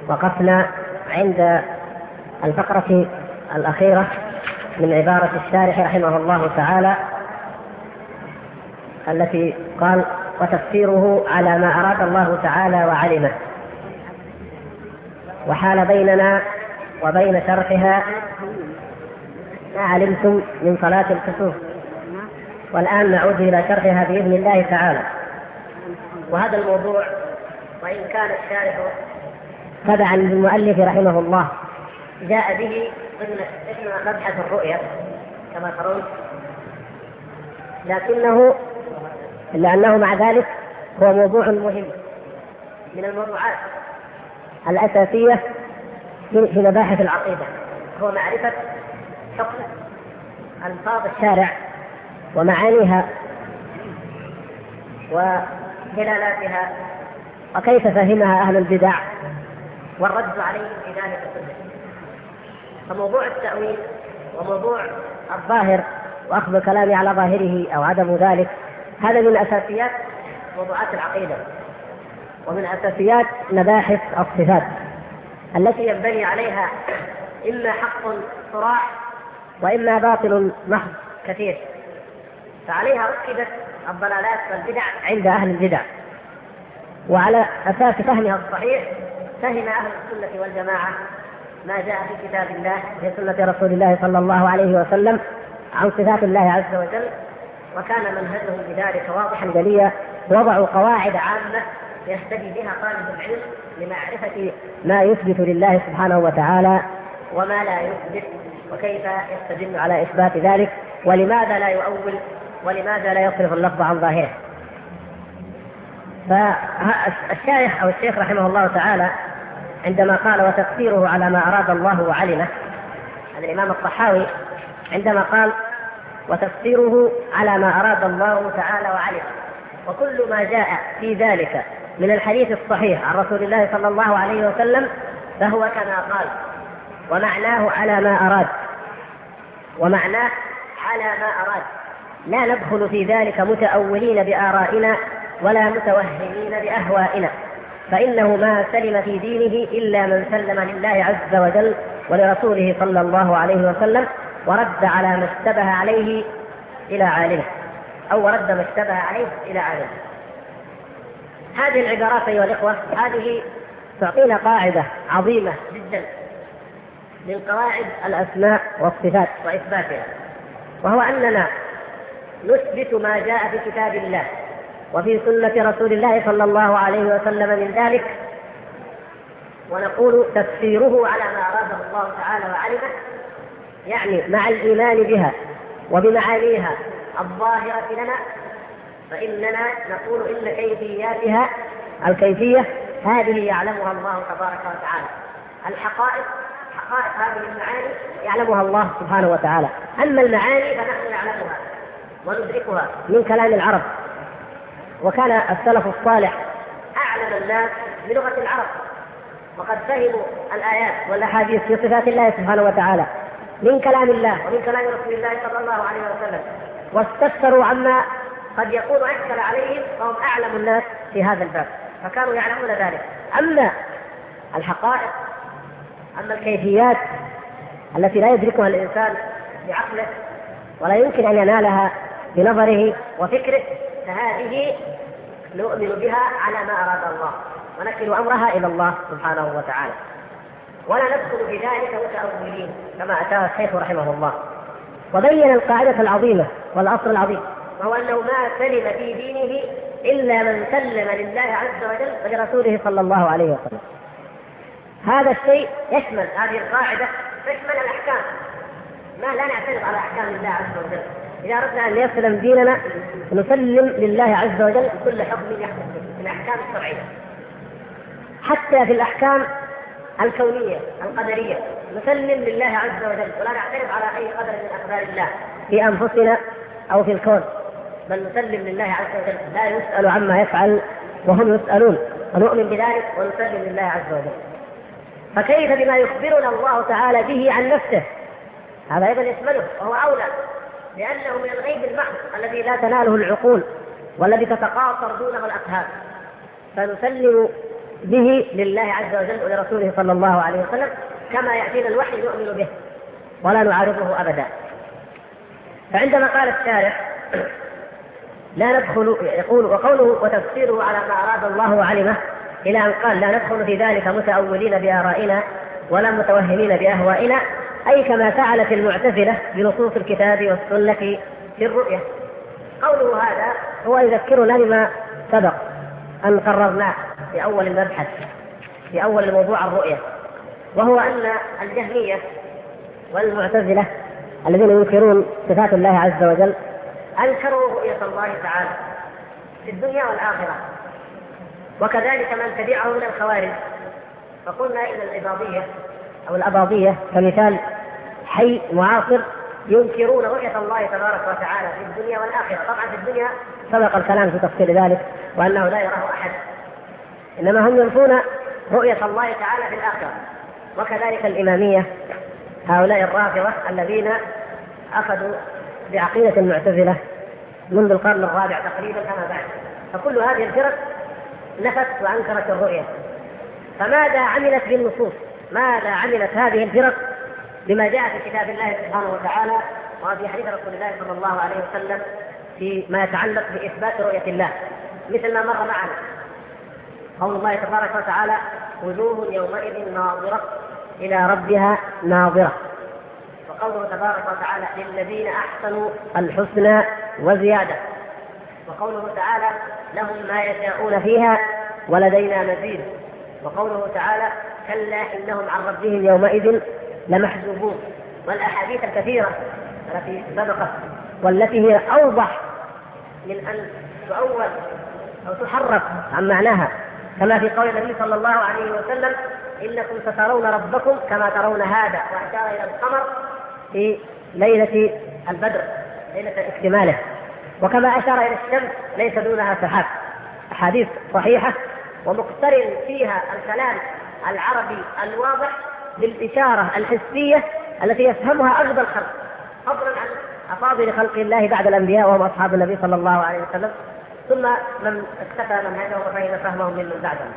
وقفنا عند الفقرة الأخيرة من عبارة الشارح رحمه الله تعالى التي قال: وتفسيره على ما أراد الله تعالى وعلمه، وحال بيننا وبين شرحها ما علمتم من صلاة الكسوف، والآن نعود إلى شرحها بإذن الله تعالى. وهذا الموضوع وإن كان الشارح تبعا للمؤلف رحمه الله جاء به ضمن مبحث الرؤية كما ترون، لأنه مع ذلك هو موضوع مهم من الموضوعات الأساسية في مباحث العقيدة، هو معرفة حكم ألفاظ الشارع ومعانيها ودلالاتها وكيف فهمها أهل البدع والرد عليهم في ذلك كله. فموضوع التأويل وموضوع الظاهر وأخذ الكلام على ظاهره أو عدم ذلك، هذا من أساسيات موضوعات العقيدة ومن أساسيات مباحث الصفات التي ينبني عليها إما حق صراح وإما باطل محض كثير، فعليها ركبت الضلالات والبدع عند أهل البدع، وعلى أساس فهمها الصحيح فهم أهل السنة والجماعة ما جاء في كتاب الله وفي سنة رسول الله صلى الله عليه وسلم عن صفات الله عز وجل، وكان منهجهم بذلك واضحا جليا. وضعوا قواعد عامة يهتدي بها طالب العلم لمعرفة ما يثبت لله سبحانه وتعالى وما لا يثبت، وكيف يستدل على إثبات ذلك، ولماذا لا يؤول، ولماذا لا يصرف اللفظ عن ظاهره. فالشيخ أو الشيخ رحمه الله تعالى عندما قال وتفسيره على ما أراد الله وعلمه، هذا الإمام الطحاوي عندما قال وتفسيره على ما أراد الله تعالى وعلمه، وكل ما جاء في ذلك من الحديث الصحيح عن رسول الله صلى الله عليه وسلم فهو كما قال، ومعناه على ما أراد، ومعناه على ما أراد، لا ندخل في ذلك متأولين بآرائنا ولا متوهمين بأهوائنا، فإنه ما سلم في دينه إلا من سلم لله عز وجل ولرسوله صلى الله عليه وسلم، ورد على ما اشتبه عليه إلى عالمه، أو ورد ما اشتبه عليه إلى عالمه. هذه العبارات أيها الإخوة هذه تعطينا قاعدة عظيمة جدا من قواعد الأسماء والصفات وإثباتها، وهو أننا نثبت ما جاء في كتاب الله وفي سنة رسول الله صلى الله عليه وسلم من ذلك، ونقول تفسيره على ما أراده الله تعالى وعلمه، يعني مع الإيمان بها وبمعانيها الظاهرة لنا، فإننا نقول إن كيفياتها الكيفية هذه يعلمها الله تبارك وتعالى، الحقائق حقائق هذه المعاني يعلمها الله سبحانه وتعالى، أما المعاني فنحن نعلمها وندركها من كلام العرب. وكان السلف الصالح أعلم الناس بلغة العرب، وقد فهموا الآيات والأحاديث في صفات الله سبحانه وتعالى من كلام الله ومن كلام رسول الله صلى الله عليه وسلم، واستفسروا عما قد يكون أشكل عليهم، فهم أعلم الناس في هذا الباب، فكانوا يعلمون ذلك. أما الحقائق، أما الكيفيات التي لا يدركها الإنسان بعقله ولا يمكن أن ينالها بنظره وفكره، فهذه نؤمن بها على ما أراد الله ونكل أمرها إلى الله سبحانه وتعالى، ولا ندخل في ذلك متأولين كما أتى الشيخ رحمه الله. وبين القاعدة العظيمة والأصل العظيم، وهو أنه ما سلم في دينه إلا من سلم لله عز وجل ولرسوله صلى الله عليه وسلم. هذا الشيء يشمل، هذه القاعدة تشمل الأحكام، ما لا نعترض على أحكام الله عز وجل. إذا أردنا أن يسلم ديننا نسلم لله عز وجل كل حكم يحكم في الأحكام الشرعية، حتى في الأحكام الكونية القدرية نسلم لله عز وجل، ولا نعترض على أي قدر من أقدار الله في أنفسنا أو في الكون، بل نسلم لله عز وجل، لا يسأل عما يفعل وهم يسألون، ونؤمن بذلك ونسلم لله عز وجل. فكيف بما يخبرنا الله تعالى به عن نفسه؟ هذا أيضا يشمله، وهو أولى، لأنه من الغيب المحض الذي لا تناله العقول والذي تتقاصر دونه الأفهام، فنسلم به لله عز وجل ولرسوله صلى الله عليه وسلم، كما يأتينا الوحي نؤمن به ولا نعارضه أبدا. فعندما قال الشارح لا ندخل، يقول وقوله وتفسيره على ما أراد الله وعلمه، إلى أن قال لا ندخل في ذلك متأولين بآرائنا ولا متوهمين بأهوائنا، أي كما فعلت المعتزلة بنصوص الكتاب والسنة في الرؤية. قوله هذا هو يذكرنا بما سبق أن قررناه في أول المبحث في أول موضوع الرؤية، وهو أن الجهمية والمعتزلة الذين ينكرون صفات الله عز وجل أنكروا رؤية الله تعالى في الدنيا والآخرة، وكذلك من تبعه من الخوارج. فقلنا إن العباضية أو الأباضية كمثال حي معاصر ينكرون رؤية الله تبارك وتعالى في الدنيا والآخرة. طبعا في الدنيا سبق الكلام في تفصيل ذلك وأنه لا يراه أحد، إنما هم ينفون رؤية الله تعالى في الآخرة. وكذلك الإمامية، هؤلاء الرافضة الذين أخذوا بعقيدة المعتزلة منذ القرن الرابع تقريبا كما بعد. فكل هذه الفرق نفت وأنكرت الرؤية. فماذا عملت بالنصوص؟ ماذا عملت هذه الفرق بما جاء في كتاب الله سبحانه وتعالى وفي حديث رسول الله صلى الله عليه وسلم فيما يتعلق بإثبات رؤية الله؟ مثل ما مر معنا قول الله تبارك وتعالى وجوه يومئذ ناظرة إلى ربها ناظرة، وقوله تبارك وتعالى للذين أحسنوا الحسنى وزيادة، وقوله تعالى لهم ما يشاءون فيها ولدينا مزيد، وقوله تعالى كلا إنهم عن ربهم يومئذ لمحجوبون. والأحاديث الكثيرة التي سبقت والتي هي أوضح من أن تؤول أو تحرف عن معناها، كما في قول النبي صلى الله عليه وسلم إنكم سترون ربكم كما ترون هذا، وأشار إلى القمر في ليلة البدر ليلة اكتماله، وكما أشار إلى الشمس ليس دونها سحاب. أحاديث صحيحة ومقترن فيها الكلام العربي الواضح بالإشارة الحسية التي يفهمها أغبى الخلق، فضلا عن أفاضل خلق الله بعد الأنبياء وهم أصحاب النبي صلى الله عليه وسلم، ثم من اكتفى منهجهم وفهم فهمهم من بعدهم.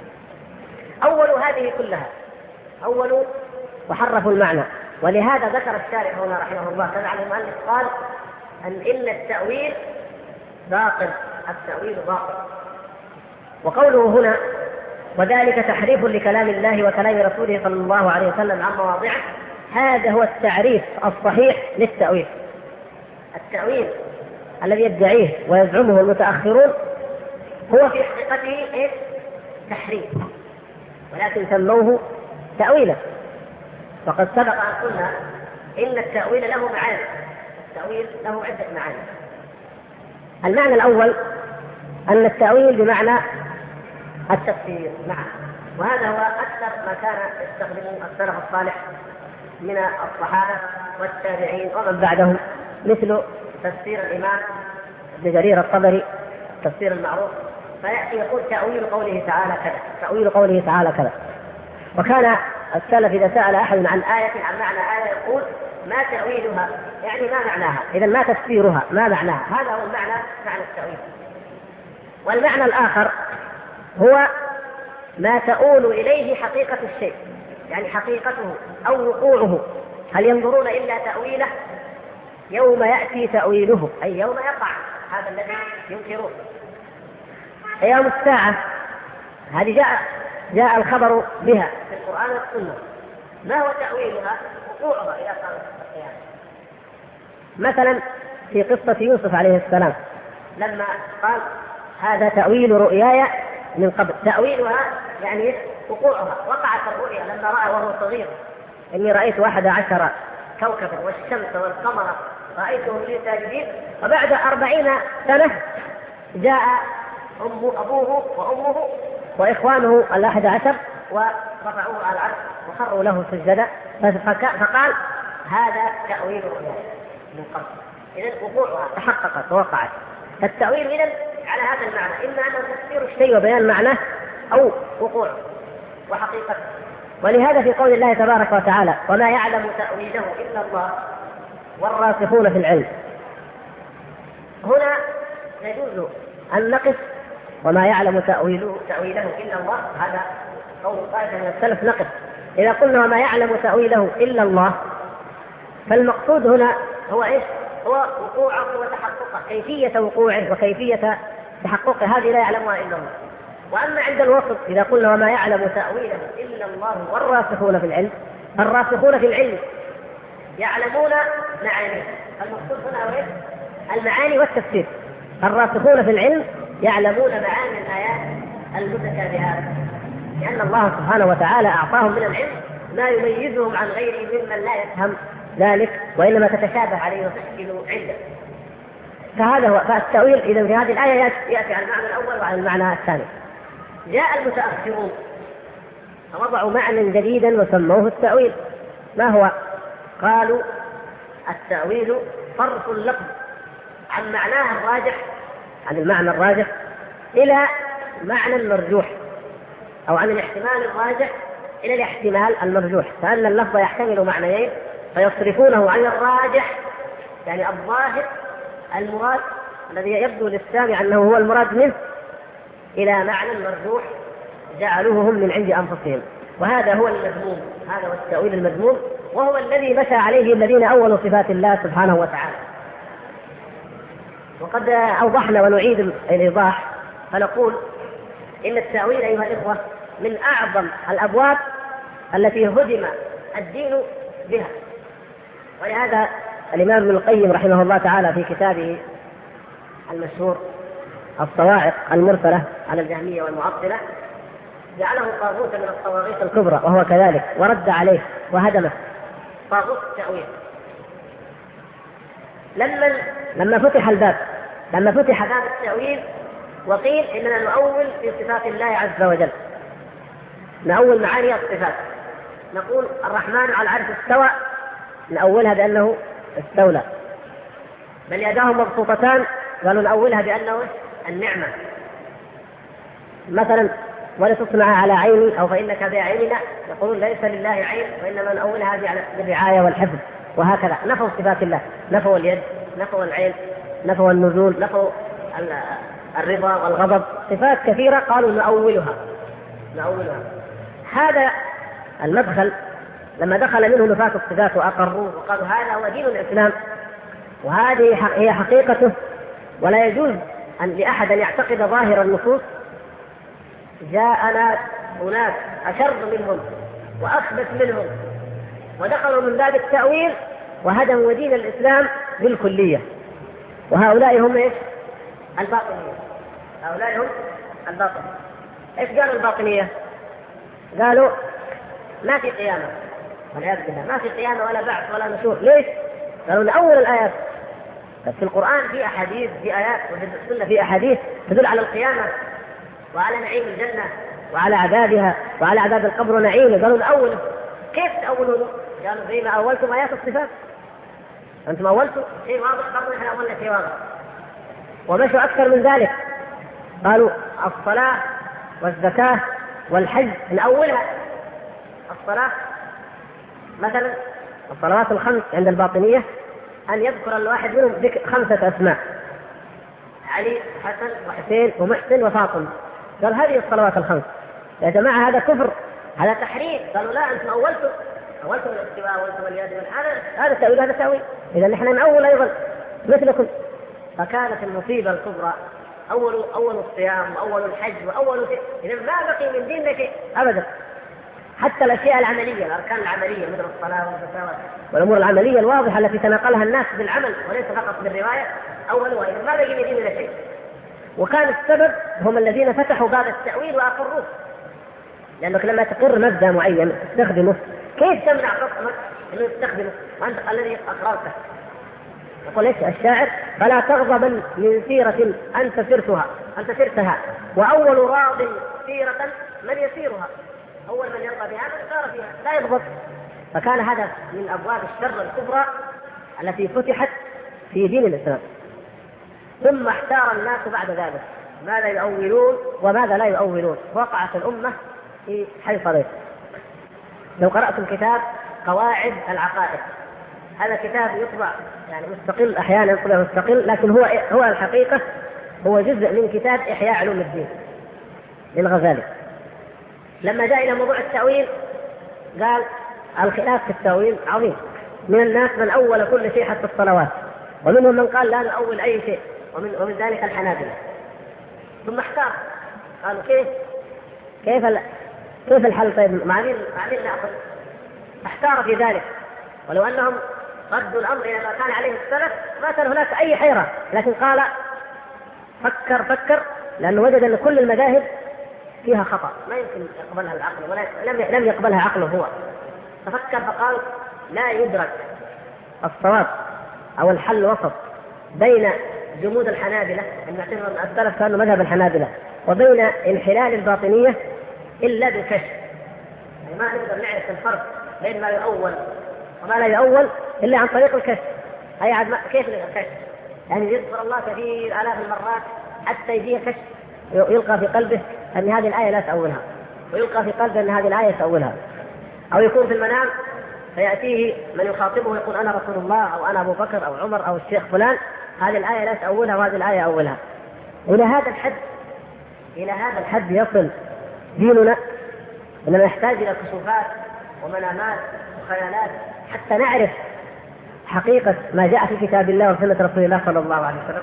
أول هذه كلها أول وحرفوا المعنى. ولهذا ذكر الشارح هنا رحمه الله تعالى المؤلف قال إن التأويل باطل، التأويل باطل. وقوله هنا وذلك تحريف لكلام الله وكلام رسوله صلى الله عليه وسلم عن مواضعه، هذا هو التعريف الصحيح للتأويل. التأويل الذي يدعيه ويزعمه المتأخرون هو في حقيقته تحريف، ولكن سموه تأويلا. وقد سبق أن قلنا إن التأويل له معاني، التأويل له عدة معاني. المعنى الأول أن التأويل بمعنى التفسير، نعم، وهذا هو أكثر ما كان يستخدمه السلف الصالح من الصحابة والتابعين ومن بعدهم، مثل تفسير الإمام ابن جرير الطبري التفسير المعروف، فيأتي يقول تأويل قوله تعالى كذا، تأويل قوله تعالى كذا. وكان السلف إذا سأل أحد عن آية عن معنى آية يقول ما تأويلها، يعني ما معناها، إذا ما تفسيرها، ما معناها. هذا هو المعنى، معنى التأويل. والمعنى الآخر هو ما تؤول إليه حقيقة الشيء، يعني حقيقته أو وقوعه. هل ينظرون إلا تأويله يوم يأتي تأويله، أي يوم يقع هذا الذي ينكرون. أيام الساعة هذه جاء الخبر بها في القرآن والسنة، ما هو تأويلها؟ وقوعها إلى قيام القيامة. مثلا في قصة يوسف عليه السلام لما قال هذا تأويل رؤياي من قبل، تأويلها يعني وقوعها، وقعت الرؤيا لما رأى وهو صغير إني رأيت 11 كوكبا والشمس والقمر رأيتهم لي ساجدين. وبعد 40 سنة جاء أبوه وأمه وإخوانه 11 ورفعوه على العرش وخروا له سجدا، فقال هذا تأويل رؤياي من قبل. إذن وقوعها تحققت ووقعت. فالتأويل إذن على هذا المعنى، إما أنه تفسير الشيء وبيان معناه أو وقوع وحقيقته. ولهذا في قول الله تبارك وتعالى وما يعلم تأويله إلا الله والراسخون في العلم، هنا يجوز أن نقف وما يعلم تأويله إلا الله، هذا قول قائد من السلف نقص. إذا قلنا وما يعلم تأويله إلا الله، فالمقصود هنا هو إيش؟ هو وقوعه وتحققه، كيفية وقوعه وكيفية تحققه هذه لا يعلمها إلا الله. وأما عند الوسط إذا قلنا وما يعلم تأويله إلا الله والراسخون في العلم، الراسخون في العلم يعلمون معانيه. المقصود هنا هو المعاني والتفسير. الراسخون في العلم يعلمون معاني الآيات المتشابهات، لأن الله سبحانه وتعالى أعطاهم من العلم ما يميزهم عن غيره ممن لا يفهم ذلك وإنما تتشابه عليه وتشكل علة. فهذا هو فالتأويل. إذا في هذه الآية يأتي على المعنى الأول وعلى المعنى الثاني. جاء المتأخرون فوضعوا معنى جديدا وسموه التأويل. ما هو؟ قالوا التأويل صرف اللفظ عن معناه الراجح، عن المعنى الراجح إلى معنى المرجوح، أو عن الاحتمال الراجح إلى الاحتمال المرجوح. فأن اللفظ يحتمل معنيين فيصرفونه عن الراجح، يعني الظاهر المراد الذي يبدو للسامع أنه هو المراد منه، إلى معنى المرجوح جعلوه هم من عند أنفسهم. وهذا هو المذموم، هذا هو التأويل المذموم، وهو الذي مشى عليه الذين أولوا صفات الله سبحانه وتعالى. وقد أوضحنا ونعيد الإيضاح فنقول إن التأويل أيها الإخوة من أعظم الأبواب التي هدم الدين بها. ولهذا الإمام ابن القيم رحمه الله تعالى في كتابه المشهور الصواعق المرسلة على الجهمية والمعطلة جعله طاغوت من الطواغيت الكبرى، وهو كذلك، ورد عليه وهدمه طاغوت التأويل. لما فتح الباب، لما فتح باب التأويل وقيل إننا نؤول في صفات الله عز وجل، نؤول معاني الصفات، نقول الرحمن على العرش استوى، نؤولها بأنه استولى. بل يداه مبسوطتان، قالوا نؤولها بأنه النعمة. مثلا ولتصنع على عيني أو فإنك بأعيننا، يقولون ليس لله عين وإنما نؤولها بالرعاية والحفظ. وهكذا نفوا صفات الله، نفوا اليد، نفوا العين، نفوا النزول، نفوا الرضا والغضب، صفات كثيرة قالوا نؤولها. هذا المدخل لما دخل منه نفاة الصفات وأقروه وقالوا هذا هو دين الإسلام وهذه هي حقيقته، ولا يجوز لأحد أن يعتقد ظاهر النصوص، جاءنا أناس أشر منهم وأخبث منهم ودخلوا من باب التأويل وهدموا دين الإسلام بالكلية. وهؤلاء هم إيش؟ الباطنية. هؤلاء هم الباطنية. إيش قالوا الباطنية؟ قالوا ما في قيامة، والعياذ بالله، ما في قيامة ولا بعث ولا نشور. ليش؟ قالوا لأول الآيات، بس في القرآن في أحاديث، في آيات، وفي السنة في أحاديث تدل على القيامة وعلى نعيم الجنة وعلى عذابها وعلى عذاب القبر ونعيمه. قالوا نأوله. كيف تأولونه؟ قالوا زي ما أولتم آيات الصفات، أنتم أولتم شيء واضح، برضو نحن أولنا شيء واضح. ومشوا أكثر من ذلك، قالوا الصلاة والزكاة والحج نأولها. الصلاة مثلا الصلوات الخمس عند الباطنية أن يذكر الواحد منهم 5 أسماء: علي، حسن، وحسين، ومحسن، وفاطمة. قال هذه الصلوات الخمس. يا جماعة هذا كفر، هذا تحريف. قالوا لا، أنتم أولتم الاستواء، أولتم اليد، هذا تأويل، هذا تأويل، إذا نحن نأول أيضا مثلكم. فكانت المصيبة الكبرى أول الصيام وأول الحج وأول شيء. إذا ما بقي من ديننا شيء أبدا، حتى الأشياء العملية، الأركان العملية مثل الصلاة والزكاة والأمور العملية الواضحة التي تناقلها الناس بالعمل وليس فقط بالرواية، أولها إذا ما بقي من ديننا شيء. وكان السبب هم الذين فتحوا باب التأويل وأقروه، لأنك لما تقر مبدأ معين تستخدمه، كيف تمنع خصمك أنه يستخدمه وأنت الذي أقررته؟ يقول ليش الشاعر: فلا تغضب من سيرة أنت سرتها وأول راض سيرة من يسيرها. أول من يرضى بها من سار فيها، لا يغضب. فكان هذا من أبواب الشر الكبرى التي فتحت في دين الإسلام. ثم احتار الناس بعد ذلك ماذا يؤولون وماذا لا يؤولون، وقعت الأمة في حيصرين. لو قرأتم كتاب قواعد العقائد، هذا كتاب يطبع يعني مستقل، أحيانا يطبع مستقل، لكن هو الحقيقة هو جزء من كتاب إحياء علوم الدين للغزالي. لما جاء إلى موضوع التأويل قال الخلاف في التأويل عظيم، من الناس من أول كل شيء حتى الصلوات، ومنهم من قال لا نؤول أي شيء، ومن ذلك الحنابلة. ثم احتار قالوا كيف الحل؟ طيب مع مين نأخذ؟ احتار في ذلك، ولو أنهم ردوا الأمر إلى ما كان عليه السلف ما كان هناك أي حيرة، لكن قال فكر لأنه وجد أن كل المذاهب فيها خطأ ما يمكن يقبلها العقل، لم يقبلها عقله هو. ففكر فقال لا يدرك الصواب أو الحل وسط بين جمود الحنابلة أن يعتبر أن السلف كانوا مذهب الحنابلة وبين انحلال الباطنية إلا بالكشف. يعني ما نقدر نعرف الفرق بين ما يؤول وما لا يؤول إلا عن طريق الكشف. هي عاد كيف الكشف؟ يعني يذكر الله كثير آلاف المرات حتى يجيه كشف يلقى في قلبه أن هذه الآية لا تأولها، ويلقى في قلبه أن هذه الآية تأولها، أو يكون في المنام فيأتيه من يخاطبه يقول أنا رسول الله أو أنا أبو بكر أو عمر أو الشيخ فلان، هذه الآية لا تأولها وهذه الآية أولها. إلى هذا الحد يصل ديننا أننا نحتاج إلى كشوفات ومنامات وخيالات حتى نعرف حقيقة ما جاء في كتاب الله وسنة رسول الله صلى الله عليه وسلم.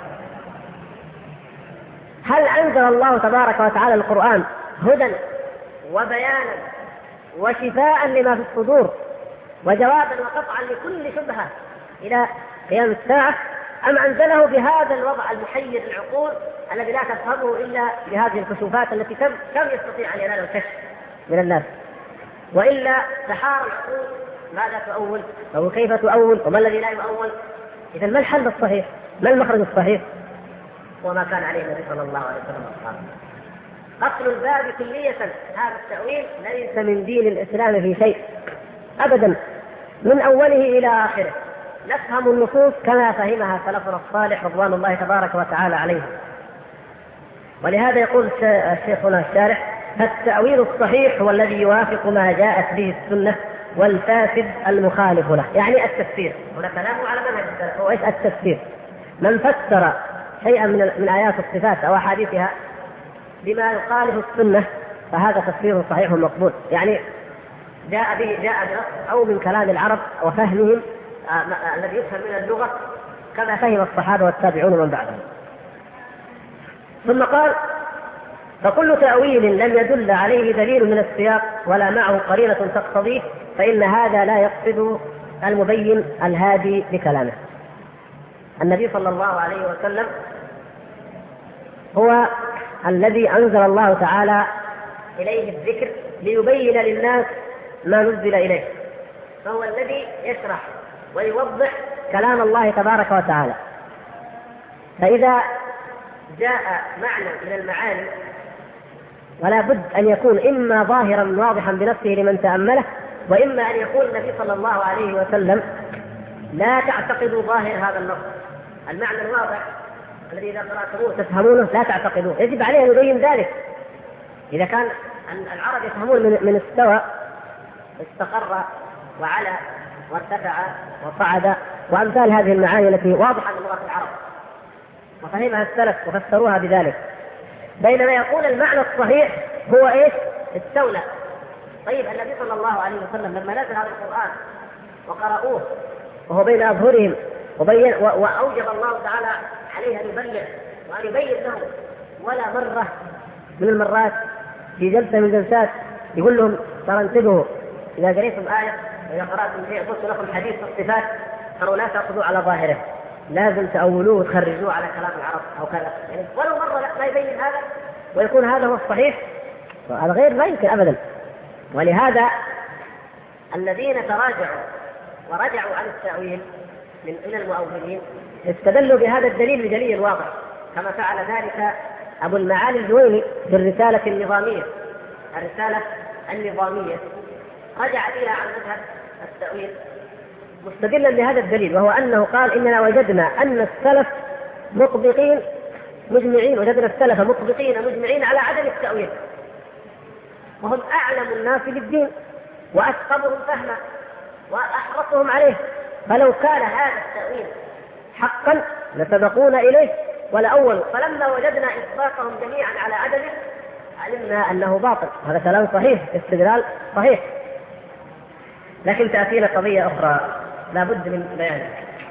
هل أنزل الله تبارك وتعالى القرآن هدى وبيانا وشفاء لما في الصدور وجوابا وقطعا لكل شبهة إلى قيام الساعة، أم أنزله بهذا الوضع المحير العقول الذي لا تفهمه إلا بهذه الكشوفات التي كم يستطيع أن ينال الكشف من الناس؟ وإلا تحار العقول ماذا تؤول أو كيف تؤول وما الذي لا يؤول؟ إذا ما الحل الصحيح؟ ما المخرج الصحيح؟ وما كان عليه النبي صلى الله عليه وسلم وأصحابه. قتل الباب كلية هذا التأويل ليس من دين الإسلام في شيء أبدا من أوله إلى آخره. نفهم النصوص كما فهمها سلفنا الصالح رضوان الله تبارك وتعالى عليهم. ولهذا يقول شيخنا الشارح التأويل الصحيح هو الذي يوافق ما جاءت به السنة والفاسد المخالف له. يعني التفسير، هنا كلامه على منهج السلف هو ايش؟ التفسير. من فسر شيئا من آيات الصفات أو أحاديثها بما يخالف السنة فهذا تفسير صحيح مقبول، يعني جاء بنص أو من كلام العرب وفهمهم الذي يفهم من اللغة كما فهم الصحابة والتابعون من بعدهم. ثم قال فكل تأويل لم يدل عليه دليل من السياق ولا معه قرينة تقتضيه فإن هذا لا يقصد المبين الهادي بكلامه. النبي صلى الله عليه وسلم هو الذي أنزل الله تعالى إليه الذكر ليبين للناس ما نزل إليه، فهو الذي يشرح ويوضح كلام الله تبارك وتعالى. فإذا جاء معنى من المعاني ولا بد أن يكون إما ظاهرا واضحا بنفسه لمن تأمله، وإما أن يقول النبي صلى الله عليه وسلم لا تعتقدوا ظاهر هذا النص، المعنى الواضح الذي إذا قرأتموه تفهمونه لا تعتقدوه. يجب عليه أن يبين ذلك. إذا كان العرب يفهمون من استوى استقر وعلى وارتفع وصعد وأمثال هذه المعاني التي واضحة من لغة العرب وفهمها السلف وفسروها بذلك، بينما يقول المعنى الصحيح هو ايش؟ استولى. طيب النبي صلى الله عليه وسلم لما نزل هذا القرآن وقرأوه وهو بين أظهرهم وأوجب الله تعالى عليه أن يبلغ وأن يبين لهم، ولا مرة من المرات في جلسة من الجلسات يقول لهم ترى انتبهوا إذا قريتم آية وإذا قرأتم شيء قلت لكم حديث في الصفات تروا لا تأخذوا على ظاهره، لازم تأولوه وتخرجوه على كلام العرب أو كذا، يعني ولو مرة لا يبين هذا ويكون هذا هو الصحيح، هذا غير لا يمكن أبدا. ولهذا الذين تراجعوا ورجعوا عن التأويل من المؤولين استدلوا بهذا الدليل بدليل واضح، كما فعل ذلك أبو المعالي الجويني في الرسالة النظامية. الرسالة النظامية رجع فيها عن مذهب التأويل مستدلا بهذا الدليل، وهو أنه قال إننا وجدنا أن السلف مطبقين مجمعين، وجدنا السلف مطبقين مجمعين على عدم التأويل، وهم أعلم الناس بالدين وأثقبهم فهما وأحرصهم عليه، فلو كان هذا التأويل حقا لسبقونا إليه والأول، فلما وجدنا إطلاقهم جميعا على عدده علمنا أنه باطل. هذا كلام صحيح، استدلال صحيح. لكن تأتينا قضية أخرى لا بد من بيانها،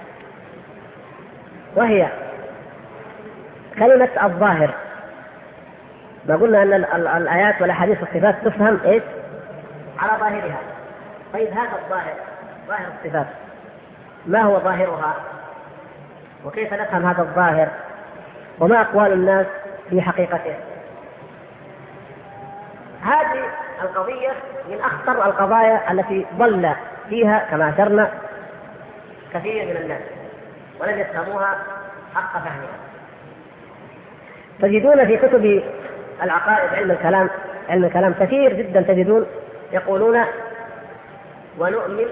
وهي كلمة الظاهر. ما قلنا أن الآيات والأحاديث والصفات تفهم إيش؟ على ظاهرها. طيب هذا الظاهر، ظاهر الصفات، ما هو ظاهرها؟ وكيف نفهم هذا الظاهر؟ وما أقوال الناس في حقيقته؟ هذه القضية من أخطر القضايا التي ضل فيها كما أشرنا كثير من الناس ولم يفهموها حق فهمها. تجدون في كتب العقائد علم الكلام كثير جدا تجدون يقولون ونؤمن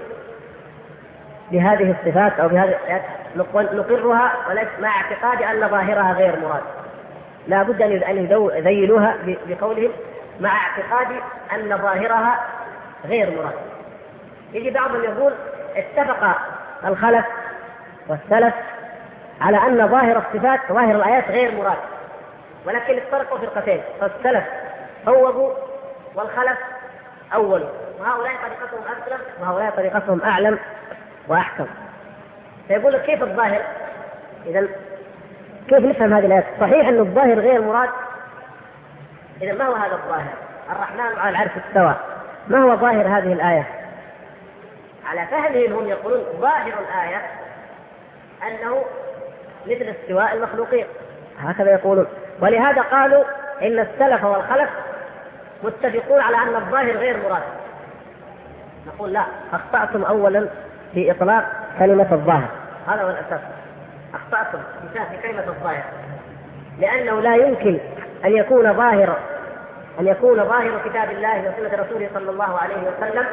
بهذه الصفات أو بهذه الآيات نقرها مع اعتقاد أن ظاهرها غير مراد. لا بد أن يذيلوها بقولهم مع اعتقاد أن ظاهرها غير مراد. يجي بعضهم يقول اتفق الخلف والسلف على أن ظاهر الصفات ظاهر الآيات غير مراد، ولكن افترقوا فرقتين، فالسلف فوضوا والخلف أولوا، وهؤلاء طريقتهم أسلم وهؤلاء طريقتهم أعلم وأحكم. فيقول لك كيف الظاهر؟ إذن كيف نفهم هذه الآيات؟ صحيح أن الظاهر غير مراد. إذن ما هو هذا الظاهر؟ الرحمن على العرش استوى، ما هو ظاهر هذه الآية؟ على فهمهم هم يقولون ظاهر الآية أنه مثل استواء المخلوقين، هكذا يقولون. ولهذا قالوا إن السلف والخلف متفقون على أن الظاهر غير مراد. نقول لا، أخطأتم أولا في إطلاق كلمة الظاهر، هذا هو الأساس. أخطأتم في كلمة الظاهر، لأنه لا يمكن أن يكون ظاهر كتاب الله وسنة رسوله صلى الله عليه وسلم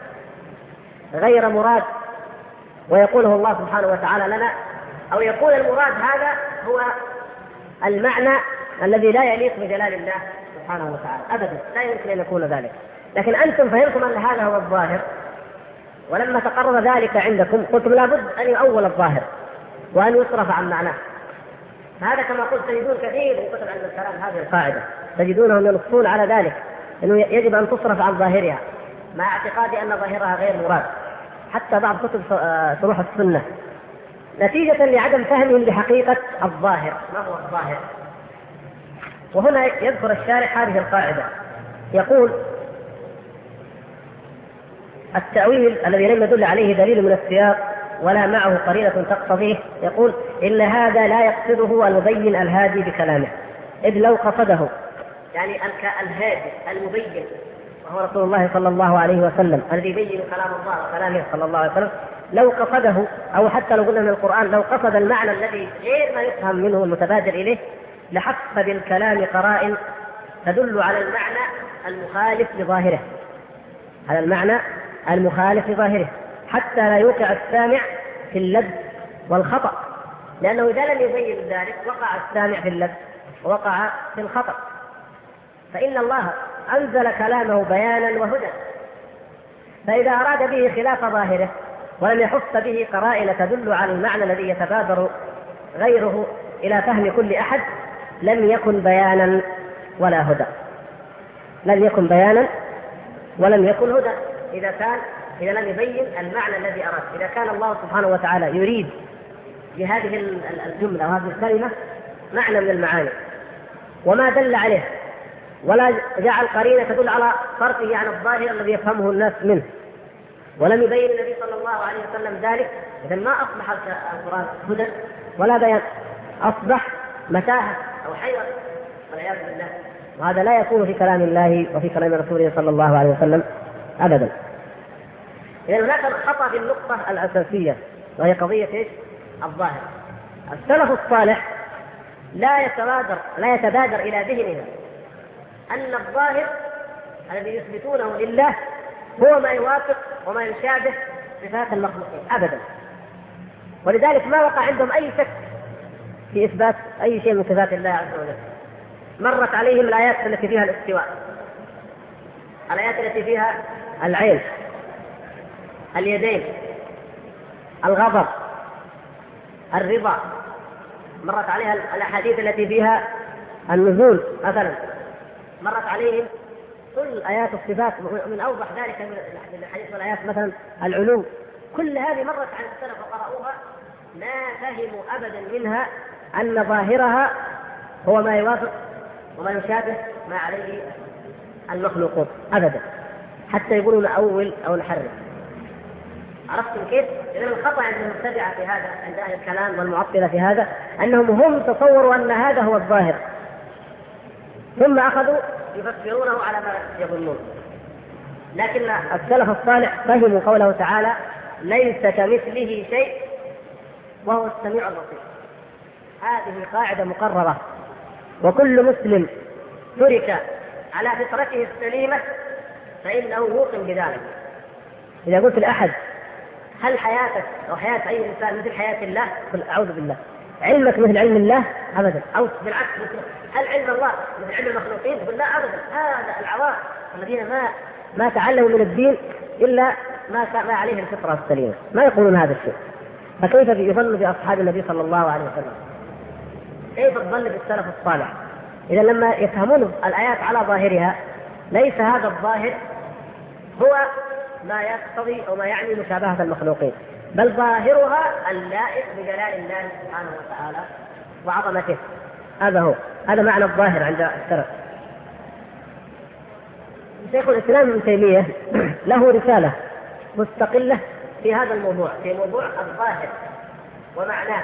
غير مراد ويقوله الله سبحانه وتعالى لنا، أو يكون المراد هذا هو المعنى الذي لا يليق بجلال الله سبحانه وتعالى. أبدا لا يمكن أن يكون ذلك. لكن أنتم فهمتم أن هذا هو الظاهر، ولما تقرر ذلك عندكم قلتم لابد أن يؤول الظاهر وأن يصرف عن معناه. هذا كما قلت تجدون كثير من كتب علم الكلام هذه القاعدة، تجدونهم ينصون على ذلك أنه يجب أن تصرف عن ظاهرها مع اعتقاد أن ظاهرها غير مراد. حتى بعض كتب شروح السنة نتيجة لعدم فهمهم لحقيقة الظاهر، ما هو الظاهر. وهنا يذكر الشارح هذه القاعدة، يقول التأويل الذي لم يدل عليه دليل من السياق ولا معه قرينة تقتضيه، يقول إن هذا لا يقصده المبين الهادي بكلامه، إذ لو قصده يعني الهادي المبين وهو رسول الله صلى الله عليه وسلم الذي يبين كلام الله وكلامه صلى الله عليه وسلم، لو قصده أو حتى لو قلنا من القرآن لو قصد المعنى الذي غير ما يفهم منه المتبادر إليه لحق بالكلام قرائن تدل على المعنى المخالف لظاهره، على المعنى المخالف لظاهره، حتى لا يوقع السامع في اللبس والخطأ، لأنه إذا لم يبين ذلك وقع السامع في اللبس ووقع في الخطأ. فإن الله أنزل كلامه بيانا وهدى، فإذا أراد به خلاف ظاهره ولم يحف به قرائن تدل على المعنى الذي يتبادر غيره إلى فهم كل أحد لم يكن بيانا ولا هدى، لم يكن بيانا ولم يكن هدى. إذا لم يبين المعنى الذي أراد، إذا كان الله سبحانه وتعالى يريد بهذه الجملة وهذه الكلمة معنى من المعاني وما دل عليه ولا جعل قرينة تدل على فرقه عن الظاهر الذي يفهمه الناس منه، ولم يبين النبي صلى الله عليه وسلم ذلك، إذن ما أصبح القرآن هدى ولا بيان، أصبح متاهة أو حيرة والعياذ بالله. وهذا لا يكون في كلام الله وفي كلام رسوله صلى الله عليه وسلم أبدا. إذن هناك خطأ في النقطة الأساسية وهي قضية إيش؟ الظاهر. السلف الصالح لا يتبادر إلى ذهنهم أن الظاهر الذي يثبتونه لله هو ما يوافق وما يشابه صفات المخلوقين أبدا، ولذلك ما وقع عندهم أي شك في إثبات أي شيء من صفات الله عز وجل. مرت عليهم الآيات التي فيها الاستواء، الآيات التي فيها العين، اليدين، الغضب، الرضا، مرت عليها الأحاديث التي فيها النزول مثلا، مرت عليهم كل آيات الصفات، من أوضح ذلك من الحديث والآيات مثلا العلو، كل هذه مرت على السلف وقرأوها ما فهموا أبدا منها أن ظاهرها هو ما يوافق وما يشابه ما عليه المخلوقون أبدا، حتى يقولوا نأول أو نحرف. عرفتم كيف؟ إذن الخطأ عند المبتدعة في هذا، عند أهل الكلام والمعطلة في هذا، أنهم هم تصوروا أن هذا هو الظاهر، ثم أخذوا يفسرونه على ما يظنون. لكن السلف الصالح فهموا قوله تعالى ليس كمثله شيء وهو السميع البصير. هذه قاعدة مقررة، وكل مسلم ترك على فطرته السليمة فإنه موقن بذلك. إذا قلت لأحد هل حياتك أو حياة أي إنسان مثل حياة الله؟ قل أعوذ بالله. علمك مثل علم الله؟ أبدا. أو بالعكس، هل علم الله مثل علم المخلوقين؟ قل لا أبدا. هذا العوام الذين ما تعلموا من الدين إلا ما عليه الفطرة السليمة، ما يقولون هذا الشيء. فكيف يظن بأصحاب النبي صلى الله عليه وسلم؟ كيف تظن بالسلف الصالح؟ إذا لما يفهمون الآيات على ظاهرها ليس هذا الظاهر هو ما يقتضي أو ما يعني مشابهة المخلوقين، بل ظاهرها اللائق بجلال الله سبحانه وتعالى وعظمته. هذا معنى الظاهر عند السلف. شيخ الإسلام ابن تيمية له رسالة مستقلة في هذا الموضوع، في موضوع الظاهر ومعناه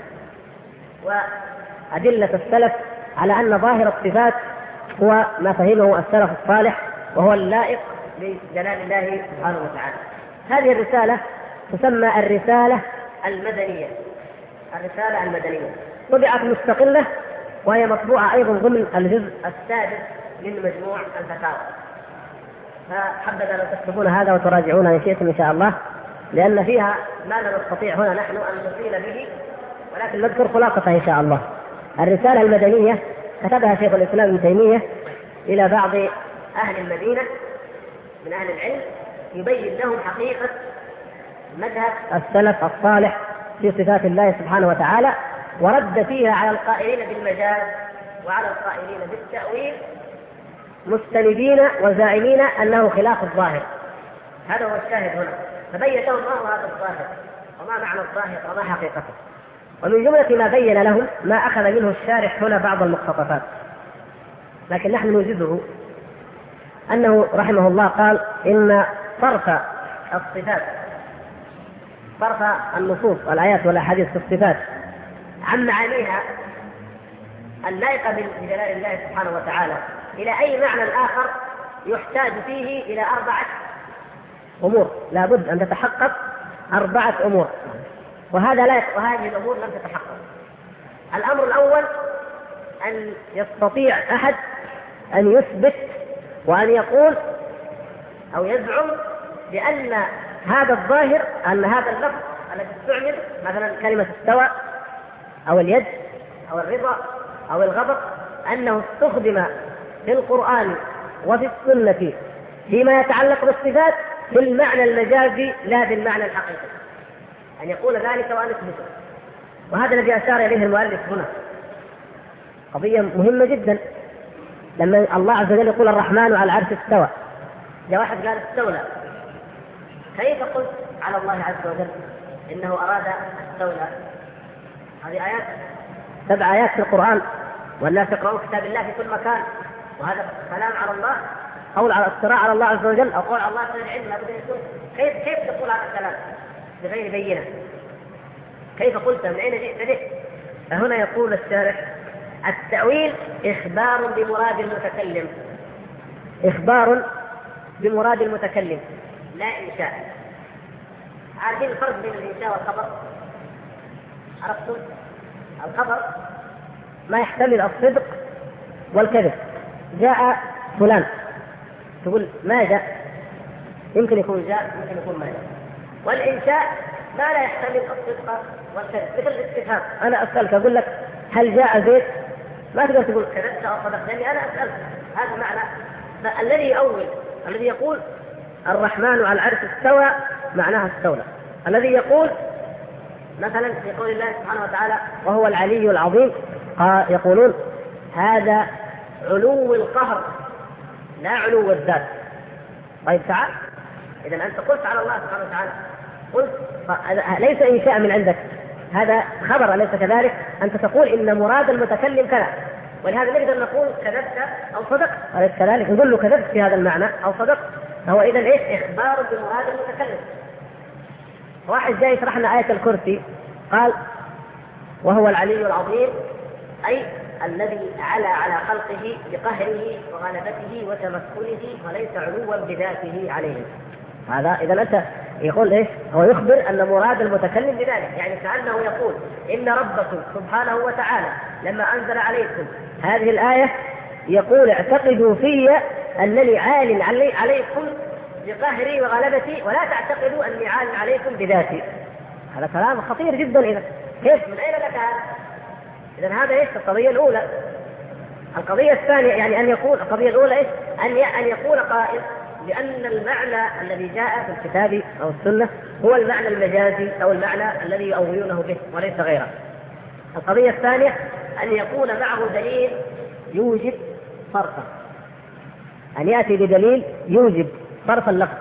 وأدلة السلف على أن ظاهر الصفات هو ما فهمه السلف الصالح وهو اللائق بجلال الله سبحانه وتعالى. هذه الرسالة تسمى الرسالة المدنية. الرسالة المدنية طبعت مستقلة، وهي مطبوعة أيضا ضمن الجزء السادس من مجموع الفتاوى، فحبذا لو تكتبون هذا وتراجعون إن شئتم إن شاء الله، لأن فيها ما لا نستطيع هنا نحن أن نطيل به، ولكن نذكر خلاصة إن شاء الله. الرسالة المدنية كتبها شيخ الإسلام ابن تيمية إلى بعض أهل المدينة من أهل العلم، يبين لهم حقيقة مذهب السلف الصالح في صفات الله سبحانه وتعالى، ورد فيها على القائلين بالمجاز وعلى القائلين بالتأويل، مستندين وزاعمين أنه خلاف الظاهر. هذا هو الشاهد هنا، فبين لهم ما هو هذا الظاهر وما معنى الظاهر وما حقيقته. ومن جملة ما بين لهم ما أخذ منه الشارح هنا بعض المقتطفات، لكن نحن نوجده أنه رحمه الله قال إن صرف الصفات، صرف النصوص والآيات والأحاديث في الصفات عن معانيها اللائقة بجلال الله سبحانه وتعالى إلى أي معنى آخر يحتاج فيه إلى 4 أمور، لابد أن تتحقق 4 أمور، وهذه الأمور لم تتحقق. الأمر الأول أن يستطيع أحد أن يثبت وأن يقول أو يزعم بأن هذا الظاهر، أن هذا اللفظ الذي استعمل مثلا كلمة استوى أو اليد أو الرضا أو الغضب، أنه استخدم في القرآن وفي السنة فيما يتعلق بالصفات في المعنى المجازي لا بالمعنى الحقيقي، أن يقول ذلك وأن يثبته. وهذا الذي أشار إليه المؤلف هنا قضية مهمة جدا. لما الله عز وجل يقول الرحمن على العرش استوى، جاء واحد قال استولى، كيف قلت على الله عز وجل إنه أراد استولى؟ هذه آيات 7 آيات في القرآن، والناس يقرؤون كتاب الله في كل مكان، وهذا كلام على الله، قول على افتراء على الله عز وجل، أو قول على الله غير علم لابد أن يكون. كيف تقول هذا الكلام بغير بينة؟ كيف قلت؟ من أين جئت به؟ فهنا يقول الشارح التأويل إخبار بمراد المتكلم، إخبار بمراد المتكلم لا إنشاء. عارفين الفرق بين الإنشاء والخبر؟ عرفتم؟ الخبر ما يحتمل الصدق والكذب. جاء فلان، تقول ما جاء، يمكن يكون جاء يمكن يكون ما جاء. والإنشاء ما لا يحتمل الصدق والكذب، مثل الاستفهام، أنا أسألك أقول لك هل جاء زيد؟ ما تقدر تقول كذبت أو صدقت، لأني أنا أسألك. هذا معنى. فالذي يؤول، الذي يقول الرحمن على العرش استوى معناها استولى. الذي يقول مثلا في قول الله سبحانه وتعالى وهو العلي العظيم، يقولون هذا علو القهر لا علو الذات. طيب تعال، إذا أنت قلت على الله سبحانه وتعالى، قلت ليس إنشاء من عندك، هذا خبر أليس كذلك؟ أنت تقول إن مراد المتكلم كذا، ولهذا نقدر نقول كذبت أو صدقت، أليس كذلك؟ نقول له كذبت في هذا المعنى أو صدقت. هو إذا إيش؟ إخبار بمراد المتكلم. واحد جاي يشرح لنا آية الكرسي قال وهو العلي العظيم، أي الذي على خلقه بقهره وغلبته وتمكنه وليس علوا بذاته عليهم. هذا إذا أنت يقول إيش؟ هو يخبر أن مراد المتكلم بذلك، يعني كأنه يقول إن ربكم سبحانه وتعالى لما أنزل عليكم هذه الآية يقول اعتقدوا في أنني عال عليكم بقهري وغلبتي ولا تعتقدوا أني عال عليكم بذاتي. هذا كلام خطير جدا. إذا كيف؟ من أين لك هذا؟ إذا هذا إيش؟ القضية الأولى. القضية الثانية يعني أن يقول القضية الأولى إيش؟ أن يقول قائل لأن المعنى الذي جاء في الكتاب أو السنة هو المعنى المجازي أو المعنى الذي يؤولونه به وليس غيره. القضية الثانية أن يكون معه دليل يوجب صرفه، أن يأتي بدليل يوجب صرف اللفظ.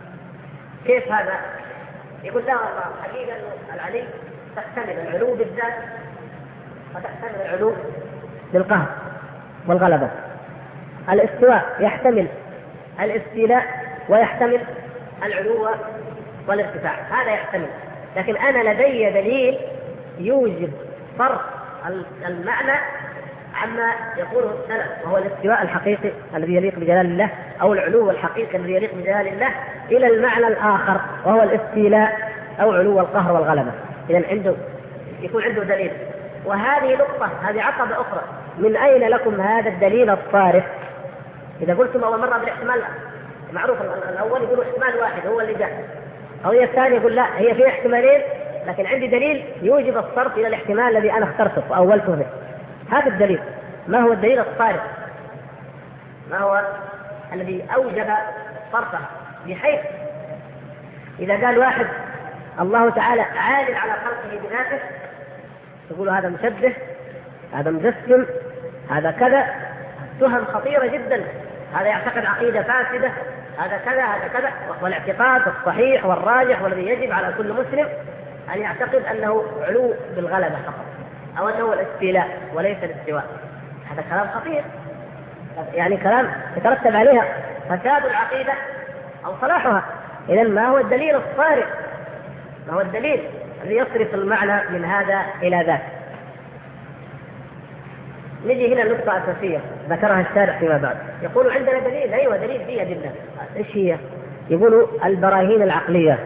كيف هذا؟ يقول لا والله حقيقة العلي تحتمل العلو بالذات وتحتمل العلو بالقهر والغلبة. الاستواء يحتمل الاستيلاء ويحتمل العلو والارتفاع، هذا يحتمل. لكن أنا لدي دليل يوجب صرف المعنى عما يقوله السلف، وهو الاستواء الحقيقي الذي يليق بجلال الله أو العلو الحقيقي الذي يليق بجلال الله إلى المعنى الآخر وهو الاستيلاء أو علو القهر والغلبة. إذا عنده يكون عنده دليل. وهذه نقطة، هذه عقبة أخرى، من أين لكم هذا الدليل الصارف؟ إذا قلتم أول مرة بالاحتمال معروف، الأول يقولوا احتمال واحد هو اللي جاء، القضية الثانية يقول لا هي في احتمالين لكن عندي دليل يوجب الصرف إلى الاحتمال الذي أنا اخترته وأولته به. هذا الدليل. ما هو الدليل الصارف؟ ما هو الذي أوجب صرفه؟ بحيث إذا قال واحد الله تعالى عال على خلقه بذاته تقول هذا مشبه، هذا مجسم، هذا كذا، تهم خطيرة جدا، هذا يعتقد عقيدة فاسدة، هذا كذا هذا كذا. والاعتقاد الصحيح والراجح والذي يجب على كل مسلم أن يعتقد أنه علو بالغلبة فقط، أو أنه الاستيلاء وليس الاستواء. هذا كلام خطير، يعني كلام يترتب عليها فساد العقيدة أو صلاحها. إذن ما هو الدليل الصارف؟ ما هو الدليل الذي يصرف المعنى من هذا إلى ذاك؟ نجي هنا نقطة أساسية ذكرها الشارع فيما بعد. يقولوا عندنا دليل، أيوة دليل فيه أدلة. إيش هي؟ يقولوا البراهين العقلية.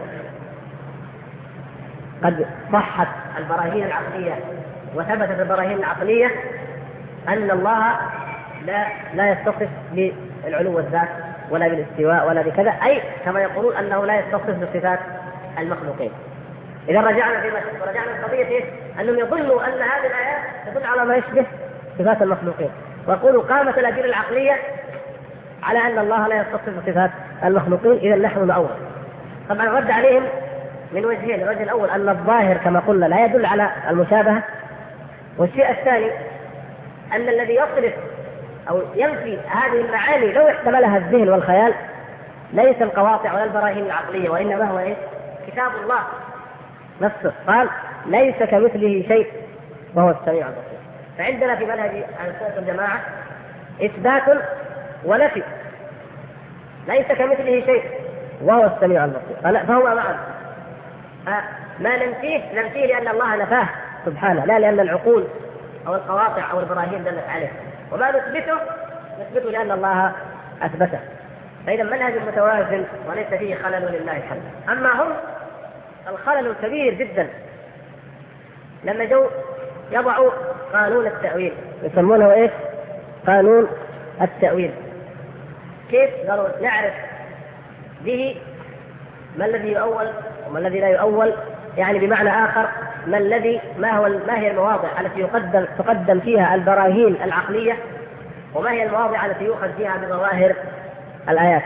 قد صحت البراهين العقلية وثبتت البراهين العقلية أن الله لا يتصف بالعلو والذات ولا بالاستواء ولا بكذا، أي كما يقولون أنه لا يتصف بصفات المخلوقين. إذا رجعنا القضية إيش؟ أنهم يظنوا أن هذه الآيات تدل على ما يشبه صفات المخلوقين، ويقولوا قامت الأدلة العقلية على أن الله لا يتصف بصفات المخلوقين، إذا نحن نؤول. طبعا رد عليهم من وجهين. الوجه الأول أن الظاهر كما قلنا لا يدل على المشابهة، والشيء الثاني أن الذي يصرف أو ينفي هذه المعاني لو احتملها الذهن والخيال ليس القواطع ولا البراهين العقلية، وإنما هو إيه؟ كتاب الله نفسه. قال ليس كمثله شيء وهو السميع البصير. فعندنا في منهج أهل السنة والجماعة إثبات ونفي، ليس كمثله شيء وهو السميع البصير، فهو معنا. ما ننفيه لأن الله نفاه سبحانه، لا لأن العقول أو القواطع أو البراهين دلت عليه. وما نثبته لأن الله أثبته. فإذا منهج متوازن وليس فيه خلل لله الحمد. أما هم الخلل الكبير جدا لما جو يضعوا قانون التأويل، يسمونه إيش؟ قانون التأويل. كيف؟ قالوا نعرف به ما الذي يؤول وما الذي لا يؤول، يعني بمعنى آخر ما هي المواضع التي تقدم فيها البراهين العقلية، وما هي المواضع التي يؤخذ فيها بظواهر الآيات.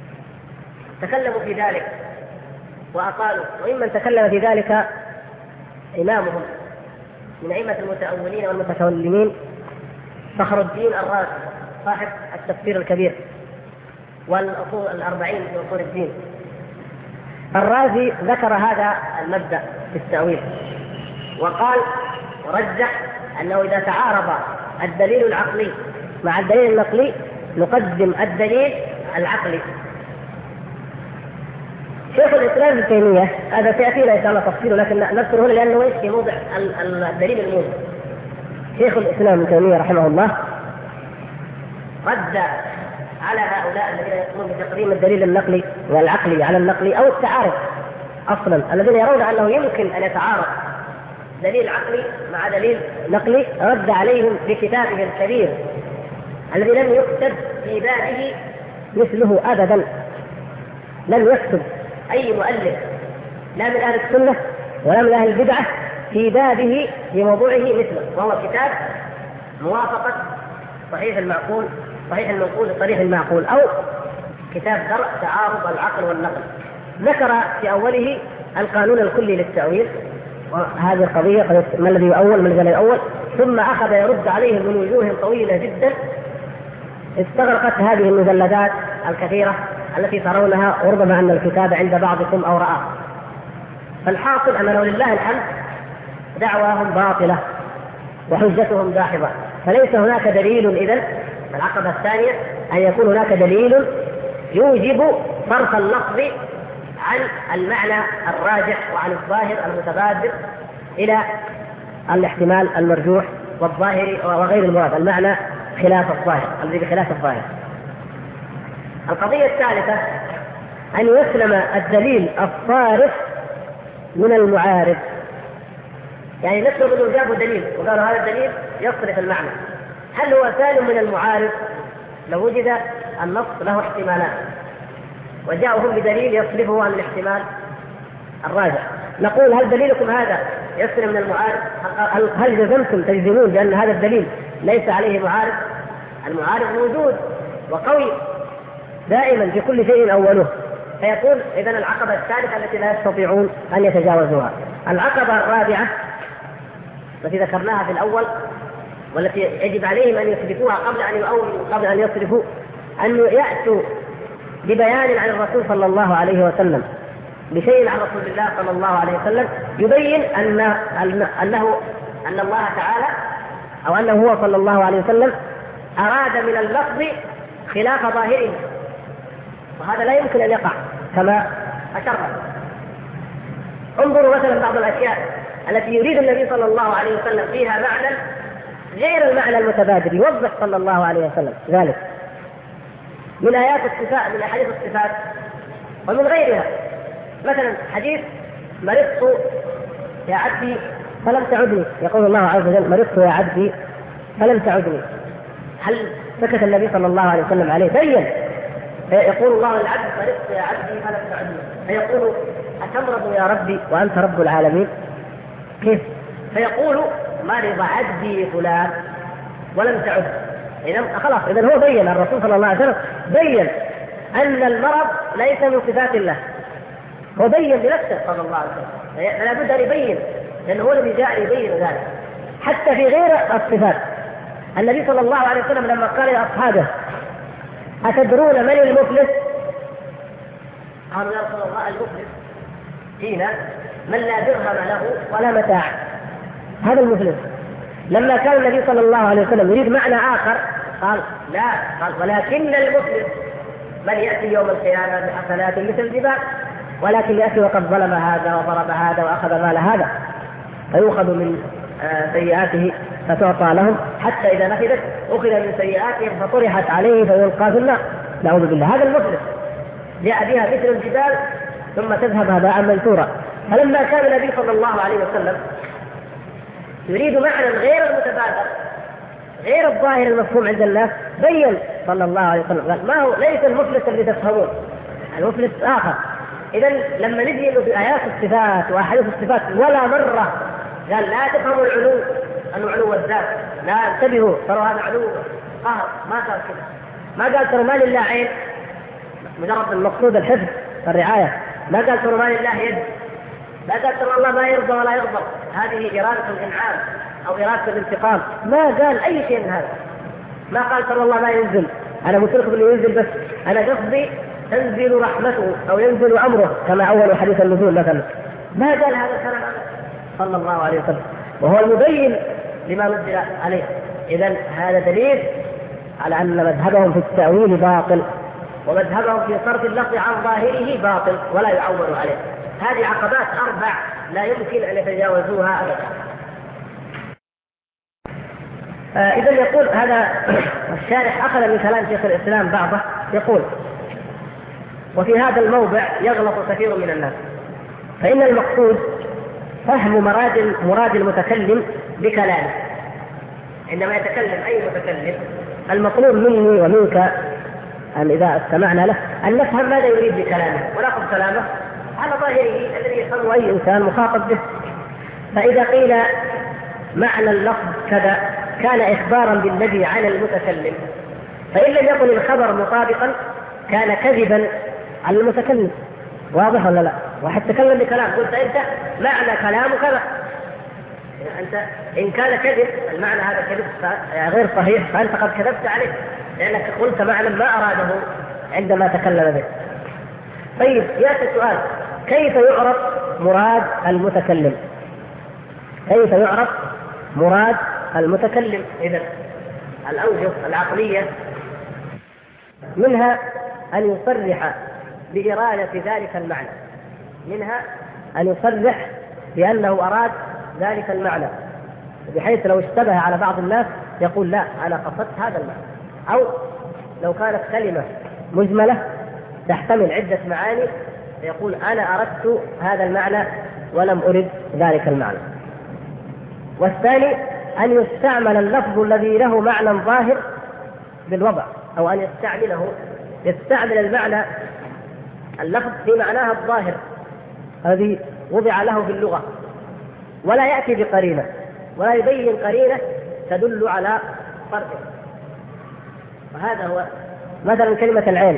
تكلموا في ذلك وأقالوا، وإمن تكلم في ذلك إمامهم من أئمة المتأولين والمتكلمين فخر الدين الرازي صاحب التفسير الكبير والأصول 40 في أصول الدين. الرازي ذكر هذا المبدأ في التأويل وقال ورجح أنه إذا تعارض الدليل العقلي مع الدليل النقلي نقدم الدليل العقلي. شيخ الإسلام ابن تيمية هذا سيأتينا إن شاء الله تفصيله، لكن نذكره هنا لأنه في موضع الدليل الموجب. شيخ الإسلام ابن تيمية رحمه الله رد على هؤلاء الذين يقومون بتقديم الدليل النقلي والعقلي على النقلي أو التعارض أصلا، الذين يرون أنه يمكن أن يتعارض دليل عقلي مع دليل نقلي. رد عليهم بكتابه الكبير الذي لم يكتب في بابه مثله أبدا، لم يكتب أي مؤلف لا من أهل السنة ولا من أهل البدعة في بابه في موضوعه مثله، وهو كتاب موافقة صحيح المعقول صحيح المنقول لصريح المعقول، أو كتاب درء تعارض العقل والنقل. ذكر في أوله القانون الكلي للتأويل، وهذه القضية ما الذي يؤول ما الذي لا يؤول، ثم أخذ يرد عليهم من وجوه طويلة جدا استغرقت هذه المجلدات الكثيرة التي ترونها، وربما أن الكتاب عند بعضكم أو رآه. فالحاصل أنه لله الحمد دعواهم باطلة وحجتهم داحضة، فليس هناك دليل إذن. العقبة الثانية أن يكون هناك دليل يوجب صرف اللفظ عن المعنى الراجح وعن الظاهر المتبادر إلى الاحتمال المرجوح والظاهر وغير المراد، المعنى خلاف الظاهر الذي بخلاف الظاهر. القضية الثالثة أن يسلم الدليل الصارف من المعارض. يعني نفرض أنه جابوا دليل وقالوا هذا الدليل يصرف المعنى، هل هو سالم من المعارض؟ لو وجد النص له احتمالات وجاءهم بدليل يصرفه عن الاحتمال الراجح، نقول هل دليلكم هذا يسلم من المعارض؟ هل جزمتم تجزمون بأن هذا الدليل ليس عليه معارض؟ المعارض موجود وقوي دائما في كل شيء أوله. فيقول إذن العقبة الثالثة التي لا يستطيعون أن يتجاوزوها. العقبة الرابعة التي ذكرناها في الأول والتي يجب عليهم أن يثبتوها قبل أن يؤولوا قبل أن يصرفوا، أن يأتوا ببيان عن الرسول صلى الله عليه وسلم بشيء عن رسول الله صلى الله عليه وسلم يبين أن الله تعالى أو أنه هو صلى الله عليه وسلم أراد من اللفظ خلاف ظاهره، وهذا لا يمكن أن يقع كما أشرنا. انظروا مثلا بعض الأشياء التي يريد النبي صلى الله عليه وسلم فيها معنى غير المعنى المتبادر، يوضح صلى الله عليه وسلم ذلك من آيات الصفات من أحاديث الصفات ومن غيرها. مثلا حديث مرضت يا عبدي فلم تعدني، يقول الله عز وجل مرضت يا عبدي فلم تعدني. هل سكت النبي صلى الله عليه وسلم عليه؟ بين. يقول الله للعبد مرضت يا عبدي فلم تعدني، فيقول أتمرض يا ربي وأنت رب العالمين؟ كيف؟ فيقول مرض عبدي فلان ولم تعد. إذن خلاص، إذن هو بين، الرسول صلى الله عليه وسلم بين أن المرض ليس من صفات الله، هو بين بنفسه صلى الله عليه وسلم، فلا بد أن يبين، لأنه هو الذي جاء يبين ذلك. حتى في غير الصفات النبي صلى الله عليه وسلم لما قال لأصحابه أتدرون من المفلس؟ قالوا يا رسول الله المفلس فينا من لا درهم له ولا متاع، هذا المفلس. لما كان النبي صلى الله عليه وسلم يريد معنى آخر قال لا، قال ولكن المفلس من يأتي يوم القيامة بحسنات مثل الجبال، ولكن يأتي وقد ظلم هذا وضرب هذا وأخذ مال هذا، فيؤخذ من سيئاته فتعطى لهم، حتى إذا نفدت أخذ من سيئاتهم فطرحت عليه فيلقى في النار، نعوذ بالله. هذا المفلس جاء بها مثل الجبال ثم تذهب هباء منثورا. فلما كان النبي صلى الله عليه وسلم يريد معنى غير المتبادر غير الظاهر المفهوم عند الناس، بين صلى الله عليه وسلم قال ما هو ليس المفلس الذي تفهمون، المفلس آخر. إذن لما نجي له بآيات الصفات وأحاديث الصفات ولا مرة قال لا تفهموا العلو، العلو الذات، لا انتبهوا ترى هذا علو قهر، ما قال كذا، ما قال ترى ما لله عين مجرد المقصود الحفظ الرعاية، ما قال ترى ما لله يد لا قال ترى الله ما يرضى ولا يغضب، هذه إرادة الإنعام أو إرادة الانتقام، ما قال أي شيء من هذا. ما قال ترى الله ما ينزل، أنا قلت لكم إنه ينزل، بس أنا قصدي تنزل رحمته أو ينزل أمره كما أول حديث النزول مثلا. ما قال هذا الكلام صلى الله عليه وسلم، وهو المبين لما نزل عليه. إذن هذا دليل على أن مذهبهم في التأويل باطل، ومذهبهم في صرف اللفظ عن ظاهره باطل ولا يعول عليه. هذه عقبات 4 لا يمكن أن يتجاوزوها أبدا. إذا يقول هذا الشارح أخذ من كلام شيخ الإسلام بعضه، يقول: وفي هذا الموضع يغلط كثير من الناس، فإن المقصود فهم مراد المتكلم بكلامه. عندما يتكلم أي متكلم المطلوب مني ومنك أن إذا استمعنا له أن نفهم ماذا يريد بكلامه ونأخذ كلامه على ظاهره الذي يفهمه أي إنسان مخاطب به. فإذا قيل معنى اللفظ كذا كان إخبارا بالذي على المتكلم، فإن لم يكن الخبر مطابقا كان كذبا على المتكلم. واضح ولا لا؟ واحد تكلم بكلام قلت أنت معنى كلامه كذا، أنت إن كان كذب المعنى هذا كذب غير صحيح فأنت قد كذبت عليه، لأنك قلت معنى ما أراده عندما تكلم به. طيب يأتي السؤال: كيف يعرف مراد المتكلم؟ كيف يعرف مراد المتكلم؟ إذن الأوجه العقلية منها أن يصرح بإرادة ذلك المعنى، منها أن يصرح بأنه أراد ذلك المعنى، بحيث لو اشتبه على بعض الناس يقول لا أنا قصدت هذا المعنى. أو لو كانت كلمة مجملة تحتمل عدة معاني يقول أنا أردت هذا المعنى ولم أرد ذلك المعنى. والثاني أن يستعمل اللفظ الذي له معنى ظاهر بالوضع، أو أن يستعمل المعنى اللفظ في معناها الظاهر الذي وضع له في اللغة، ولا يأتي بقرينة ولا يبين قرينة تدل على فرقه. وهذا هو مثلا كلمة العين.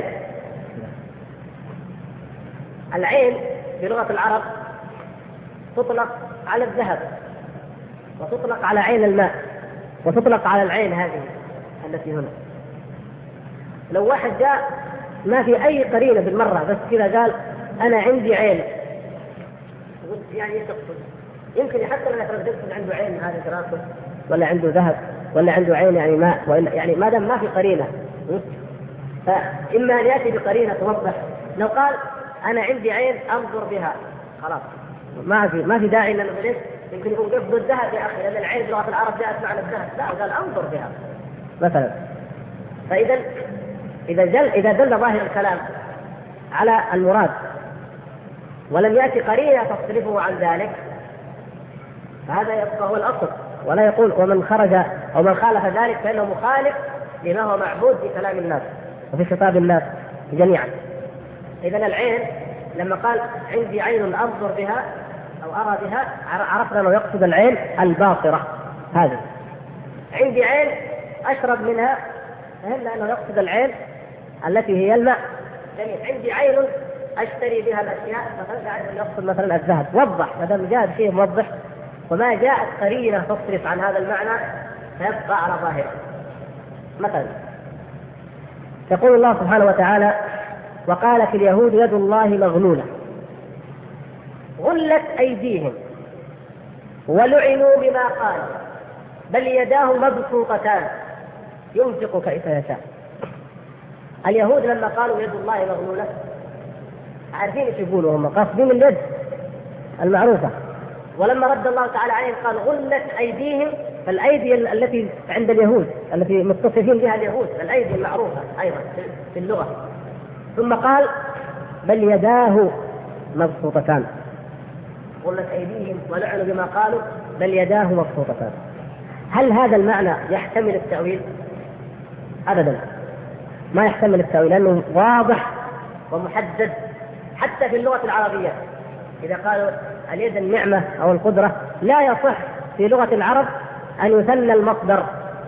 العين بلغة العرب تطلق على الذهب، وتطلق على عين الماء، وتطلق على العين هذه التي هنا. لو واحد جاء ما في أي قرينة بالمرة بس كذا قال أنا عندي عين، يعني تقصد يمكن حتى لو يتردد عنده عين هذا دراسة ولا عنده ذهب ولا عنده عين يعني ماء، وإلا يعني ما دام ما في قرينة، فإما أن يأتي بقرينة توضح. لو قال أنا عندي عين أنظر بها خلاص ما في داعي أن نبدأ. يمكن يكون قصد الذهب يا أخي، لأن العين بلغة العرب جاءت معنى الذهب، لا قال أنظر بها مثلا. فإذا إذا دل ظاهر الكلام على المراد ولم يأتي قرينة تصرفه عن ذلك فهذا يبقى هو الأصل، ولا يقول ومن خرج أو من خالف ذلك فإنه مخالف لما هو معبود في كلام الناس وفي خطاب الناس جميعا. إذن العين لما قال عندي عين أنظر بها أو أرى بها عرفنا أنه يقصد العين الباصرة. هذه عندي عين أشرب منها، فهمنا أنه يقصد العين التي هي الماء. عندي عين أشتري بها الأشياء، مثلا يقصد مثلا الذهب. وضح ما دام جاء شيء موضح وما جاءت قرينة تصرف عن هذا المعنى فيبقى على ظاهره. مثلا يقول الله سبحانه وتعالى: وقالت اليهود يد الله مغلولة غلت أيديهم ولعنوا بما قالوا بل يداه مبسوطتان ينفق كيف يشاء. اليهود لما قالوا يد الله مغلولة عارفين ايش يقولوا، هم قاصدين اليد المعروفة. ولما رد الله تعالى عليهم قال غلت أيديهم، فالأيدي التي عند اليهود التي متصفين بها اليهود الأيدي المعروفة أيضا في اللغة. ثم قال بل يداه مبسوطتان، غلت أيديهم ولعنوا بما قالوا بل يداه مبسوطتان. هل هذا المعنى يحتمل التأويل؟ أبدا ما يحتمل التأويل، لأنه واضح ومحدد حتى في اللغة العربية. إذا قالوا اليد النعمة أو القدرة لا يصح في لغة العرب أن يثنى المصدر،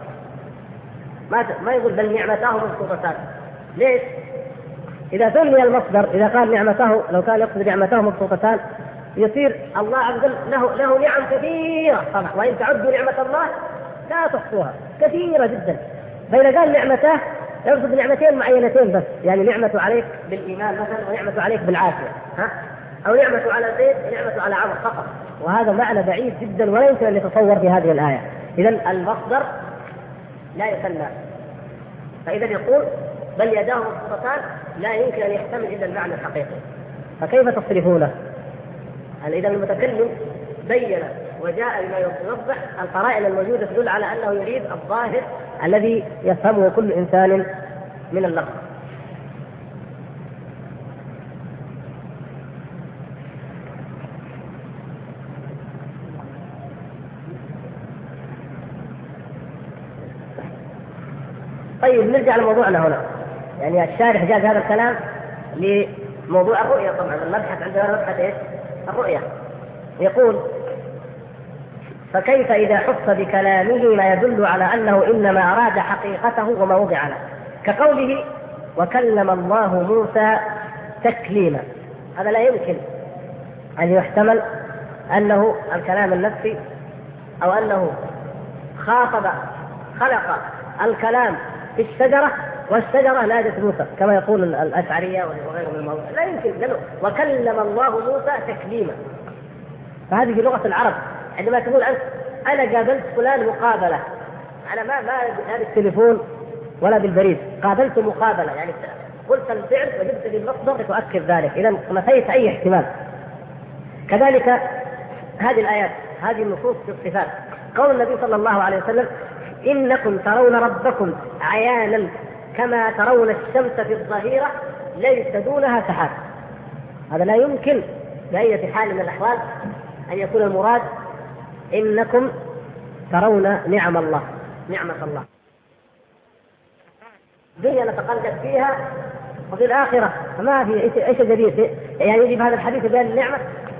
ما يقول بل نعمته مبسوطتان. ليش؟ إذا ثني المصدر، إذا قال نعمته، لو كان يقصد نعمته مبسوطتان يصير الله عز وجل له نعم كثيرة طبعا، وإن تعدوا نعمة الله لا تحصوها، كثيرة جدا. فإذا قال نعمته يقصد نعمتين معينتين بس، يعني نعمة عليك بالإيمان مثلا، ونعمة عليك بالعافية، أو نعمة على زيد ونعمة على عمر فقط، وهذا معنى بعيد جدا ولا يمكن أن يتصور في هذه الآية. إذن المصدر لا يثنى، فإذا يقول بل يداه مبسوطتان لا يمكن أن يحتمل إلا المعنى الحقيقي، فكيف تصرفونه؟ إذا المتكلم بين وجاء بما يوضح القرائن الموجودة تدل على أنه يريد الظاهر الذي يفهمه كل إنسان من اللفظ. طيب نرجع لموضوعنا هنا. يعني الشارح جاز هذا الكلام لموضوع الرؤية، طبعا المبحث عندنا مبحث ايش؟ الرؤية. يقول فكيف إذا حص بكلامه ما يدل على أنه إنما أراد حقيقته وما وضع له، كقوله وكلم الله موسى تكليما. هذا لا يمكن أن يحتمل أنه الكلام النفسي، أو أنه خلق الكلام في الشجرة والشجرة نادت موسى كما يقول الأشعرية وغيرهم من الموضوع. لا يمكن، وكلم الله موسى تكليما. فهذه في لغة العرب عندما تقول أنت أنا قابلت فلان مقابلة، أنا ما هذا التليفون ولا بالبريد، قابلت مقابلة، يعني قلت الفعل وجبت بالمصدر تؤكد ذلك، إذا نفيت أي احتمال. كذلك هذه الآيات، هذه النصوص في الصفات، قول النبي صلى الله عليه وسلم إنكم ترون ربكم عيانا كما ترون الشمس في الظهيرة ليس دونها سحاب. هذا لا يمكن بأي حال من الأحوال أن يكون المراد إنكم ترون نعمة الله. الدنيا نتقلب فيها وفي الآخرة ما في إيش جديد، يعني يجب هذا الحديث بيان النعمة.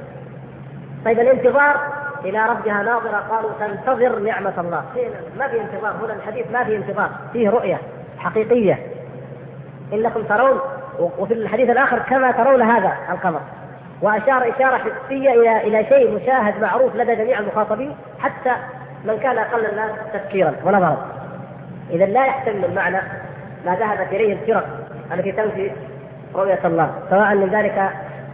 طيب الانتظار إلى ربها ناظرة، قالوا تنتظر نعمة الله، ما في انتظار هنا، الحديث ما في انتظار، فيه رؤية حقيقية. إنكم ترون، وفي الحديث الآخر كما ترون هذا القمر، وأشار إشارة حسية إلى شيء مشاهد معروف لدى جميع المخاطبين حتى من كان أقل الناس تفكيرا ونظرا. إذا لا يحتمل المعنى ما ذهبت إليه الفرق التي تنفي رؤية الله، سواء من ذلك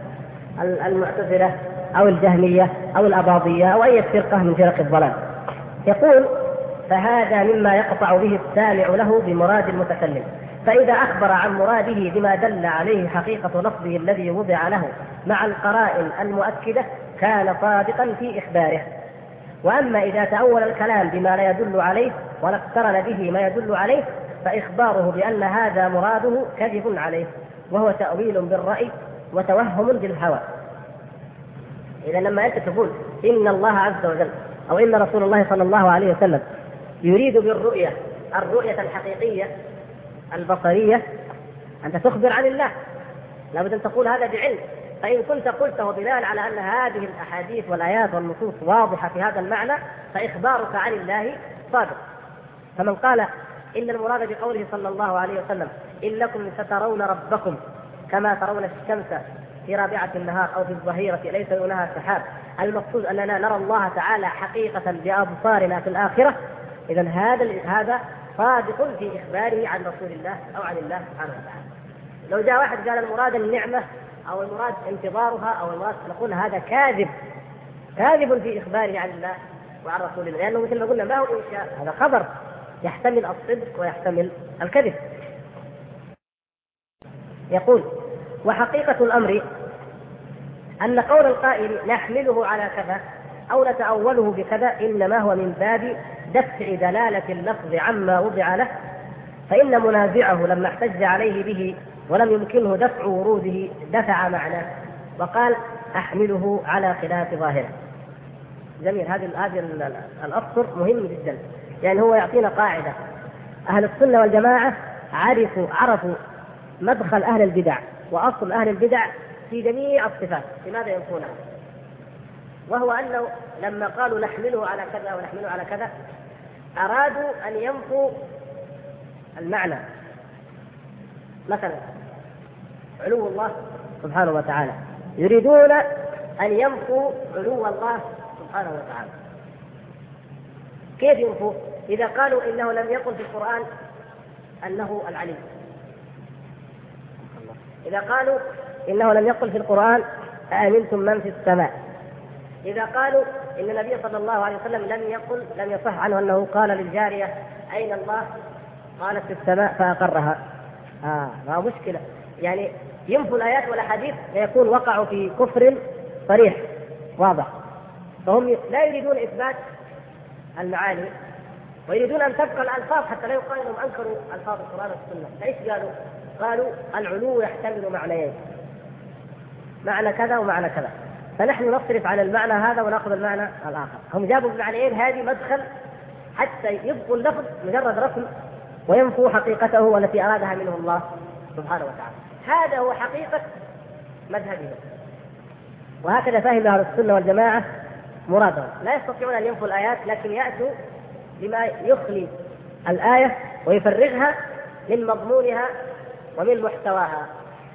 المعتزلة أو الجهمية أو الأباضية أو أي فرقة من فرق الضلال. يقول فهذا مما يقطع به السامع له بمراد المتكلم، فإذا أخبر عن مراده بما دل عليه حقيقة لفظه الذي وضع له مع القرائن المؤكدة كان صادقا في إخباره. وأما إذا تأول الكلام بما لا يدل عليه ولا اقترن به ما يدل عليه فإخباره بأن هذا مراده كذب عليه، وهو تأويل بالرأي وتوهم بالهوى. إذا لما أنت تقول إن الله عز وجل أو إن رسول الله صلى الله عليه وسلم يريد بالرؤية الرؤية الحقيقية البصرية، أنت تخبر عن الله، لابد أن تقول هذا بعلم. فإن كنت قلته بناء على أن هذه الأحاديث والآيات والنصوص واضحة في هذا المعنى فإخبارك عن الله صادق. فمن قال إن المراد بقوله صلى الله عليه وسلم إنكم سترون ربكم كما ترون الشمس في رابعة النهار أو في الظهيرة ليس دونها سحاب، المقصود أننا نرى الله تعالى حقيقة بأبصارنا في الآخرة، إذن هذا صادق في إخباره عن رسول الله أو عن الله سبحانه وتعالى. لو جاء واحد قال المراد النعمة أو المراد انتظارها أو المراد، نقول هذا كاذب في إخباره عن الله وعن رسول الله، لأنه مثل ما قلنا ما هو إنشاء، هذا خبر يحتمل الصدق ويحتمل الكذب. يقول وحقيقة الأمر أن قول القائل نحمله على كذا أو نتأوله بكذا إنما هو من باب دفع دلالة اللفظ عما وضع له، فإن منازعه لما احتج عليه به ولم يمكنه دفع وروده دفع معناه وقال أحمله على خلاف ظاهره. جميل، هذه الأسطر مهم جدا، يعني هو يعطينا قاعدة. أهل السنة والجماعة عرفوا مدخل أهل البدع وأصل أهل البدع في جميع الصفات، لماذا ينفونها؟ وهو أنه لما قالوا نحمله على كذا ونحمله على كذا أرادوا أن ينفوا المعنى. مثلا علو الله سبحانه وتعالى، يريدون أن ينفوا علو الله سبحانه وتعالى. كيف ينفوا؟ إذا قالوا إنه لم يقل في القرآن أنه العليم، إذا قالوا إنه لم يقل في القرآن أأمنتم من في السماء، إذا قالوا إن النبي صلى الله عليه وسلم لم يصح عنه أنه قال للجارية أين الله؟ قالت في السماء فأقرها. ما مشكلة، يعني ينفوا الآيات والأحاديث فيكون وقعوا في كفر صريح واضح. فهم لا يريدون إثبات المعاني ويريدون أن تبقى الألفاظ حتى لا يقال أنهم أنكروا ألفاظ القرآن والسنة. فإيش قالوا؟ قالوا العلو يحتمل معنيين، معنى كذا ومعنى كذا، فنحن نصرف عن المعنى هذا ونأخذ المعنى الآخر. هم جابوا المعنيين هذه مدخل حتى يبقوا اللفظ مجرد رسم وينفوا حقيقته والتي أرادها منه الله سبحانه وتعالى. هذا هو حقيقة مذهبهم، وهكذا فهم أهل السنة والجماعة مرادهم. لا يستطيعون أن ينفوا الآيات، لكن يأتوا بما يخلي الآية ويفرغها من مضمونها ومن محتواها.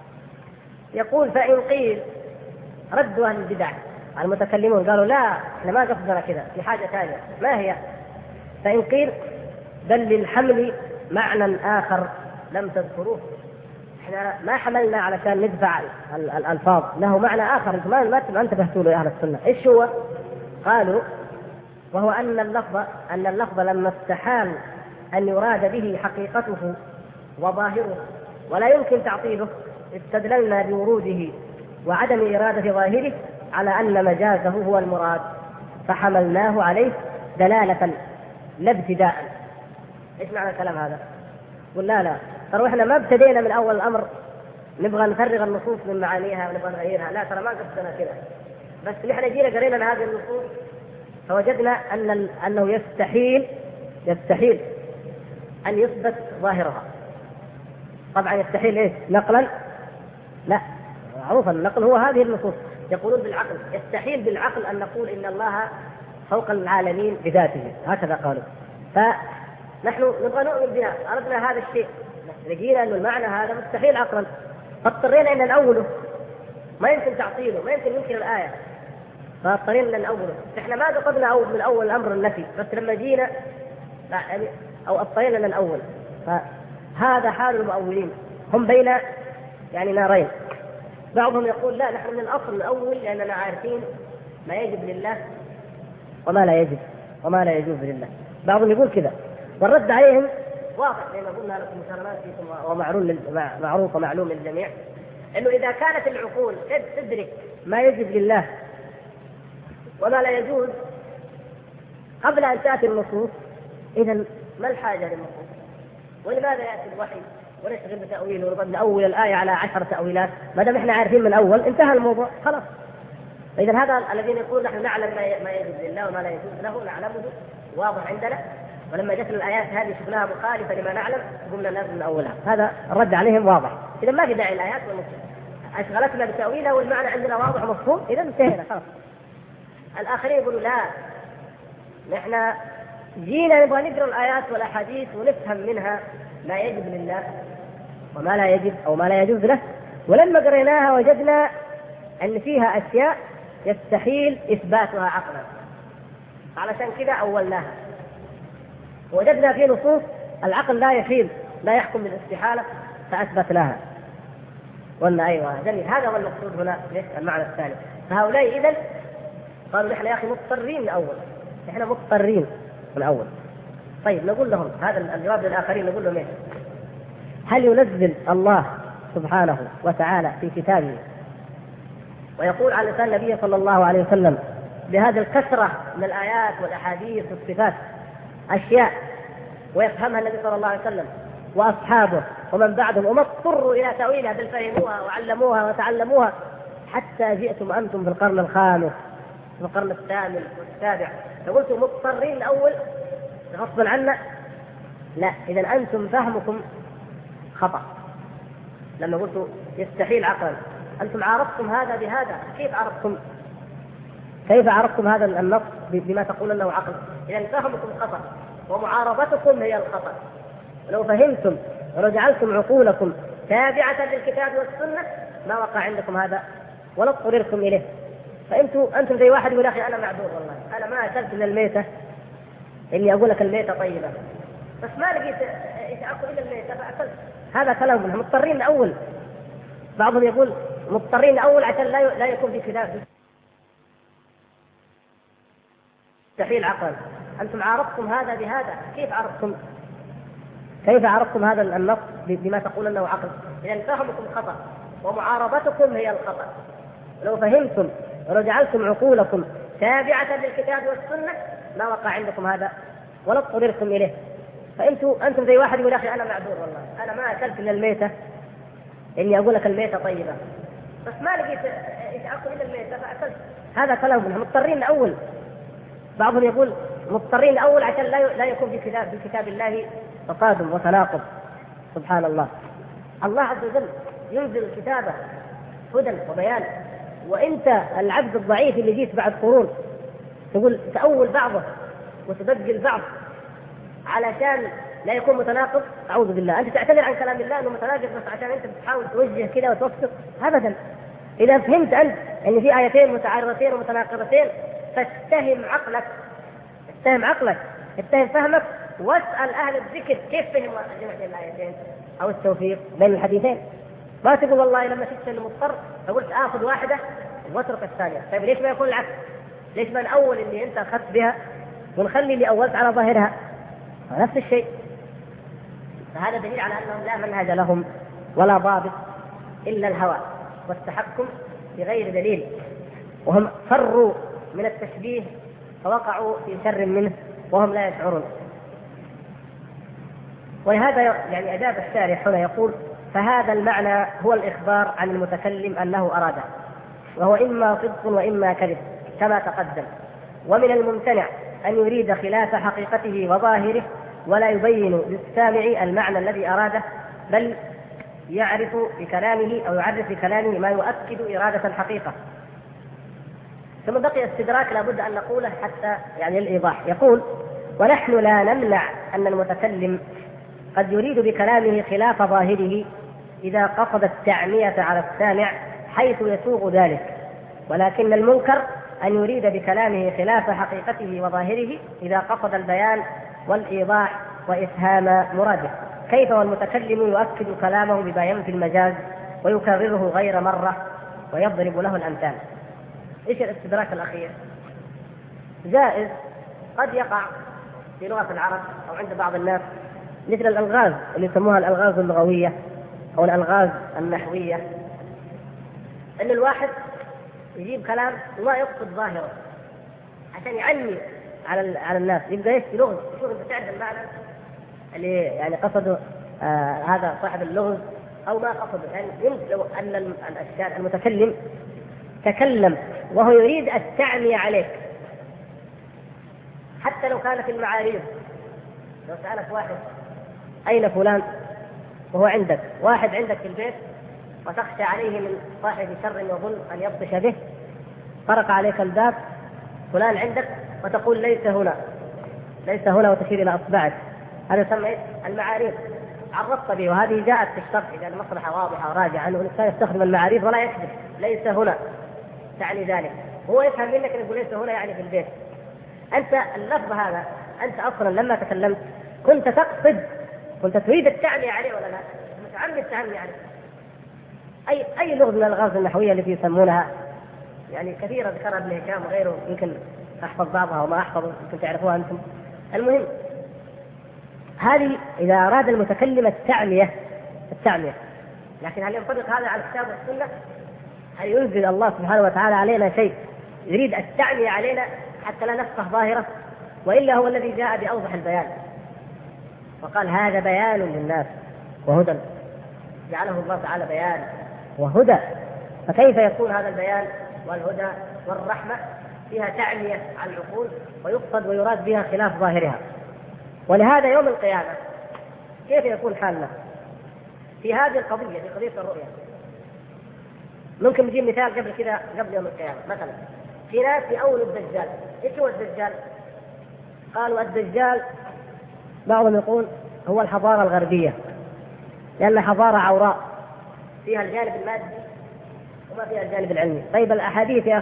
يقول فإن قيل، ردوا أهل البدع المتكلمون قالوا لا احنا ما قصدنا كذا، في حاجة ثانية. ما هي؟ فإن قيل بل للحمل معنى آخر لم تذكروه، احنا ما حملنا علشان ندفع الألفاظ، له معنى آخر ما انتبهتوا له يا أهل السنة. إيش هو؟ قالوا وهو أن اللفظ لما استحال أن يراد به حقيقته وظاهره ولا يمكن تعطيله، استدللنا بوروده وعدم إرادة ظاهره على أن مجازه هو المراد فحملناه عليه دلالة لا ابتداء. إيش معنى الكلام هذا؟ قل لا ترى احنا ما ابتدينا من أول الأمر نبغى نفرغ النصوص من معانيها ونبغى نغيرها، لا ترى ما قصدنا كذا، بس نحن جينا قرينا هذه النصوص فوجدنا أنه يستحيل أن يثبت ظاهرها. طبعا يستحيل إيش؟ نقلا؟ لا، معروف النقل هو هذه النصوص. يقولون بالعقل، يستحيل بالعقل أن نقول إن الله فوق العالمين بذاته، هكذا قالوا. فنحن نبغى نؤمن بها، أردنا هذا الشيء، لقينا أن المعنى هذا مستحيل عقلا، فاضطرينا أن نأوله، ما يمكن تعطيله، ما يمكن ننكر الآية، فاضطرينا أن نأوله. إحنا ما قصدنا من أول الأمر النفي، بس لما جينا يعني أو اضطرينا أن نأول. فهذا حال المؤولين، هم بين يعني نارين. بعضهم يقول لا نحن من الأصل نأول لأننا عارفين ما يجب لله وما لا يجب وما لا يجوز لله. بعضهم يقول كذا، والرد عليهم واضح زي ما قلنا لكم مسلمات فيكم ومعروف ومعلوم للجميع، انه اذا كانت العقول تدرك ما يجب لله وما لا يجوز قبل ان تاتي النصوص، اذا ما الحاجه للنصوص؟ ولماذا ياتي الوحي ونشغل بتاويله ونقعد ناول الايه على 10 تاويلات؟ ما دام احنا عارفين من الاول انتهى الموضوع خلاص. فاذا هذا الذين يقولون نحن نعلم ما يجب لله وما لا يجوز له نعلمه واضح عندنا، ولما جت الآيات هذه شفناها مخالفة لما نعلم قلنا لازم من أولها. هذا الرد عليهم واضح. إذا ما في داعي الآيات والنصوص، أشغلتنا بتأويلها والمعنى عندنا واضح ومفهوم، إذا انتهينا خلاص. الآخرين يقولوا لا، نحن جينا نبغى نقرأ الآيات والأحاديث ونفهم منها ما يجب لله وما لا يجب أو ما لا يجوز له، ولما قريناها وجدنا أن فيها أشياء يستحيل إثباتها عقلا، علشان كذا أولناها. وجدنا في نصوص العقل لا يحيل لا يحكم بالاستحالة فأثبتناها. قلنا أيوة جميل، هذا هو المقصود هنا المعنى الثاني. فهؤلاء إذن قالوا نحن يا أخي مضطرين من أول، نحن مضطرين من أول. طيب نقول لهم هذا الجواب للآخرين، نقول لهم إيه؟ هل ينزل الله سبحانه وتعالى في كتابه ويقول على لسان النبي صلى الله عليه وسلم بهذه الكثرة من الآيات والأحاديث والصفات أشياء ويفهمها النبي صلى الله عليه وسلم وأصحابه ومن بعدهم وما اضطروا إلى تأويلها بل فهموها وعلموها وتعلموها حتى جئتم أنتم في القرن الخامس في القرن الثامن والسابع فقلتم مضطرين الأول غصبا عنا؟ لا، إذا أنتم فهمكم خطأ. لما قلتوا يستحيل عقلا أنتم عارضتم هذا بهذا، كيف عرفتم هذا النص بما تقول انه عقل؟ اذا فهمكم خطأ ومعارضتكم هي الخطأ. لو فهمتم ولو جعلتم عقولكم تابعة للكتاب والسنة ما وقع عندكم هذا ولا اضطررتم اليه. فانتم زي واحد يقول يا اخي انا معذور والله، انا ما اكلت من الميته اللي اقول لك الميته طيبه، بس ما لقيت اكل الا الميته فاكلت. هذا كلام منهم، مضطرين نأول. بعضهم يقول مضطرين نأول عشان لا يكون في خلاف مستحيل عقل. انتم عارضتم هذا بهذا، كيف عرفتم هذا النص بما تقول انه عقل؟ اذا فهمكم خطأ ومعارضتكم هي الخطأ. لو فهمتم ولو جعلتم عقولكم تابعة للكتاب والسنة ما وقع عندكم هذا ولا اضطررتم اليه. فانتم زي واحد يقول يا اخي انا معذور والله، انا ما اكلت من الميتة اني اقول لك الميتة طيبة، بس ما لقيت اكل الا الميتة فاكلت. هذا كلام منهم، مضطرين نأول. بعضهم يقول مضطرين نأول عشان لا يكون في كتاب الله تصادم وتناقض. سبحان الله، الله عز وجل ينزل كتابه هدى وبيان، وانت العبد الضعيف اللي جيت بعد قرون تقول تأول بعضه وتبدل بعض علشان لا يكون متناقض. أعوذ بالله، أنت تعتذر عن كلام الله أنه متناقض بس عشان أنت بتحاول توجه كذا وتوفق. أبدا، إذا فهمت أنت أن في آيتين متعارضتين ومتناقضتين فاتهم عقلك، اتهم فهمك، واسأل أهل الذكر كيف فهموا جمع الآيتين أو التوفيق بين الحديثين. ما تقول والله لما شفت المضطر فقلت آخذ واحدة واترك الثانية. طيب ليش ما يكون العكس؟ ليش ما نأول اللي أنت أخذت بها ونخلي اللي أولت على ظاهرها؟ نفس الشيء. فهذا دليل على أنهم لا منهج لهم ولا ضابط إلا الهوى والتحكم بغير دليل، وهم فروا من التشبيه فوقعوا في شر منه وهم لا يشعرون. ولهذا يعني أجاب الشارح هنا يقول: فهذا المعنى هو الإخبار عن المتكلم أنه أراده، وهو إما صدق وإما كذب كما تقدم. ومن الممتنع أن يريد خلاف حقيقته وظاهره ولا يبين للسامع المعنى الذي أراده، بل يعرف بكلامه ما يؤكد إرادة الحقيقة. ثم بقي استدراك لابد أن نقوله حتى يعني الإيضاح. يقول: ونحن لا نمنع أن المتكلم قد يريد بكلامه خلاف ظاهره إذا قصد التعمية على السامع حيث يسوغ ذلك، ولكن المنكر أن يريد بكلامه خلاف حقيقته وظاهره إذا قصد البيان والإيضاح وإفهام مراده. كيف والمتكلم يؤكد كلامه بما ينفي المجاز ويكرره غير مرة ويضرب له الأمثال. إيش الاستدراك الأخير؟ جائز قد يقع في لغة العرب أو عند بعض الناس مثل الألغاز اللي يسموها الألغاز اللغوية أو الألغاز النحوية، أن الواحد يجيب كلام وما يقصد ظاهره عشان يعلمي على الناس، يبقى ايش لغز. شوف انت تعرف المعنى اللي يعني قصده هذا صاحب اللغز او ما قصده. يعني لو ان المتكلم تكلم وهو يريد التعمية عليك، حتى لو كان في المعاريض. لو سألك واحد أين فلان وهو عندك، واحد عندك في البيت وتخشى عليه من صاحب شر يظن أن يبطش به، طرق عليك الباب، فلان عندك، وتقول ليس هنا وتشير إلى أصبعك، هذا يسمى المعاريض. عرضت به، وهذه جاءت في الشرح إذا المصلحة واضحة وراجعة أنه الإنسان يستخدم المعاريض ولا يكذب. ليس هنا تعني ذلك، هو يفهم منك أن يقول ليس هنا يعني في البيت. أنت اللفظ هذا أنت أصلا لما تكلمت كنت تريد التعمية عليه ولا لا؟ متعمد التعمية عليه. أي لغة من الألغاز النحوية التي يسمونها يعني كثيرة ذكرها ابن هشام وغيره، يمكن أحفظ بعضها وما أحفظ، يمكن تعرفوها أنتم. المهم هذه إذا أراد المتكلم التعمية، لكن هل ينطبق هذا على الكتاب والسنة؟ هل ينزل الله سبحانه وتعالى علينا شيء يريد التعمية علينا حتى لا نفقه ظاهرة؟ وإلا هو الذي جاء بأوضح البيان وقال هذا بيان للناس وهدى، جعله الله تعالى بيان وهدى. فكيف يكون هذا البيان والهدى والرحمة فيها تعمية على العقول ويقصد ويراد بها خلاف ظاهرها؟ ولهذا يوم القيامة كيف يكون حالنا في هذه القضية، في قضية الرؤية؟ ممكن نجيب مثال قبل يوم القيامة. مثلا في ناس يأولوا الدجال. ايش هو الدجال؟ قالوا الدجال بعضهم يقول هو الحضارة الغربية، لأن حضارة عوراء فيها الجانب المادي وما فيها الجانب العلمي. طيب الأحاديث يا أخي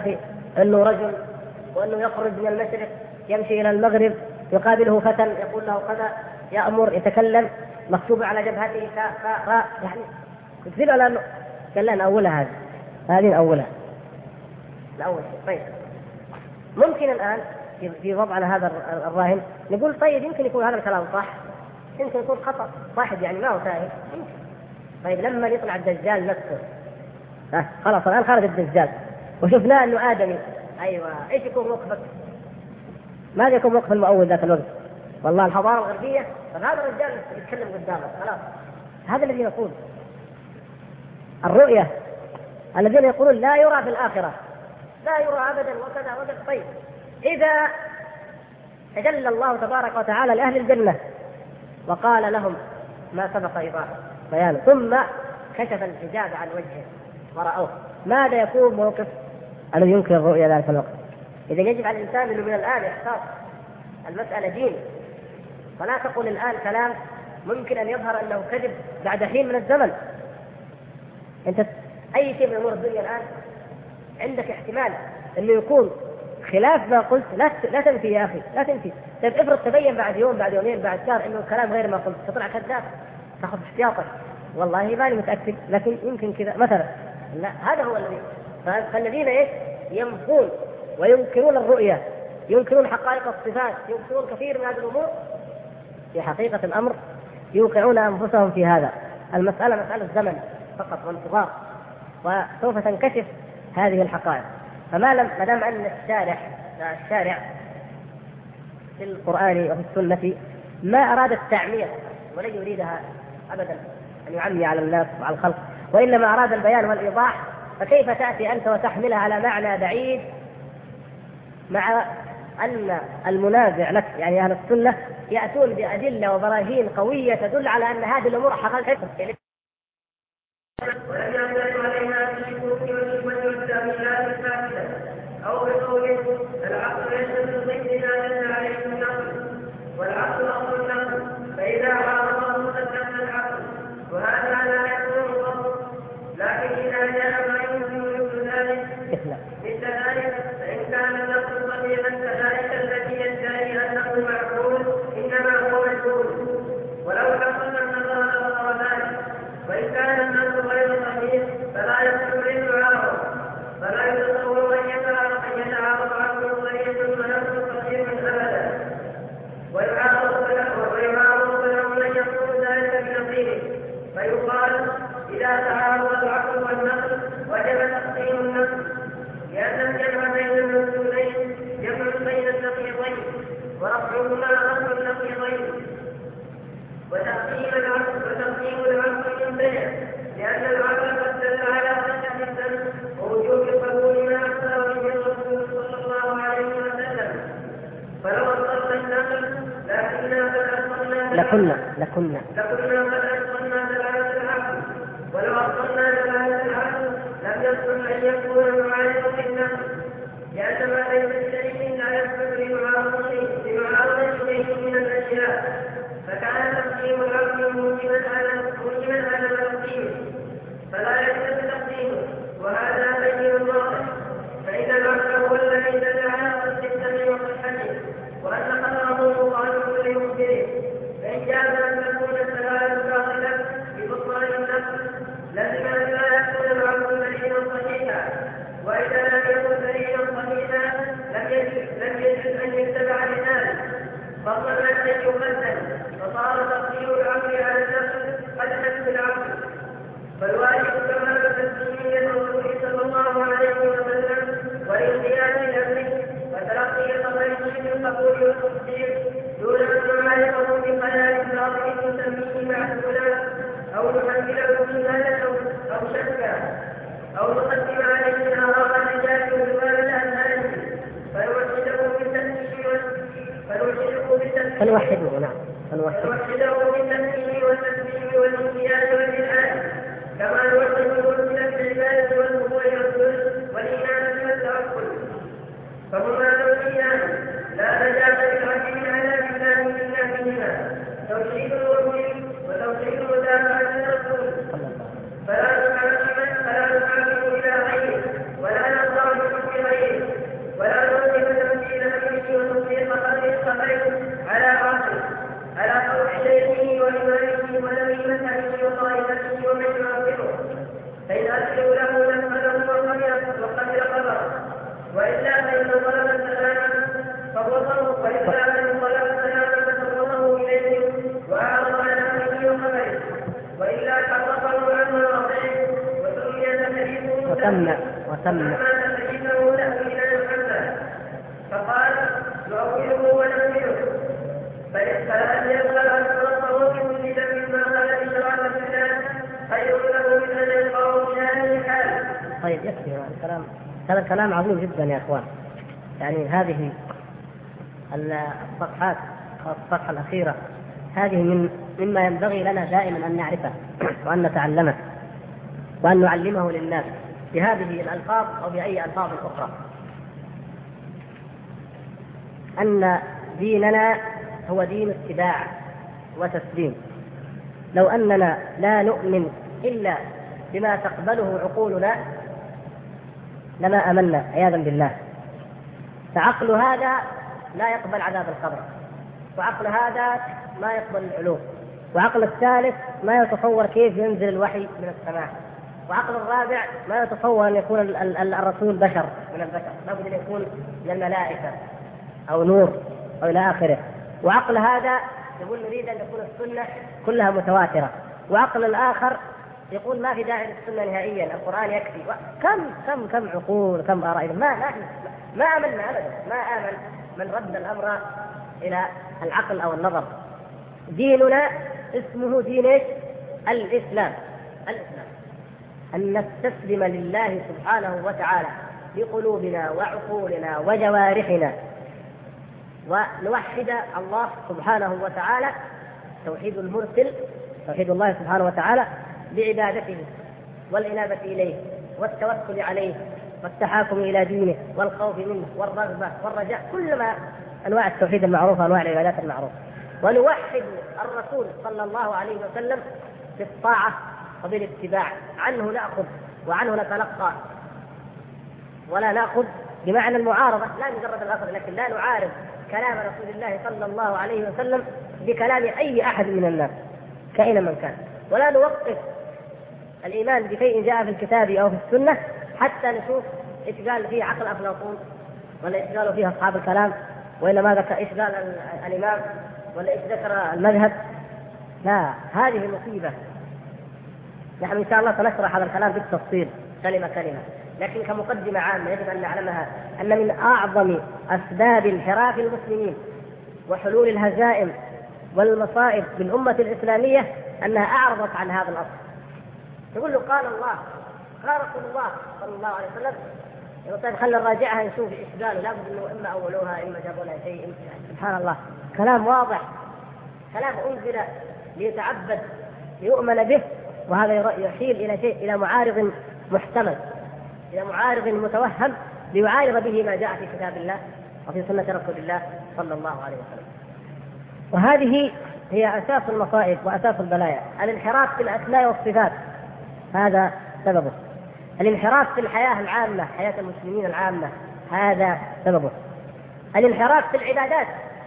أنه رجل، وأنه يخرج من المشرق يمشي إلى المغرب يقابله فتى يقول له كذا، يأمر يتكلم مكتوب على جبهته يعني تدل على أنه قال لنا أولها هذه أولها الأول. طيب ممكن الآن في وضعنا هذا الراهن نقول طيب يمكن يكون هذا الكلام صح، يمكن يكون خطأ، واحد يعني ما هو فاهم. طيب لما يطلع الدجال نفسه خلاص الآن خرج الدجال وشفناه أنه آدمي، أيوة إيش يكون موقفك؟ ماذا يكون موقف المؤول ذاك الوقت؟ والله الحضارة الغربية، فهذا الرجال يتكلم قدامك خلاص. هذا الذي نقول الرؤية، الذين يقولون لا يرى في الآخرة، لا يرى أبدا وكذا وكذا. طيب إذا تجلى الله تبارك وتعالى لأهل الجنة وقال لهم ما سبق بيانه ثم كشف الحجاب عن وجهه ورأوه، ماذا يكون موقف الذي ينكر الرؤيا ذلك الوقت؟ إذا يجب على الإنسان أنه من الآن يحتاط، المسألة دين، فلا تقول الآن كلام ممكن أن يظهر أنه كذب بعد حين من الزمن. أنت أي شيء من أمور الدنيا الآن عندك احتمال أنه يكون خلاف ما قلت، لا تنفي يا أخي، لا تنفي. طيب افرض تبين بعد يوم بعد يومين بعد شهر أنه الكلام غير ما قلت، تطلع كذاب، تأخذ احتياطك، والله ماني متأكد لكن يمكن كذا مثلا. لا، هذا هو الذي. فالذين ينفون وينكرون الرؤية، ينكرون حقائق الصفات، ينكرون كثير من هذه الأمور، في حقيقة الأمر يوقعون أنفسهم في هذا. المسألة مسألة زمن فقط وانتظار، وسوف تنكشف هذه الحقائق. ما دام أن الشارع في القرآن وفي السنة ما أراد التعمير ولن يريدها أبدا أن يعمي على الناس وعلى الخلق، وإنما أراد البيان والإيضاح، فكيف تأتي أنت وتحملها على معنى بعيد مع أن المنازع لك يعني أهل السنة يأتون بأدلة وبراهين قوية تدل على أن هذه الأمور حقيقة. أو بقوله العقل يشهد ضد ما دل عليه النقل، والعقل أصل النقل، فإذا عارضه قدم العقل، وهذا لا يكون الضبط. لكن إذا جاء ما يمكن مثل ذلك فإن كان النقل صحيحا كذلك الذي يدعي أنه معقول إنما هو مجهول، ولو حصل النظر لبطل ذلك. وإن كان النقل غير صحيح فلا يكون للمعارض، فلا يتصور أن يتعارض عقل صريح ونقل صحيح أبدا، ويعارض فله أن يكون ذلك بنظيره. فيقال إذا تعارض العقل والنقل وجب تقسيم النقل، لأن الجمع بين المنزولين جمع بين النقيضين، ورفعهما رفع النقيضين. وتقسيم العقل من بيع، لأن العقل قد دل على صحة الدم ووجوب قبول ما أخبر به الرسول صلى الله عليه وسلم. فلو أصلنا النقل لكنا قد أصلنا دلالة العقل، ولو أصلنا دلالة العقل لم يصل أن يكون معارض للنقل، لأن ما ليس بدليل لا يصل لمعارضة شيء من الأشياء، فكان تقديم العقل موجبا على تقديمه، فلا يجوز تقديمه، وهذا بين واضح. فإن العقل هو الذي دل على قصد السمع وصحته، وأن خطره مخالف لمخبره. فإن جاز أن تكون الدلالة باطلة ببطلان النقل لازم أن لا يكون العقل دليلا صحيحا، وإذا لم يكن دليلا صحيحا لم يجوز أن يتبع لذلك، فضلا عن أن يقدم، فصار تقديم العقل على النقل قدحا في العقل. فالواجب كمال تسليم الرسول صلى الله عليه وسلم والانقياد لأمره وتلقي خبره بالقبول والتصديق دون أن نعارضه بخيال باطل نسميه معسولا أو نحمله إيمانا أو شكا أو نقدم عليه آراء الرجال ورجال الأذهان فنوحده بالتسليم والتسليم والانقياد والإلحاد، كما نوحده بالعبادة والخضوع والإيمان والتوكل. فهما توحيدان لا نجاة للعبد على بالله إلا بهما، توحيد الرسول وتوحيد متابعة الرسول. فلا نحاكم إلى غيره ولا نرضى بحكم غيره، من طلب السلامة فوضه، وإذا من طلب السلامة فوضه إليه وأعرض عن أمره وخبره، وإلا حرفه عنه وأضعه وسمي تحريفه تحريفه له إلى محمد، فقال نؤوله ونحمله. فلن يقبل أن تنصره بكل ذنب ما قال إشراك بالله خير له من أن يلقاه في هذه الحال. طيب يكفي هذا الكلام عظيم جدا يا اخوان. يعني هذه الصفحات، الصفحة الأخيرة هذه مما ينبغي لنا دائما أن نعرفه وأن نتعلمه وأن نعلمه للناس بهذه الألفاظ أو بأي ألفاظ أخرى، أن ديننا هو دين اتباع وتسليم. لو أننا لا نؤمن إلا بما تقبله عقولنا لما أمنا عياذا بالله. فعقل هذا لا يقبل عذاب القبر، وعقل هذا ما يقبل العلوم، وعقل الثالث ما يتصور كيف ينزل الوحي من السماء، وعقل الرابع ما يتصور أن يكون الرسول بشر من البشر، لابد أن يكون من الملائكة أو نور أو إلى آخره. وعقل هذا يقول نريد أن تكون السنة كلها متواترة، وعقل الآخر يقول ما في داعي للسنة نهائيا، القرآن يكفي. كم عقول، كم آراء. ما آمنا أبدا، ما آمن من رد الأمر إلى العقل أو النظر. ديننا اسمه دين ايش؟ الإسلام. أن نستسلم لله سبحانه وتعالى بقلوبنا وعقولنا وجوارحنا، ونوحد الله سبحانه وتعالى توحيد المرسل، توحيد الله سبحانه وتعالى بعبادته والإنابة إليه والتوكل عليه والتحاكم إلى دينه والخوف منه والرغبة والرجاء، كل ما أنواع التوحيد المعروفة وأنواع العبادات المعروفة. ونوحد الرسول صلى الله عليه وسلم بالطاعة وبالاتباع، عنه نأخذ وعنه نتلقى، ولا نأخذ بمعنى المعارضة، لا مجرد الأخذ، لكن لا نعارض كلام رسول الله صلى الله عليه وسلم بكلام أي أحد من الناس كائنا من كان، ولا نوقف الإيمان بشيء جاء في الكتاب أو في السنة حتى نشوف إيش قال فيه عقل أفلاطون، ولا إيش قالوا فيه أصحاب الكلام، وإلا ما ذكر إيش قال الإمام، ولا إيش ذكر المذهب. لا، هذه مصيبة. نحن إن شاء الله سنشرح هذا الكلام بالتفصيل كلمة كلمة، لكن كمقدمة عامة يجب أن نعلمها أن من أعظم أسباب انحراف المسلمين وحلول الهزائم والمصائب بالأمة الإسلامية أنها أعرضت عن هذا الأصل. يقول له قال الله، قال رسول الله صلى الله عليه وسلم، يقول طيب خلنا نراجعها نشوف إيش قالوا، لابد أنه إما أولوها إما جابوا لها شيء. سبحان الله، كلام واضح، كلام أنزل ليتعبد ليؤمن به، وهذا يحيل إلى شيء، إلى معارض محتمل، إلى معارض متوهم ليعارض به ما جاء في كتاب الله وفي سنة رسول الله صلى الله عليه وسلم. وهذه هي أساس المصائب وأساس البلايا. الانحراف في الأسماء والصفات هذا سببه، الانحراف في الحياة العامة، حياة المسلمين العامة، هذا سببه، الانحراف في العبادات.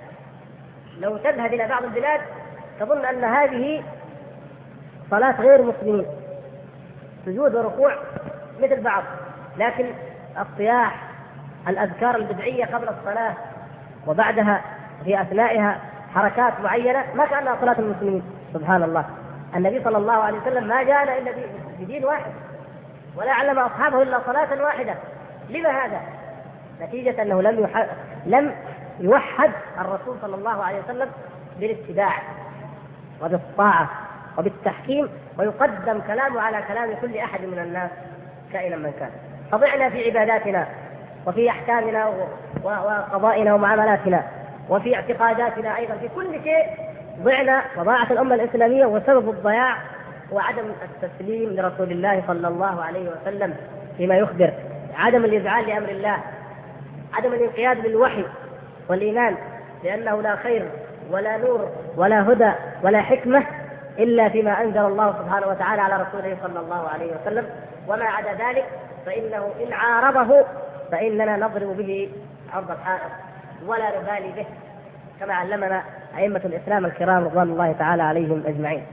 لو تذهب إلى بعض البلاد تظن أن هذه صلاة غير مسلمين، سجود وركوع مثل بعض، لكن الصياح، الأذكار البدعية قبل الصلاة وبعدها في أثنائها حركات معينة ما كأنها صلاة المسلمين. سبحان الله، النبي صلى الله عليه وسلم ما جاءنا إلا بدين واحد، ولا علم أصحابه إلا صلاة واحدة. لما هذا؟ نتيجة أنه لم يوحد الرسول صلى الله عليه وسلم بالاتباع وبالطاعة وبالتحكيم، ويقدم كلامه على كلام كل أحد من الناس كائنا من كان. فضعنا في عباداتنا وفي أحكامنا وقضائنا ومعاملاتنا وفي اعتقاداتنا أيضا، في كل شيء ضعنا وضاعت الأمة الإسلامية. وسبب الضياع هو عدم التسليم لرسول الله صلى الله عليه وسلم فيما يخبر، عدم الإذعان لأمر الله، عدم الانقياد للوحي والإيمان، لأنه لا خير ولا نور ولا هدى ولا حكمة إلا فيما أنزل الله سبحانه وتعالى على رسوله صلى الله عليه وسلم. وما عدا ذلك فإنه إن عارضه فإننا نضرب به عرض الحائط ولا نبالي به، كما علمنا أئمة الإسلام الكرام رضوان الله تعالى عليهم أجمعين.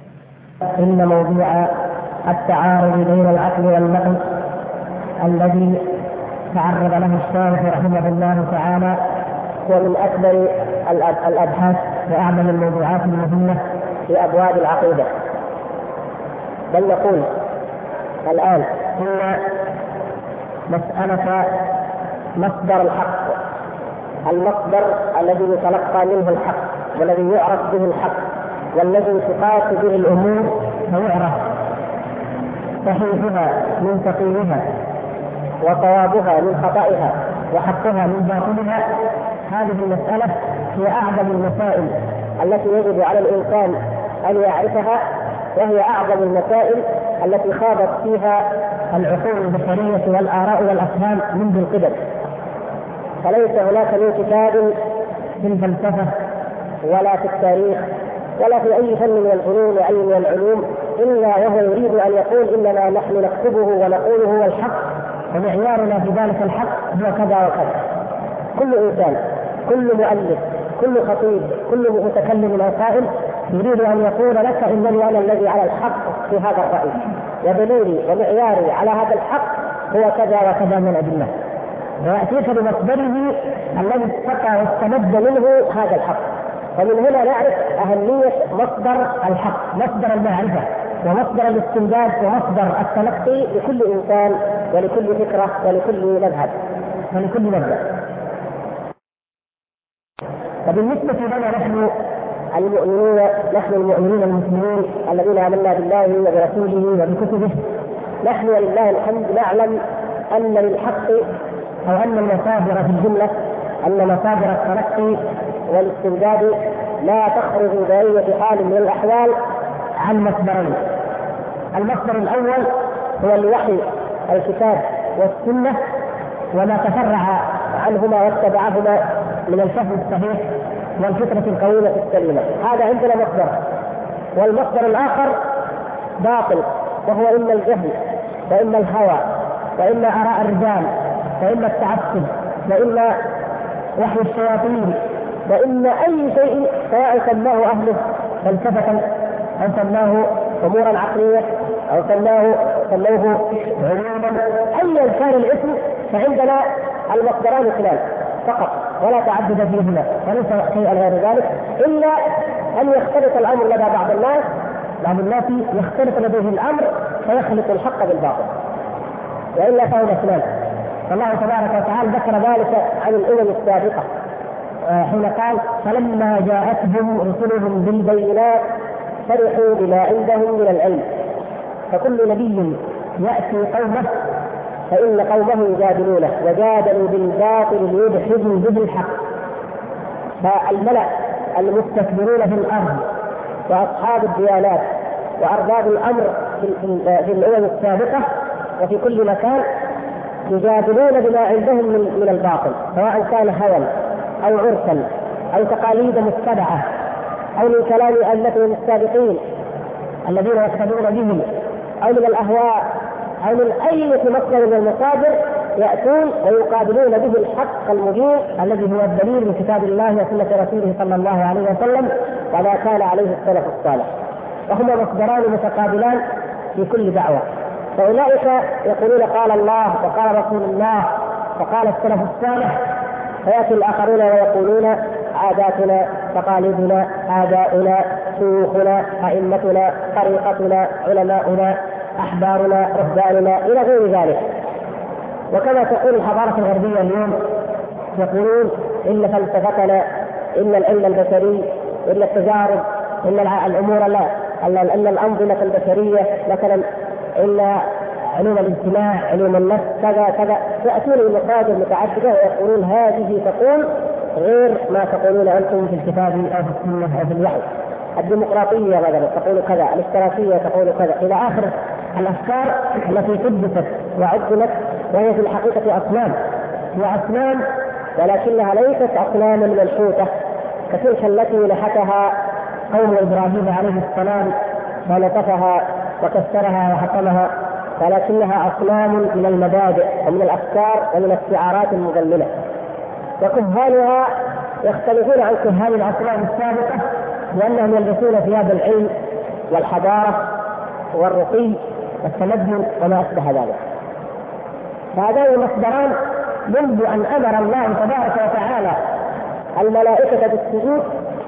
إن موضوع التعارض بين العقل والنقل الذي تعرض له الشارح رحمه الله تعالى هو من أكبر الأبحاث وأعظم الموضوعات المهمة في أبواب العقيدة. بل نقول الآن إن مسألة مصدر الحق، المصدر الذي يتلقى منه الحق والذي يعرف به الحق والذي تقاس به الأمور فيعرف صحيحها من سقيمها وصوابها من خطئها وحقها من باطلها. هذه المسألة هي أعظم المسائل التي يجب على الإنسان أن يعرفها، وهي أعظم المسائل التي خاضت فيها العقول البشرية والآراء والأفهام منذ القدم. فليس هناك من كتاب في الفلسفة ولا في التاريخ ولا في أي فن من الفنون وأي من العلوم إلا وهو يريد أن يقول إننا نحن نكتبه ونقوله هو الحق ومعيارنا في ذلك الحق هو كذا وكذا. كل إنسان، كل مؤلف، كل خطيب، كل متكلم أو قائل يريد أن يقول لك إنني أنا الذي على الحق في هذا الرأي، ودليلي ومعياري على هذا الحق هو كذا وكذا من الأدلة، ويأتيك بمصدره الذي استقى واستمد منه هذا الحق. ومن هنا نعرف أهمية مصدر الحق، مصدر المعرفة ومصدر الاستمداد ومصدر التلقي لكل إنسان ولكل فكرة ولكل مذهب ولكل مبدأ. وبالنسبة لنا نحن المؤمنين المسلمين الذين آمنا بالله وبرسوله وبكتبه، نحن ولله الحمد نعلم أن للحق أو أن المصادر في الجملة، أن مصادر التلقي والاستمداد لا تخرج بأي حال من الأحوال عن مصدرين. المصدر الأول هو الوحي، الكتاب والسنة وما تفرع عنهما واتبعهما من الفهم الصحيح والفكرة القويمة السليمة، هذا عندنا مصدر. والمصدر الآخر باطل، وهو إما الجهل وإما الهوى وإما آراء الرجال وإما التعصب وإما وحي الشياطين وإما أي شيء، سواء سماه أهله فلسفة أو سماه أمورا عقلية أو سموه علوما، أيا كان الاسم، فعندنا المصدران اثنان فقط ولا تعدد فيهما وليس شيئا غير ذلك، إلا أن يختلط الأمر لدى بعض الناس يختلط لديه الأمر فيخلط الحق بالباطل، وإلا فهو اثنان. فالله تبارك وتعالى ذكر ذلك عن الأمم السابقة حين قال: فلما جاءتهم رسلهم بالبينات فرحوا بما عندهم من العلم. فكل نبي يأتي قومه فإن قومه يجادلونه، وجادلوا بالباطل ليدحضوا به الحق. فالملأ المستكبرون في الأرض وأصحاب الديانات وأرباب الأمر في الأمم السابقة وفي كل مكان يجادلون بما عندهم من الباطل، سواء كان هوى أو عرفا أو تقاليد متبعة أو من كلام أئمتهم السابقين الذين يقتدون بهم أو من الأهواء أو من أي مصدر من المصادر، يأتون ويقابلون به الحق المبين الذي هو الدليل من كتاب الله وسنة رسوله صلى الله عليه وسلم وما كان عليه السلف الصالح، وهما مصدران متقابلان في كل دعوة. فأولئك يقولون قال الله وقال رسول الله وقال السلف الصالح، فيأتي الآخرون ويقولون عاداتنا، تقاليدنا، آباؤنا، شيوخنا، أئمتنا، طريقتنا، علماؤنا، أحبارنا، رهباننا، إلى غير ذلك. وكما تقول الحضارة الغربية اليوم، يقولون إن فلسفتنا، إن العلم البشري، إن التجارب، إن الأمور لا، أن الأنظمة البشرية مثلا، إن علوم الاجتماع، علوم النفس، كذا كذا، يأتون بمصادر متعددة ويقولون هذه تقول غير ما تقولون أنتم في الكتاب أو في السنة أو في الوحي. الديمقراطية مثلا تقول كذا، الاشتراكية تقول كذا، إلى آخر الأفكار التي قدست وعدلت، وهي في الحقيقة أصنام، هي أصنام ولكنها ليست أصناما منحوتة كتلك التي نحتها قوم إبراهيم عليه السلام ونطفها وكسرها وحطمها، ولكنها أصنام من المبادئ ومن الأفكار ومن الشعارات المضللة. وكهانها يختلفون عن كهان الأصنام السابقة لأنهم يلبسون ثياب العلم والحضارة والرقي والتمدن وما أشبه ذلك. فهذان المصدران منذ أن أمر الله تبارك وتعالى الملائكة بالسجود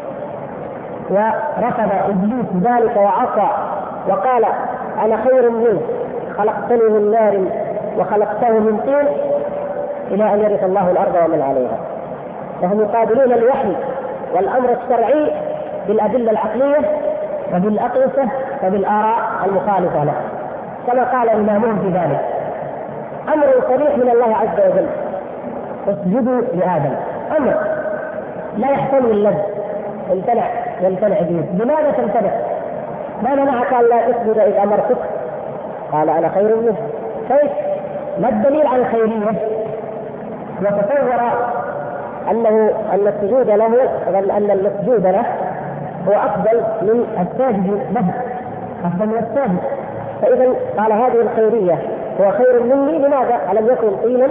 ورفض إبليس ذلك وعصى وقال أنا خير منه خلقتني من نار وخلقته من طين إلى أن يرث الله الأرض ومن عليها. فهم يقابلون الوحي والأمر الشرعي بالأدلة العقلية وبالأقيسة وبالآراء المخالفة له، كما قال إمامهم في ذلك. أمر صريح من الله عز وجل: اسجدوا لآدم. أمر لا يحتمل اللذ، يمتنع به. لماذا تمتنع؟ ما منعك أن لا تسجد إذ أمرتك؟ قال أنا خير منه. كيف؟ ما الدليل على الخيرية؟ وتصور أن السجود له، أن المسجود له هو أفضل من الساجد له، أفضل من الساجد. فإذا قال هذه الخيرية هو خير مني. لماذا؟ ألم يكن طينا؟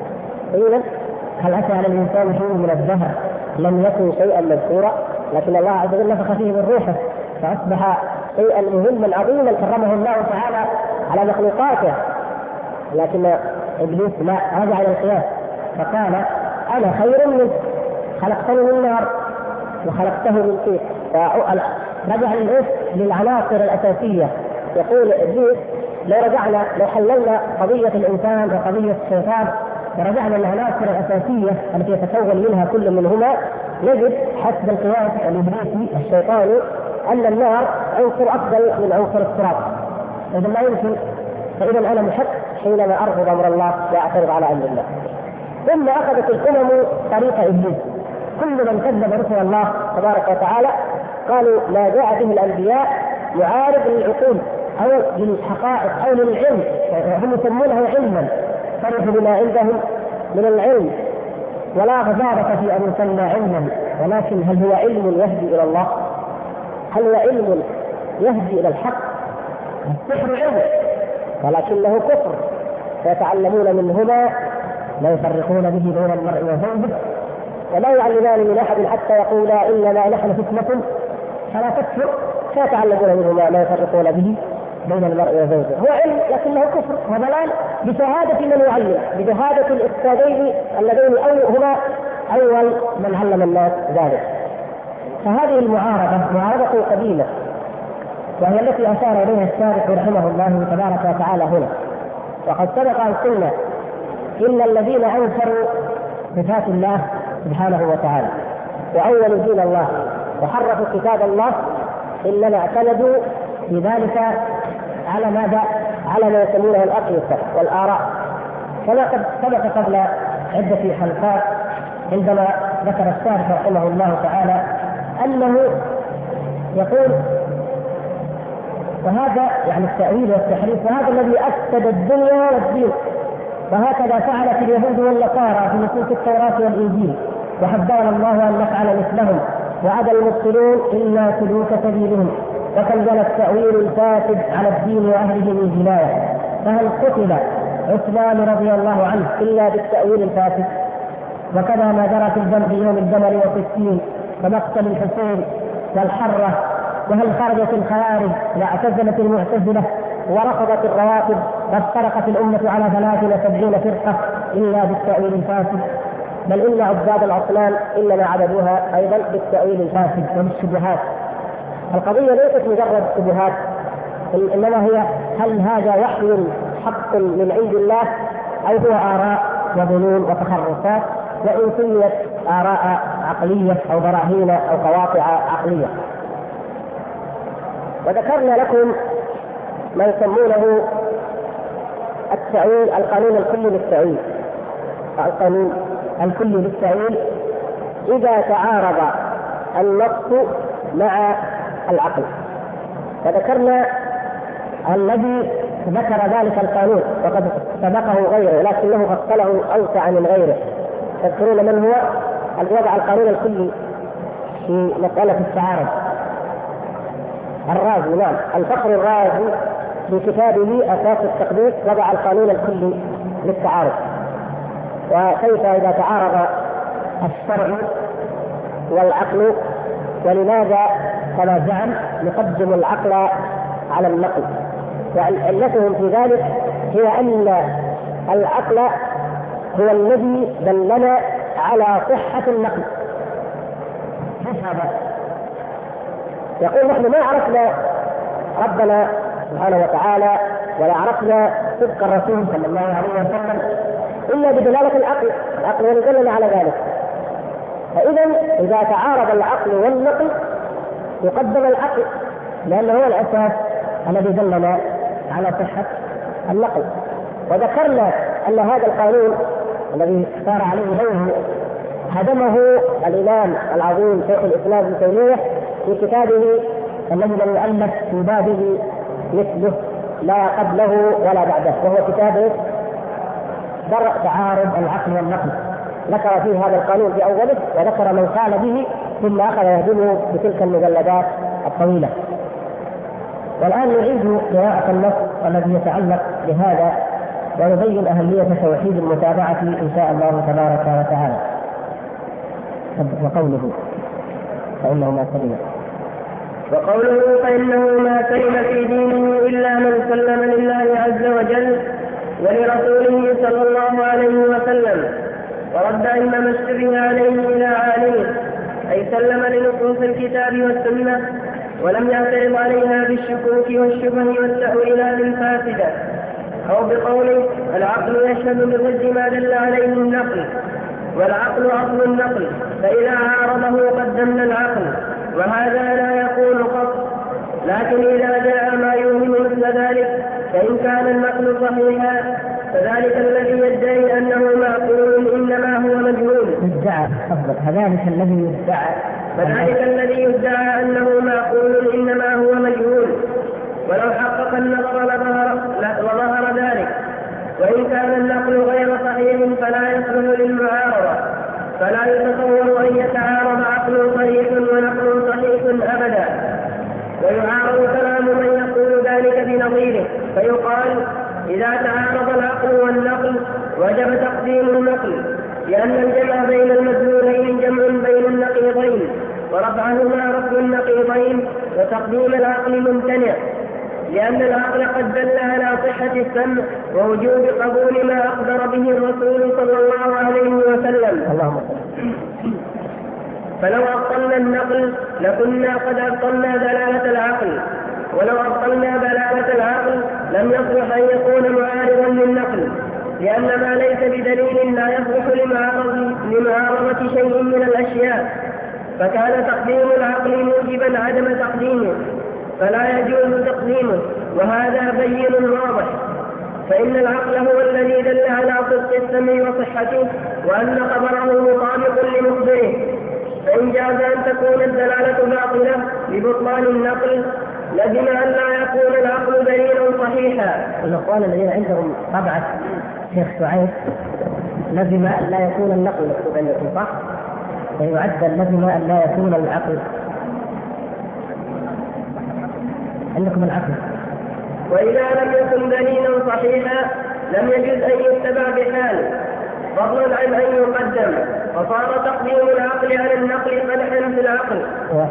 هل أتى على الإنسان حين من الدهر لم يكن شيئا مذكورا؟ لكن الله عز وجل نفخ فيه من روحه فأصبح شيئا مهما عظيما كرمه الله تعالى على مخلوقاته. لكن إبليس لا، رجع إلى القياس فقال أنا خير منه خلقتني من نار وخلقته من طين. رجع للعناصر الأساسية. يقول إبليس لو حللنا قضية الإنسان وقضية الشيطان ورجعنا للعناصر الأساسية التي يتكون منها كل منهما، نجد حسب القياس الإبليسي الشيطاني أن النار عنصر أفضل من عنصر التراب. إذا لا يمكن، فإذا أنا محق حينما أرفض أمر الله وأعترض على أمر الله. ثم أخذت الأمم طريق إبليس. كل من كذب رسل الله تبارك وتعالى قالوا ما جاء به الأنبياء معارض للعقول أو للحقائق أو للعلم، هم يسمونه علما، فرحوا بما عندهم من العلم، ولا غزارة في أن يسمى علما. ولكن هل هو علم يهدي إلى الله؟ هل هو علم يهدي إلى الحق؟ السحر علم ولكنه كفر، فيتعلمون منهما لا يفرقون به بين المرء وزوجه ولا يعلمان من أحد حتى يقولا إنما نحن فتنة فلا تكفر، فيتعلمون منهما لا يفرقون به بين المرء وزوجه. هو علم لكنه كفر وضلال بشهادة من يعلم، بشهادة الأستاذين اللذين هما أول من علم الناس ذلك. فهذه المعارضة معارضة قديمة، وهي التي أشار إليها الشارح رحمه الله تبارك وتعالى هنا. وقد سبق أن قلنا إن الذين أنكروا صفات الله سبحانه وتعالى وأولوا دين الله وحرفوا كتاب الله إنما اعتمدوا في ذلك على ماذا؟ على ما يسمونه الأقيسة والآراء. كما قد سبق قبل عدة حلقات عندما ذكر الشارح رحمه الله تعالى أنه يقول وهذا يعني التأويل والتحريف، وهذا الذي أفسد الدنيا والدين، وهكذا فعلت اليهود والنصارى في نصوص التوراة والإنجيل، وحذرنا الله أن نفعل مثلهم وعد المبطلون إلا سلوك سبيلهم، وكان التأويل الفاسد على الدين وأهله من جناية. فهل قتل عثمان رضي الله عنه إلا بالتأويل الفاسد؟ وكذا ما جرى في الجنب يوم الجمل وفلسطين ومقتل الحسين والحرة. وهل خرجت الخوارج واعتزلت المعتزلة ورفضت الروافض وافترقت الأمة على 73 فرقة إلا بالتأويل الفاسد؟ بل إن عباد الأصنام إنما عبدوها أيضا بالتأويل الفاسد وبالشبهات. القضية ليست مجرد شبهات، إنما هي هل هذا وحي حق من عند الله أو هو آراء وظنون وتخرصات، وإن سميت آراء عقلية أو براهين أو قواطع عقلية. وذكرنا لكم ما يسمونه التأويل، القانون الكلي للتأويل. القانون الكلي للتأويل إذا تعارض النص مع العقل. فذكرنا الذي ذكر ذلك القانون وقد سبقه غيره لكنه فصله أوسع من غيره. تذكرون من هو وضع القانون الكلي في مسألة التعارض؟ الرازي. نعم، الفخر الرازي في كتابه أساس التقديس وضع القانون الكلي للتعارض، وكيف إذا تعارض الشرع والعقل، ولماذا كما زعم نقدم العقل على النقل. وعلتهم في ذلك هي أن العقل هو الذي دلنا على صحة النقل. ايش هذا؟ يقول نحن ما عرفنا ربنا سبحانه وتعالى ولا عرفنا صدق الرسول صلى الله عليه وسلم إلا بدلالة العقل هو اللي دلنا على ذلك. فإذا إذا تعارض العقل والنقل يقدم العقل، لأنه هو الأساس الذي دلنا على صحة النقل. وذكرنا أن هذا القانون الذي صار عليه غيره هدمه الإمام العظيم شيخ الإسلام ابن تيمية في كتابه الذي لم يؤلف في بابه مثله لا قبله ولا بعده، وهو كتاب درء تعارض العقل والنقل. ذكر فيه هذا القانون في أوله وذكر من قال به، ثم أخذ يهدمه بتلك المجلدات الطويلة. والآن نعيد قراءة النص الذي يتعلق بهذا ويبين أهمية توحيد المتابعة إن شاء الله تبارك وتعالى. وقوله فإنه ما سلم في دينه إلا من سلم لله عز وجل ولرسوله صلى الله عليه وسلم ورد إنما اشتبه عليه إلى عالمه، أي سلم لنصوص الكتاب والسنة ولم يعترض عليها بالشكوك والشبه والتأويلات الفاسدة، أو بقوله العقل يشهد بضد ما دل عليه النقل، والعقل أصل النقل فإذا عارضه قدمنا العقل، وهذا لا يكون قط. لكن إذا جاء ما يوهم مثل ذلك فإن كان النقل صحيحا فذلك الذي يدعي أنه معقول إنما هو مجهول. فذلك الذي يدعى أنه معقول إنما هو مجهول، ولو حقق النظر وظهر ذلك. وإن كان النقل غير صحيح فلا يصلح للمعارضة، فلا يتصور أن يتعارض عقل صحيح ونقل صحيح أبدا. ويعارض كلام من يقول ذلك بنظيره، فيقال إذا تعارض العقل والنقل وجب تقديم النقل، لأن الجمع بين المدلولين جمع بين النقيضين، ورفعهما رفع النقيضين، وتقديم العقل ممتنع، لأن العقل قد دل على صحة السمع ووجوب قبول ما أخبر به الرسول صلى الله عليه وسلم. فلو أبطلنا النقل لكنا قد أبطلنا دلالة العقل، ولو أبطلنا دلالة العقل لم يصلح أن يكون معارضا للنقل، لأن ما ليس بدليل لا يصلح لمعارضة شيء من الأشياء، فكان تقديم العقل موجبا عدم تقديمه، فلا يجوز تقديمه، وهذا بين واضح. فإن العقل هو الذي دل على صدق السمع وصحته وأن خبره مطابق لمخبره، فإن جاز أن تكون الدلالة باطلة لبطلان النقل لزم أن لا يكون العقل دليلا صحيحا. الأخوان الذين عندهم طبعة شيخ شعيب لزم أن لا يكون النقل مكتوب عندكم صح؟ ويعدل لزم أن لا يكون العقل عندكم العقل. وإذا لم يكن دليلا صحيحا لم يجوز أن يتبع بحال، فضلا عن أن يقدم، وصار تقديم العقل على النقل قدحا في العقل.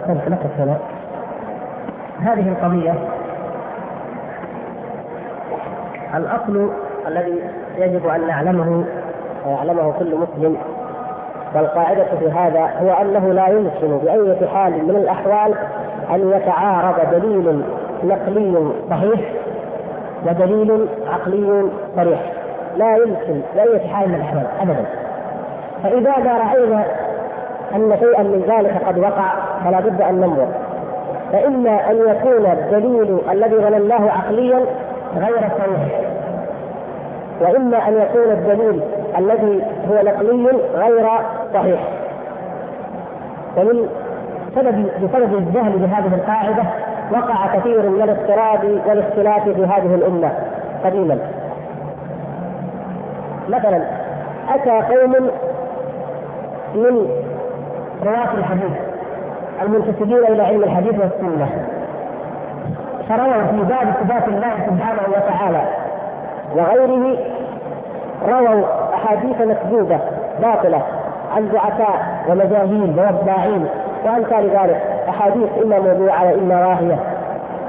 هذه القضية الأصل الذي يجب أن نعلمه ويعلمه كل مسلم، والقاعدة في هذا هو أنه لا يمكن بأي حال من الأحوال أن يتعارض دليل نقلي صحيح ودليل عقلي صريح، لا يمكن بأي حال من الأحوال أبدا. فإذا رأينا أن شيئا من ذلك قد وقع فلا بد أن ننظر، فإما أن يكون الدليل الذي ظنناه عقليا غير صحيح، وإما أن يكون الدليل الذي هو نقلي غير صحيح. بسبب الجهل بهذه القاعدة وقع كثير من الاضطراب والاختلاف في هذه الأمة قديما. مثلا أتى قوم من رواة الحديث المنتسبين إلى علم الحديث والسنة فرووا في باب صفات الله سبحانه وتعالى وغيره، رووا أحاديث مكذوبة باطلة عن ضعفاء ومجاهيل ووضاعين وأمثال ذلك، أحاديث إما موضوعة وإما واهية،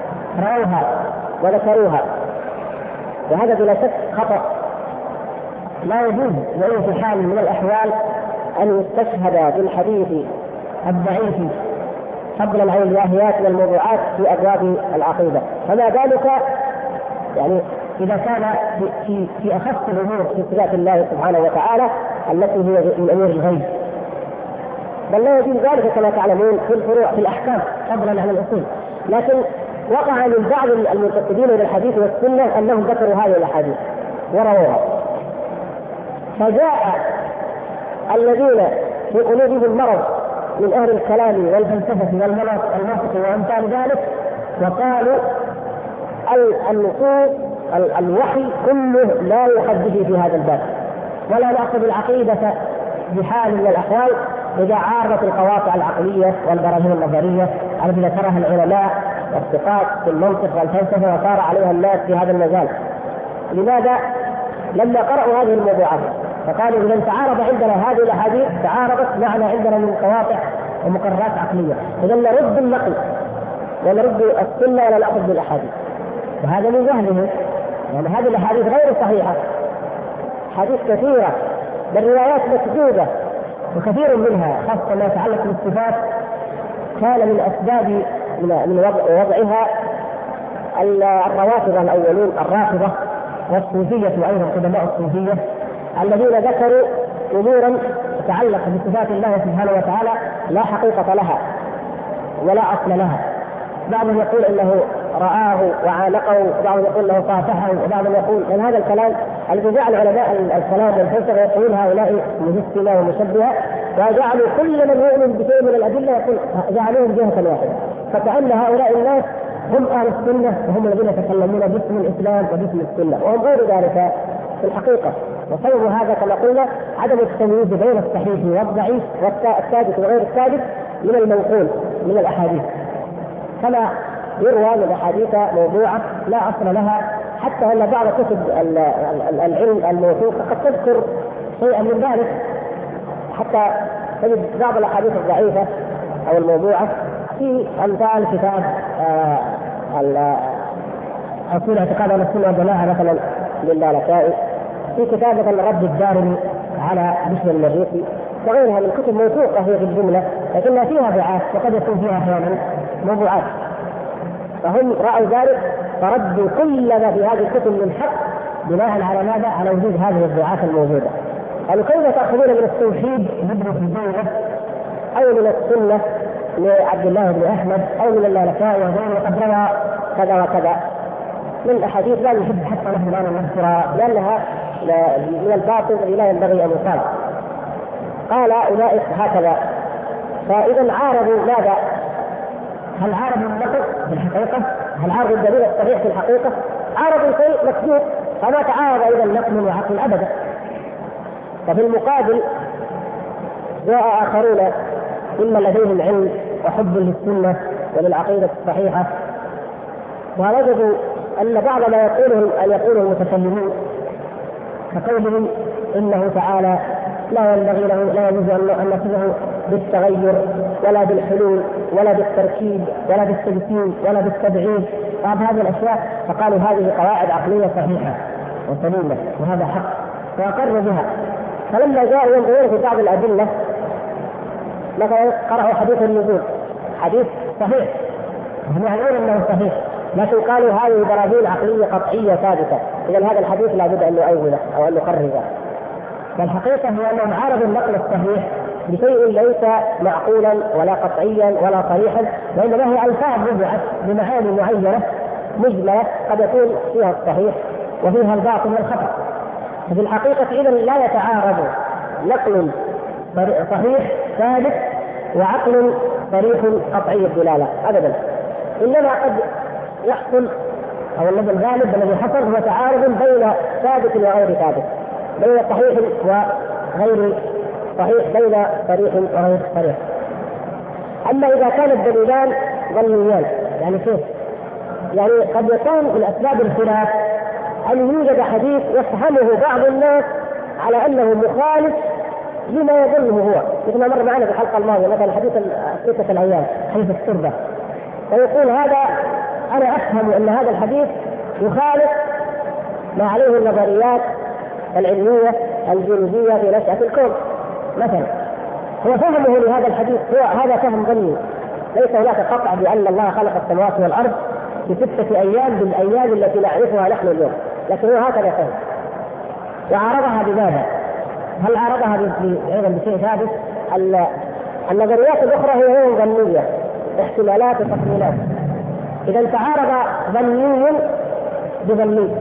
رووها وذكروها، وهذا بلا شك خطأ. لا يجوز بأي حال من الأحوال أن يستشهد بالحديث الضعيف فضلا عن الواهيات والموضوعات في أبواب العقيدة. فما ذلك يعني إذا كان في أخص الأمور في صفات الله سبحانه وتعالى التي هي من أمور الغيب، بل لا يجوز ذلك كما تعلمون في الفروع في الأحكام فضلا عن الأصول. لكن وقع من بعض المنتقدين للحديث والسنة أنهم ذكروا هذه الأحاديث ورووها، فجاء الذين في قلوبهم مرض من أهل الكلام والفلسفة والمنطق وأمثال ذلك وقالوا النصوص الوحي كله لا يحدث في هذا الباب، ولا نأخذ العقيدة بحال من الأحوال إذا عارضت القواطع العقلية والبراهين النظرية التي ذكرها العلماء والثقات في المنطق والفلسفة وصار عليها الناس في هذا المجال. لماذا؟ لما قرأوا هذه الموضوعات فقالوا إذا تعارض عندنا هذه الأحاديث تعارضت معنا عندنا من قواطع ومقررات عقلية، إذا نرد النقل ونرد السنة ولا نأخذ بالأحاديث. وهذا من جهله، يعني هذه الأحاديث غير صحيحة، حديث كثيرة بل روايات مكذوبة، وكثير منها خاصة ما يتعلق بالصفات كان من أسباب من وضعها الروافض الأولون الرافضة والصوفية أيضا قدماء الصوفية الذين ذكروا أمورا تتعلق بصفات الله سبحانه وتعالى لا حقيقة لها ولا أصل لها. بعضهم يقول إنه رآه وعانقه، وبعضهم يقول انه صافحه، وبعضهم يقول ان هذا الكلام الذي جعل علماء الكلام والفلسفه يقولون هؤلاء مجسمه ومشبهه، وجعلوا كل من يؤمن بشيء من الادله يقول جعلوهم جهه واحده، فكأن هؤلاء الناس هم اهل السنه وهم الذين يتكلمون باسم الاسلام وباسم السنه، وهم غير ذلك في الحقيقه. وسبب هذا كما قلنا عدم التمييز بين الصحيح والضعيف والثابت وغير الثابت من المنقول من الاحاديث، كما يروى من احاديث موضوعه لا اصل لها، حتى ان بعض كتب العلم الموثوقه قد تذكر شيئا من ذلك، حتى تجد بعض الاحاديث الضعيفه او الموضوعه في امثال كتاب اصول اعتقاد اهل السنه والجماعه مثلا للالكائي، في كتاب مثلا رد الدارمي على بشر المريسي، وغيرها من كتب موثوقه هي في الجمله لكنها فيها ضعاف وقد يكون فيها احيانا موضوعات. فهم رأوا ذلك فردوا كل ما في هذه الكتب من حق بناء على ماذا؟ على وجود هذه الضعاف الموجودة. قالوا كيف تأخذون من التوحيد لابن خزيمة أو من السنة لعبد الله بن أحمد أو من اللالكائي وغيره وقد روى كذا وكذا من أحاديث لا نحب حتى نحن الآن نذكرها لأنها من الباطل الذي لا ينبغي أن يقال. قال أولئك هكذا، فإذا عارضوا ماذا؟ هل عارضوا النقل في الحقيقة؟ هل عارضوا الدليل الصحيح في الحقيقة؟ عارضوا شيء مكذوب، فما تعارض إذا نقل وعقل أبدا. وفي المقابل جاء آخرون إما لديهم علم وحب للسنة وللعقيدة الصحيحة، ووجدوا أن بعض ما يقوله المتكلمون كقولهم إنه تعالى لا ينبغي له لا يجوز أن نصفه بالتغير ولا بالحلول ولا بالتركيب ولا بالتجسيم ولا بالتبعيد بعض هذه الأشياء، فقالوا هذه قواعد عقلية صحيحة وسليمة وهذا حق فأقروا بها. فلما جاءوا ينظرون في بعض الأدلة مثلا قرأوا حديث النزول حديث صحيح هم يعلمون أنه صحيح، لكن قالوا هذه براهين عقلية قطعية ثابتة، إذا هذا الحديث لا بد أن نؤوله أو أن نقرره. فالحقيقة هي أنهم عارضوا النقل الصحيح بشيء ليس معقولا ولا قطعيا ولا صريحا، وإنما هي ألفاظ وضعت بمعاني معينة مجملة قد يكون فيها الصحيح وفيها الباطل والخطأ. ففي الحقيقة إذا لا يتعارض نقل صحيح ثابت وعقل صريح قطعي الدلالة أبدا، إنما قد يحصل أو الذي الغالب الذي حصل هو تعارض بين ثابت وغير ثابت، بين صحيح وغير صحيح، بين صريح وغير صريح. أما إذا كان الدليلان ظنيان يعني كيف؟ يعني قد يكون من أسباب الخلاف أن يوجد حديث يفهمه بعض الناس على أنه مخالف لما يظنه هو، مثل ما مر معنا في الحلقة الماضية مثلا حديث 6 الأيام حديث التربة، ويقول هذا أنا أفهم أن هذا الحديث يخالف ما عليه النظريات العلمية الجيولوجية في نشأة الكون مثلا. هو فهمه لهذا الحديث هو هذا فهم ظني، ليس هناك قطع بأن الله خلق السماوات والأرض في 6 أيام بالأيام التي نعرفها نحن اليوم، لكن هو هكذا فهم. وعارضها بماذا؟ هل عارضها أيضا بشيء ثابت؟ النظريات الأخرى هي ظنية، احتمالات وتخمينات. إذا تعارض ظني بظني،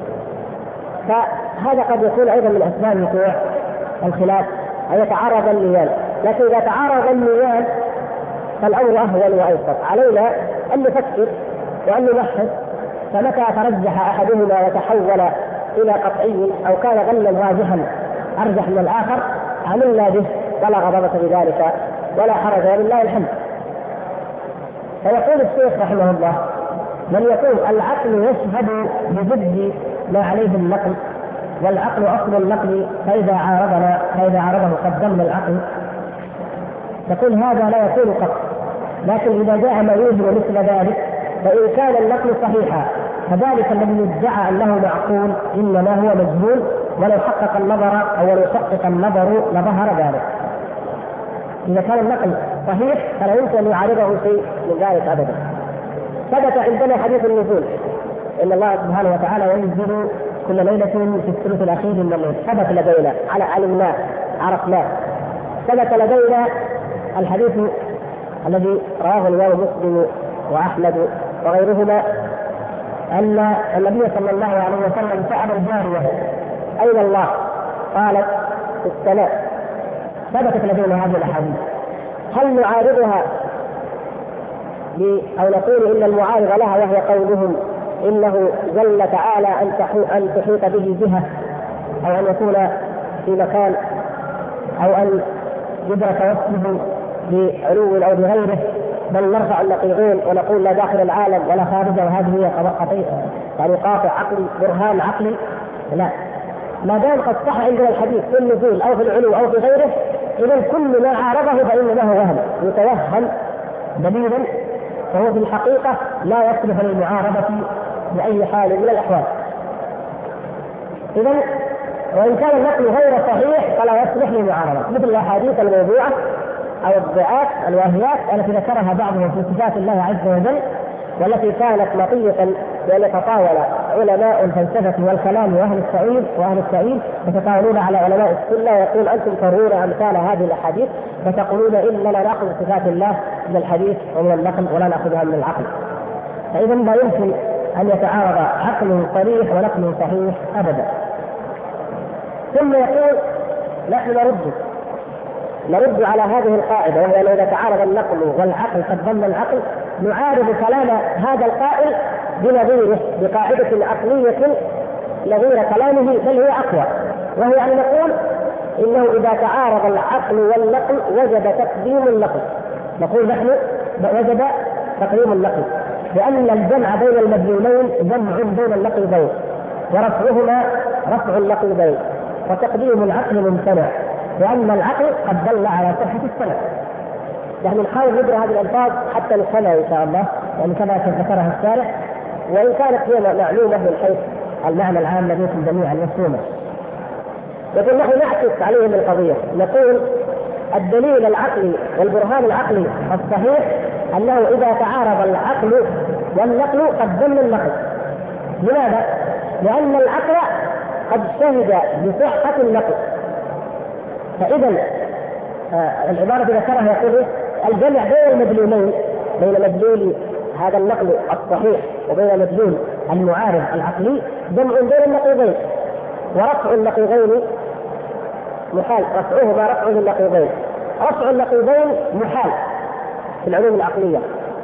فهذا قد يكون أيضا من أسباب وقوع الخلاف، أن يتعارض ظنيان. لكن إذا تعارض ظنيان فالأمر أهون وأيسر. علينا أن نفكر وأن نبحث، فمتى ترجح أحدهما وتحول إلى قطعي أو كان ظنا راجحا أرجح من الآخر عملنا به ولا غضبة بذلك ولا حرج ولله الحمد. فيقول الشيخ رحمه الله: من يقول العقل يشهد بضد ما عليه النقل، والعقل أصل النقل، فإذا عارضه قدمنا العقل، تقول هذا لا يكون قط. لكن إذا جاء ما يوجب مثل ذلك فإن كان النقل صحيحا فذلك الذي يدعى أنه معقول إنما هو مجهول، ولو حقق النظر أو لو حقق النظر لظهر ذلك. إذا كان النقل صحيح فلا يمكن أن يعارضه شيء من ذلك أبدا. ثبت عندنا حديث النزول، إن الله سبحانه وتعالى ينزل كل ليلة في الثلث الأخير من الليل. ثبت لدينا، علمناه عرفناه. ثبت لدينا الحديث الذي رواه الإمام مسلم وأحمد وغيرهما أن النبي صلى الله عليه وسلم سأل الجارية: أين الله؟ قالت: في السماء. ثبتت لدينا هذه الأحاديث. هل نعارضها أو نقول إن المعارض لها وهي قولهم إنه جل تعالى أن تحيط به جهة، أو أن يكون في مكان، أو أن يدرك وصفه بعلو أو بغيره، بل نرفع النقيضين ونقول لا داخل العالم ولا خارجه، وهذه هي يعني قاطع عقلي برهان عقلي؟ لا، ما دام قد صح عندنا الحديث في النزول أو في العلو أو في غيره، إذا كل ما عارضه فإنما هو وهم يتوهم دليلا، فهو في الحقيقة لا يصلح للمعارضة بأي حال من الأحوال. إذا وإن كان النقل غير صحيح فلا يصلح للمعارضة، مثل الأحاديث الموضوعة أو الضعاف الواهيات التي ذكرها بعضهم في صفات الله عز وجل، والتي كانت مطية بأن يتطاول علماء الفلسفة والكلام وأهل التأويل يتطاولون على علماء السنة، ويقول أنتم ترون أمثال هذه الأحاديث فتقولون إننا نأخذ صفات الله من الحديث ومن النقل ولا نأخذها من العقل. فإذا لا يمكن أن يتعارض عقل صريح ونقل صحيح أبدا. ثم يقول: نحن نرد على هذه القاعدة، وهي أنه إذا تعارض النقل والعقل قدمنا العقل، نعارض كلام هذا القائل بنظيره بقاعدة عقلية نظير كلامه بل هي أقوى، وهي أن نقول إنه إذا تعارض العقل والنقل وجب تقديم النقل. نقول نحن وجب تقديم النقل، لأن الجمع بين المدلولين جمع بين النقيضين، ورفعهما رفع النقيضين، وتقديم العقل ممتنع، لأن العقل قد دل على صحة السنة. نحن نحاول ندرى هذه الألفاظ حتى نفهمها إن شاء الله، يعني كما ذكرها الشارح، وإن كانت هي معلومة من حيث المعنى العام لديكم جميعا مفهومة. لكن نحن نعكس عليهم القضية، نقول الدليل العقلي والبرهان العقلي الصحيح أنه إذا تعارض العقل والنقل قدمنا النقل. لماذا؟ لأن العقل قد شهد بصحة النقل. فإذا العبارة التي ذكرها يقول الجمع بين المدلولين، بين مدلول هذا النقل الصحيح وبين مدلول المعارض العقلي، جمع بين النقيضين، ورفع النقيضين محال، رفعهما رفع النقيضين، رفع النقيضين محال في العلوم العقلية.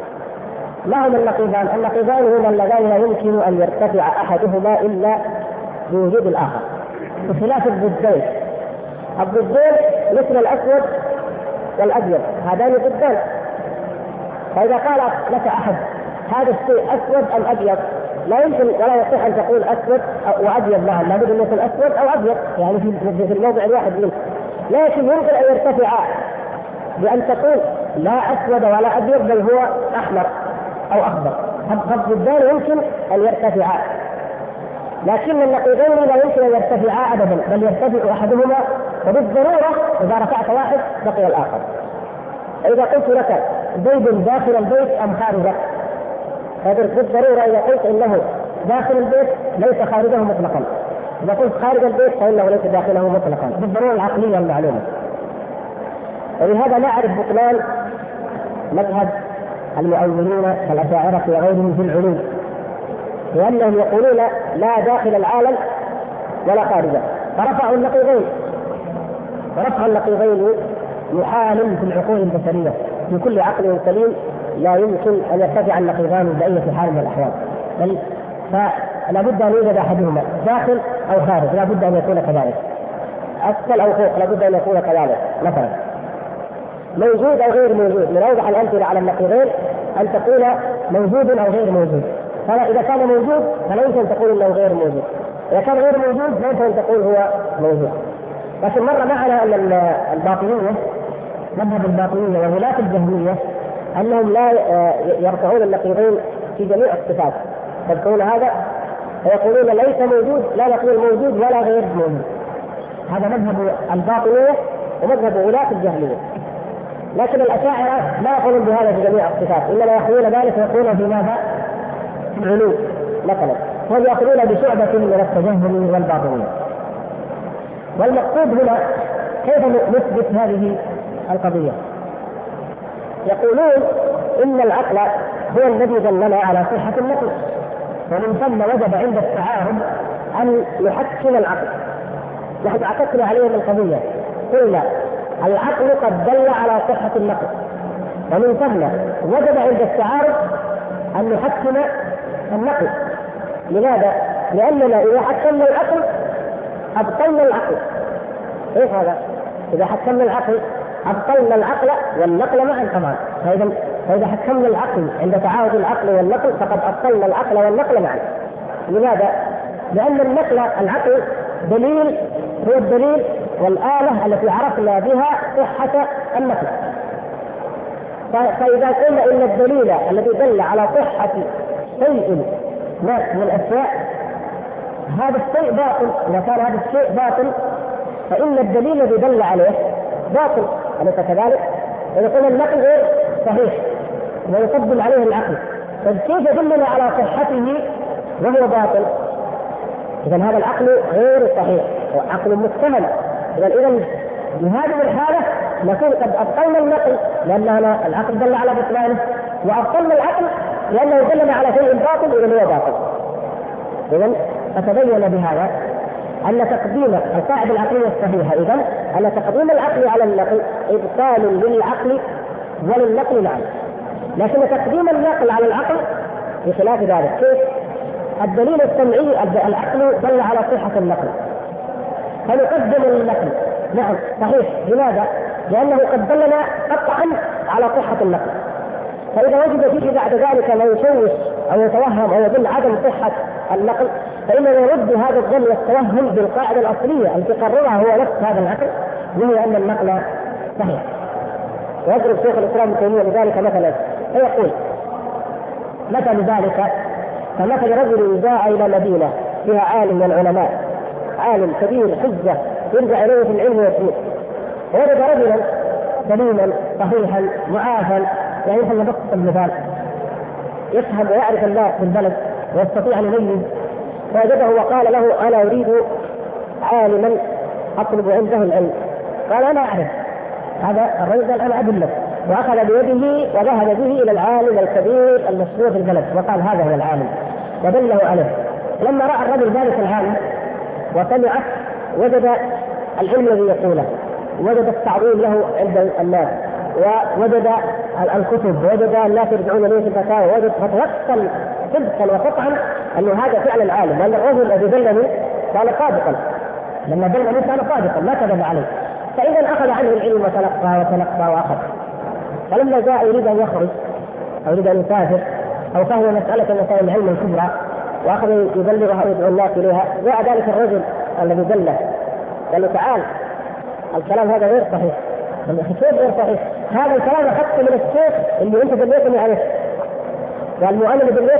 ما هما النقيضان؟ النقيضان هما اللذان لا يمكن أن يرتفع أحدهما إلا بوجود الآخر، بخلاف الضدين. الضدين مثل الأسود والأبيض، هذان ضدان. فإذا قال لك أحد هذا الشيء أسود أم أبيض، لا يمكن ولا يصح أن تقول أسود وأبيض معا، لابد أن يكون أسود أو أبيض، يعني في الموضع الواحد منه. لكن يمكن أن يرتفعا بأن تقول لا أسود ولا أبيض بل هو أحمر أو أخضر. فالضدان يمكن أن يرتفعا. لكن النقيضين لا يمكن ان يرتفعا ابدا، بل يرتفع احدهما، وبالضروره اذا رفعت واحد بقي الاخر. اذا قلت لك زيد داخل البيت ام خارجه، بالضروره اذا قلت انه داخل البيت ليس خارجه مطلقا، اذا قلت خارج البيت فانه ليس داخله مطلقا، بالضروره العقليه المعلومه. ولهذا نعرف بطلان مذهب المؤولين كالأشاعرة وغيرهم في العلوم، لأنهم يقولون لا داخل العالم ولا خارجه، فرفعوا النقيضين، ورفع النقيضين محال في العقول البشرية، في كل عقل سليم لا يمكن أن يرتفع النقيضان بأي حال من الأحوال، بل فلا بد أن يوجد أحدهما داخل أو خارج، لا بد أن يكون كذلك، أسفل أو فوق لا بد أن يكون كذلك. مثلا موجود أو غير موجود، من أوضح الأمثلة على النقيضين أن تقول موجود أو غير موجود، فإذا كان موجود فلا يمكن تقول إنه غير موجود، إذا كان غير موجود لا يمكن تقول هو موجود. لكن مر معنا أن الباطنية، مذهب الباطنية وولاة الجهمية، أنهم لا يرفعون النقيضين في جميع الصفات، تذكرون هذا؟ ويقولون ليس موجود، لا نقول موجود ولا غير موجود. هذا مذهب الباطنية ومذهب ولاة الجهمية. لكن الأشاعرة لا يقولون بهذا في جميع الصفات، إنما يأخذون ذلك ويقولون في ماذا؟ في العلو مثلا، هم يأخذون بشعبة من التجهم والباطنية. والمقصود هنا كيف نثبت هذه القضية؟ يقولون إن العقل هو الذي دلنا على صحة النقل، ومن ثم وجب عند التعارض أن نحكم العقل. نحن عكسنا عليهم القضية، قلنا العقل قد دل على صحة النقل، ومن ثم وجب عند التعارض أن نحكم النقل. لماذا؟ لأننا إذا حكمنا العقل أبطلنا العقل. إيش هذا؟ إذا حكمنا العقل أبطلنا العقل والنقل معا طبعا. فإذا حكمنا العقل عند تعارض العقل والنقل فقد أبطلنا العقل والنقل معا. لماذا؟ لأن العقل دليل، هو الدليل والآلة التي عرفنا بها صحة النقل. فإذا قلنا إن الدليل الذي دل على صحة شيء من الأشياء هذا الشيء باطل، إذا كان هذا الشيء باطل فإن الدليل الذي دل عليه باطل، أليس كذلك؟ إذا قلنا النقل غير صحيح ويقدم عليه العقل، فكيف يدلنا على صحته وهو باطل؟ إذا هذا العقل غير صحيح وعقل متهم. إذا بهذه الحالة نكون قد أبطلنا النقل لأن العقل دل على بطلانه، وأبطلنا العقل لأنه دلنا على شيء باطل إذا هو باطل. إذا فتبين بهذا أن تقديم القاعدة العقلية الصحيحة إذا أن تقديم العقل على النقل إبطال للعقل وللنقل معا، لكن تقديم النقل على العقل بخلاف ذلك. كيف؟ الدليل السمعي العقل دل على صحة النقل فنقدم النقل، نعم صحيح. لماذا؟ لأنه قد دلنا قطعا على صحة النقل، فإذا وجد فيه بعد ذلك ما يشوش أو يتوهم أو يدل عدم صحة النقل فإنه يرد هذا الظن والتوهم بالقاعدة الأصلية التي قررها هو نفس هذا العقل، وهي أن النقل صحيح. ويضرب شيخ الإسلام ابن تيمية لذلك مثلا فيقول مثل ذلك فمثل رجل جاء إلى مدينة فيها عالم من العلماء، عالم كبير حجة يرجع إليه في العلم والدين، ووجد رجلا سليما صحيحا معافا، يعني مثل نبسط المثال يفهم ويعرف الناس في البلد ويستطيع أن يميز، فوجده وقال له أنا أريد عالما أطلب عنده العلم. قال أنا أعرف هذا الرجل، أنا أدلك، وأخذ بيده وذهب به إلى العالم الكبير المشهور في البلد وقال هذا هو العالم ودله عليه. لما رأى الرجل ذلك العالم وسمعه وجد العلم الذي يقوله، وجد التعظيم له عند الناس، ووجد الكتب، ووجد الناس يرجعون اليه في الفتاوى، ووجد فتوكل صدقا وقطعا انه هذا فعلا عالم، لان الرجل الذي دلني كان صادقا، لما دلني كان صادقا لا كذب عليه. فاذا اخذ عنه العلم وتلقى واخذ. فلما جاء يريد ان يخرج او يريد ان يسافر او فهم مساله مسائل العلم الكبرى واخذ يبلغها ويدعو الناس اليها، جاء ذلك الرجل الذي دله قال له تعال الكلام هذا غير صحيح. كيف غير صحيح؟ هذا الكلام اخذته من الشيخ اللي انت دليتني عليه، قال مو انا اللي دليتك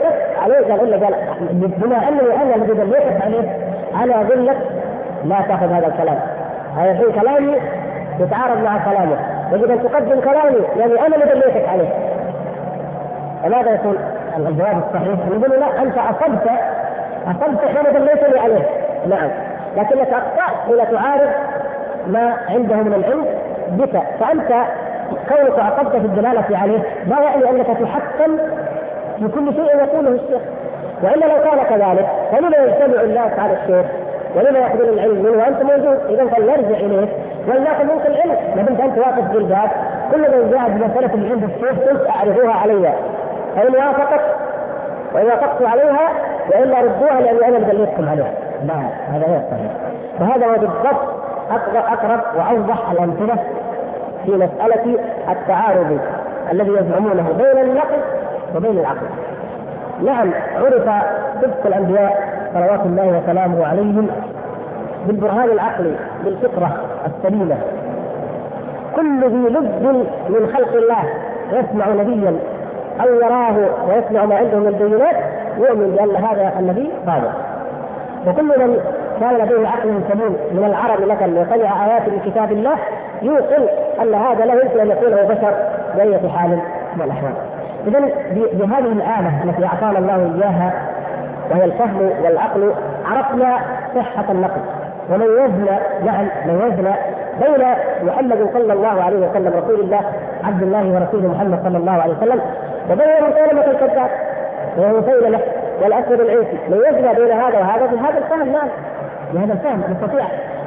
عليه قال بما انني انا الذي دليتك عليه انا اقول لك لا تاخذ هذا الكلام، هذا الحين كلامي يتعارض مع كلامه، يجب ان تقدم كلامي لاني انا اللي دليتك عليه. فماذا يكون الجواب الصحيح؟ نقول لا، انت اصبت حين دليتني عليه، نعم، لكنك اخطات حين تعارض ما عنده من العلم بك. فانت كونك اصبت في الدلاله عليه لا يعني انك تحكم في كل شيء يقوله الشيخ، والا لو كان كذلك فلما يجتمع الناس على الشيخ ولما ياخذون العلم منه وانت موجود؟ اذا فلنرجع اليه ولناخذ منك العلم. ما دمت انت واقف في الباب كل من جاء بمساله العلم بالشيخ قلت اعرضوها علي، فان وافقت وان وافقت عليها والا ردوها لاني انا دليتكم عليها. لا، هذا غير صحيح. وهذا هو بالضبط اقرب واوضح الامثله في مساله التعارض الذي يزعمونه بين النقل وبين العقل. نعم، عرف صدق الانبياء صلوات الله وسلامه عليهم بالبرهان العقلي بالفطره السليمه. كل ذي لب من خلق الله يسمع نبيا او يراه ويسمع ما عنده من البينات يؤمن بان هذا النبي صادق. وكل من كان لديه عقل سليم من العرب مثلا وسمع ايات من كتاب الله يوقن ان هذا لا يمكن ان يكون هو بشر باي حال من الاحوال. اذا بهذه الاله التي اعطانا الله اياها وهي الفهم والعقل عرفنا صحه النقل وميزنا بين محمد صلى الله عليه وسلم رسول الله عبد الله ورسوله محمد صلى الله عليه وسلم وبين مسيلمة الكذاب ومسيلمة والاسود العيسي. ميزنا بين هذا وهذا بهذا الفهم. نعم، بهذا الفهم نستطيع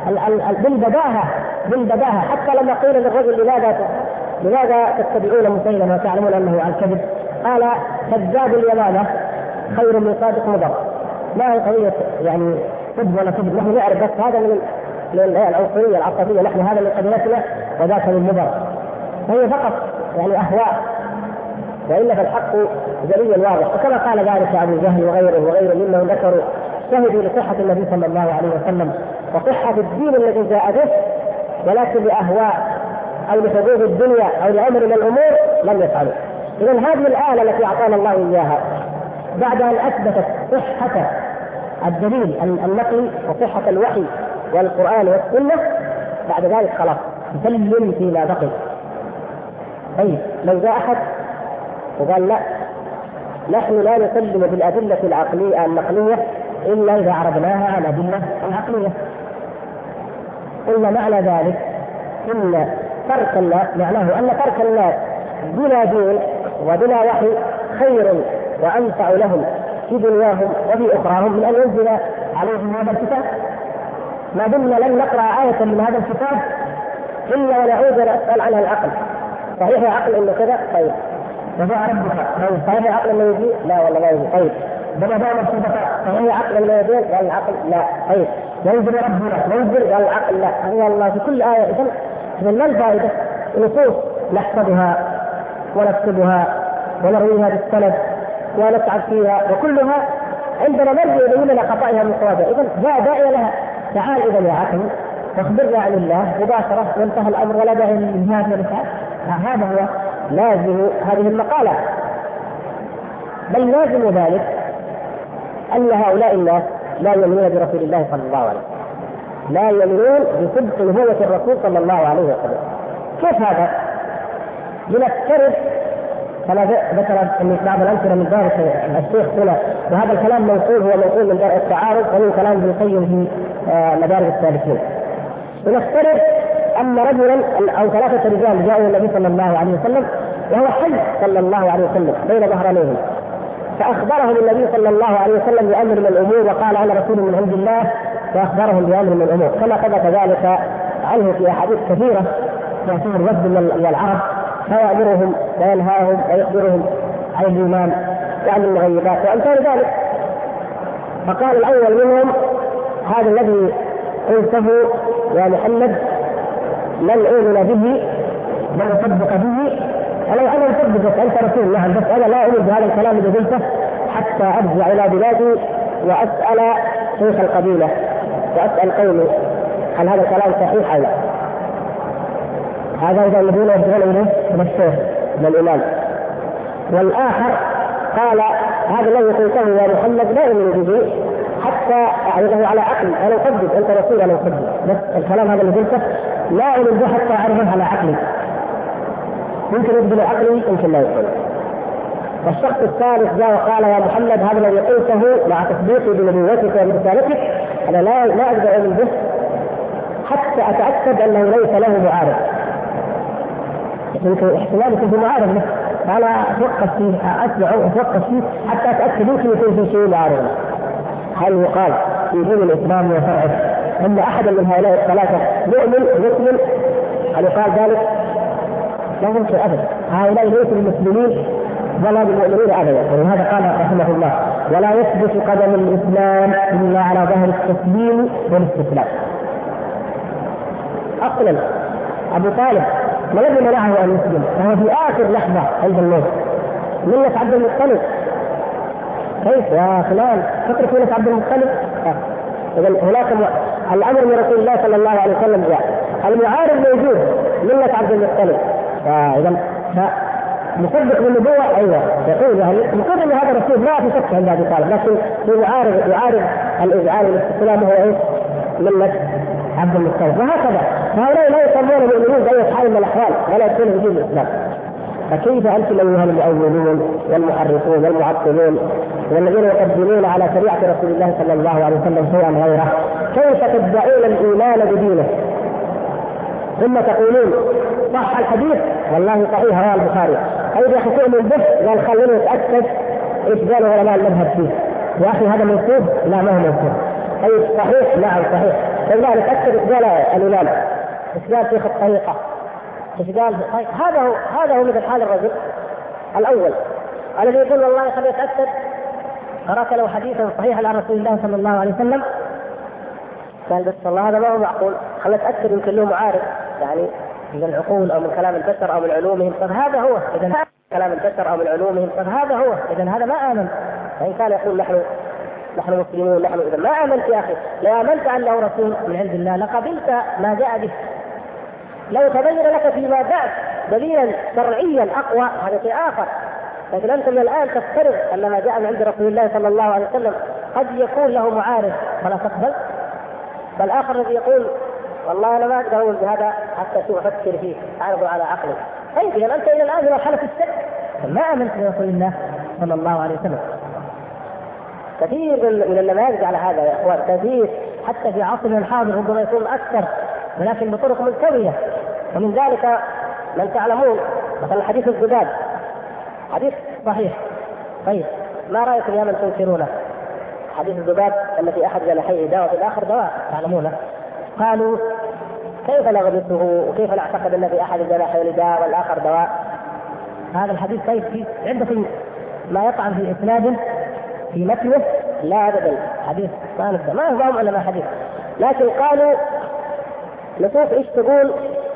بالبداهة حتى لما قيل للرجل لماذا تتبعون مسيلمة وتعلمون انه عن كذب؟ قال كذاب اليمامة خير من صادق مضر. ما هي قضية يعني كذب ولا كذب، نحن نعرف بس هذا من العنصرية العصبية، نحن هذا من قبيلتنا وذاك من مضر، فهي فقط يعني أهواء، وإلا فالحق جلي واضح. وكما قال ذلك أبو جهل وغيره ممن ذكروا شهدوا لصحة النبي صلى الله عليه وسلم وصحة الدين الذي جاء به، ولكن لأهواء أو لحظوظ الدنيا أو لأمر من الأمور لم يفعلوا. إذا هذه الآلة التي أعطانا الله إياها بعد أن أثبتت صحة الدليل النقلي وصحة الوحي والقرآن والسنة، بعد ذلك خلاص سلم فيما بقي. طيب لو جاء أحد وقال لا، نحن لا نسلم بالأدلة العقلية النقلية إلا إذا عرضناها على الأدلة العقلية، قلنا معنى ذلك إن ترك الناس معناه أن ترك الناس بلا دين وبلا وحي خير وأنفع لهم في دنياهم وفي أخراهم من أن ينزل عليهم هذا الكتاب. ما دمنا لن نقرأ آية من هذا الكتاب إلا ونعود نسأل عنها العقل، صحيح عقل إنه كذا؟ طيب وجاء ربك، طيب صحيح عقل إنه يجي؟ لا والله ما يجي. طيب بما دام الصدقاء صحيح عقل إنه يجي؟ قال العقل لا. طيب ينزل ربنا ينزل؟ قال العقل لا. هو الله في كل آية. إذا ما الفائدة؟ نصوص نحفظها ونكتبها ونرويها بالسند ونسعد فيها وكلها عندنا مرجع يبين لنا خطأها من صوابها. إذا جاء داعي لها، تعال إذا يا عقل واخبرنا عن الله مباشرة وانتهى الأمر ولا داعي للجهاد والإسعاد. هذا هو لازم هذه المقالة. بل لازم ذلك أن هؤلاء الناس لا يؤمنون برسول الله صلى الله عليه وسلم، لا يؤمنون بصدق نبوة الرسول صلى الله عليه وسلم. كيف هذا؟ لنفترض كما ذكر بعض الأمثلة من ذلك الشيخ هنا، وهذا الكلام منقول، هو منقول من درء التعارض ومن كلام ابن القيم في مدارج السالكين. لنفترض أن رجلا أو ثلاثة رجال جاءوا النبي صلى الله عليه وسلم وهو حي صلى الله عليه وسلم بين ظهرانيهم، فأخبرهم النبي صلى الله عليه وسلم بأمر من الأمور وقال أنا رسول من عند الله، فأخبرهم بأمر من الأمور كما ثبت ذلك عنه في أحاديث كثيرة يأتون الوفد من العرب فيأمرهم وينهاهم ويخبرهم عن الإيمان وعن المغيبات وأمثال ذلك. فقال الأول منهم هذا الذي قلته يا محمد لن أؤمن به بل أصدق به، ولو أنا أصدقك أنت رسول نعم، بس أنا لا أؤمن بهذا الكلام الذي قلته حتى أرجع إلى بلادي وأسأل شيخ القبيلة وأسأل قومي هل هذا الكلام صحيح أو لا. هذا إذا الذين يرجعون إليه من الشيخ من الإمام. والآخر قال هذا الذي قلته يا محمد لا يؤمن به حتى أعرضه على عقل، أنا أصدق أنت رسول أنا أصدق، بس الكلام هذا اللي قلته لا أؤمن به حتى أعرضه على عقلي، يمكن يبدل عقلي يمكن لا يكون. والشخص الثالث جاء وقال يا محمد هذا الذي قلته مع تصديقي بنبوتك وبرسالتك أنا لا أقدر أؤمن به حتى أتأكد أنه ليس له معارض. يمكن احتمال يكون في معارض له، فأنا أتوقف فيه أتوقف فيه حتى أتأكد يمكن يكون في شيء معارض. هل يقال في دين الإسلام وشرعه أن أحدا من هؤلاء الثلاثة مؤمن مسلم؟ هل يقال ذلك؟ لا يمكن أبدا، هؤلاء ليسوا المسلمين ولا بالمؤمنين أبدا. ولهذا قال رحمه الله ولا يثبت قدم الإسلام إلا على ظهر التسليم والاستسلام. أصلا أبو طالب ما الذي منعه أن يسلم؟ وهو في آخر لحظة عند الموت ملة عبد المطلب. كيف يا فلان تترك ملة عبد المطلب؟ إذا هناك الأمر من رسول الله صلى الله عليه وسلم جاء، المعارض موجود ملة عبد المطلب. إذا مصدق بالنبوة أيوة يقول يقول أن هذا الرسول ما في شك عند أبي طالب، لكن في يعارض الإذعان والاستسلام هو إيش؟ ملة عبد المطلب. وهكذا هؤلاء لا يسمون مؤمنين بأي حال من الأحوال ولا يدخلون في دين الإسلام. فكيف أنتم أيها المؤولون والمحرفون والمعطلون والذين يقدمون على شريعة رسول الله صلى الله عليه وسلم شيئا غيره، كيف تدعون الإيمان بدينه ثم تقولون صح الحديث؟ والله صحيح رواه البخاري. طيب يا أخي تؤمن به؟ قال خلينا نتأكد إيش قالوا علماء المذهب فيه. يا أخي هذا منسوب؟ لا ما هو منسوب. طيب صحيح؟ نعم صحيح. طيب لا نتأكد إيش قال الإمام، إيش قال شيخ الطريقة، إيش قال. طيب هذا هو مثل حال الرجل الأول الذي يقول والله خلينا نتأكد، قرأت له حديثا صحيحا عن رسول الله صلى الله عليه وسلم، قال بس والله هذا ما هو معقول، خلينا نتأكد يمكن له معارض يعني من العقول أو من كلام البشر أو من علومهم. طب هذا هو إذا كلام البشر أو من علومهم، طب هذا هو إذا هذا ما آمن. فإن كان يقول نحن مسلمون نحن، إذا ما آمنت يا أخي، لو آمنت أنه رسول من عند الله لقبلت ما جاء به، لو تبين لك فيما بعد دليلا شرعيا أقوى هذا شيء آخر. لكن أنت من الآن تفترض أن ما جاء من عند رسول الله صلى الله عليه وسلم قد يكون له معارض فلا تقبل. بل آخر الذي يقول والله أنا ما أقدر أقول بهذا حتى شو أفكر فيه أعرضه على عقلي. طيب إذا أنت إلى الآن في مرحلة الشك ما آمنت برسول الله صلى الله عليه وسلم. كثير من النماذج على هذا يا إخوان، كثير حتى في عصرنا الحاضر ربما يكون أكثر ولكن بطرق ملتوية. ومن ذلك من تعلمون مثلا حديث الزباد، حديث صحيح. طيب ما رأيكم يا من تنكرونه؟ حديث الزباد أن في أحد جناحيه دواء في الآخر دواء تعلمونه. قالوا كيف نغلطه وكيف نعتقد أن في أحد جناحيه دواء والآخر دواء؟ هذا الحديث كيف في عدة ما يطعن في إسناده في متنه؟ لا أبدا، حديث ما هو علماء حديث. لكن قالوا نشوف ايش تقول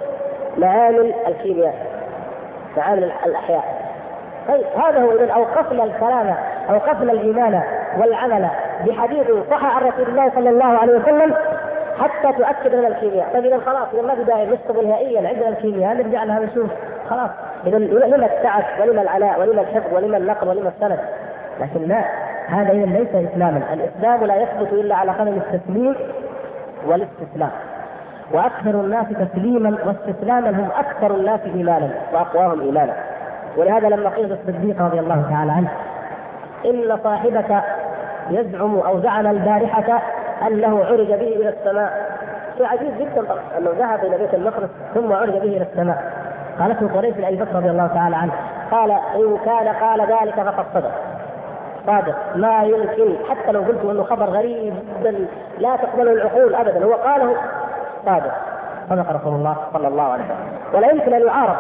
معامل الكيمياء معامل الأحياء. طيب هذا هو. إذن أوقفنا الكلام أوقفنا الإيمان والعمل بحديث صح عن رسول الله صلى الله عليه وسلم حتى تؤكد لنا الكيمياء. طيب إذن خلاص إذن ما في داعي نشتغل نهائيا عندنا الكيمياء نرجع لها نشوف خلاص. إذن لما التعب ولما العناء ولما الحفظ ولما النقل ولما السند؟ لكن لا، هذا إذن ليس إسلاما. الإسلام لا يثبت إلا على قدم التسليم والاستسلام. وأكثر الناس تسليما واستسلاما هم أكثر الناس إيمانا وأقواهم إيمانا. ولهذا لما قيل الصديق رضي الله تعالى عنه إن صاحبك يزعم أو زعم البارحة أنه عرج به إلى السماء، شيء عجيب جدا أنه ذهب إلى بيت المقدس ثم عرج به إلى السماء. قالته قريش لأبي بكر رضي الله تعالى عنه قال إن كان قال ذلك فقد صدق، صادق ما يمكن حتى لو قلت أنه خبر غريب جدا لا تقبله العقول أبدا، هو قاله صادق، صدق رسول الله صلى الله عليه وسلم. ولا يمكن أن يعارض.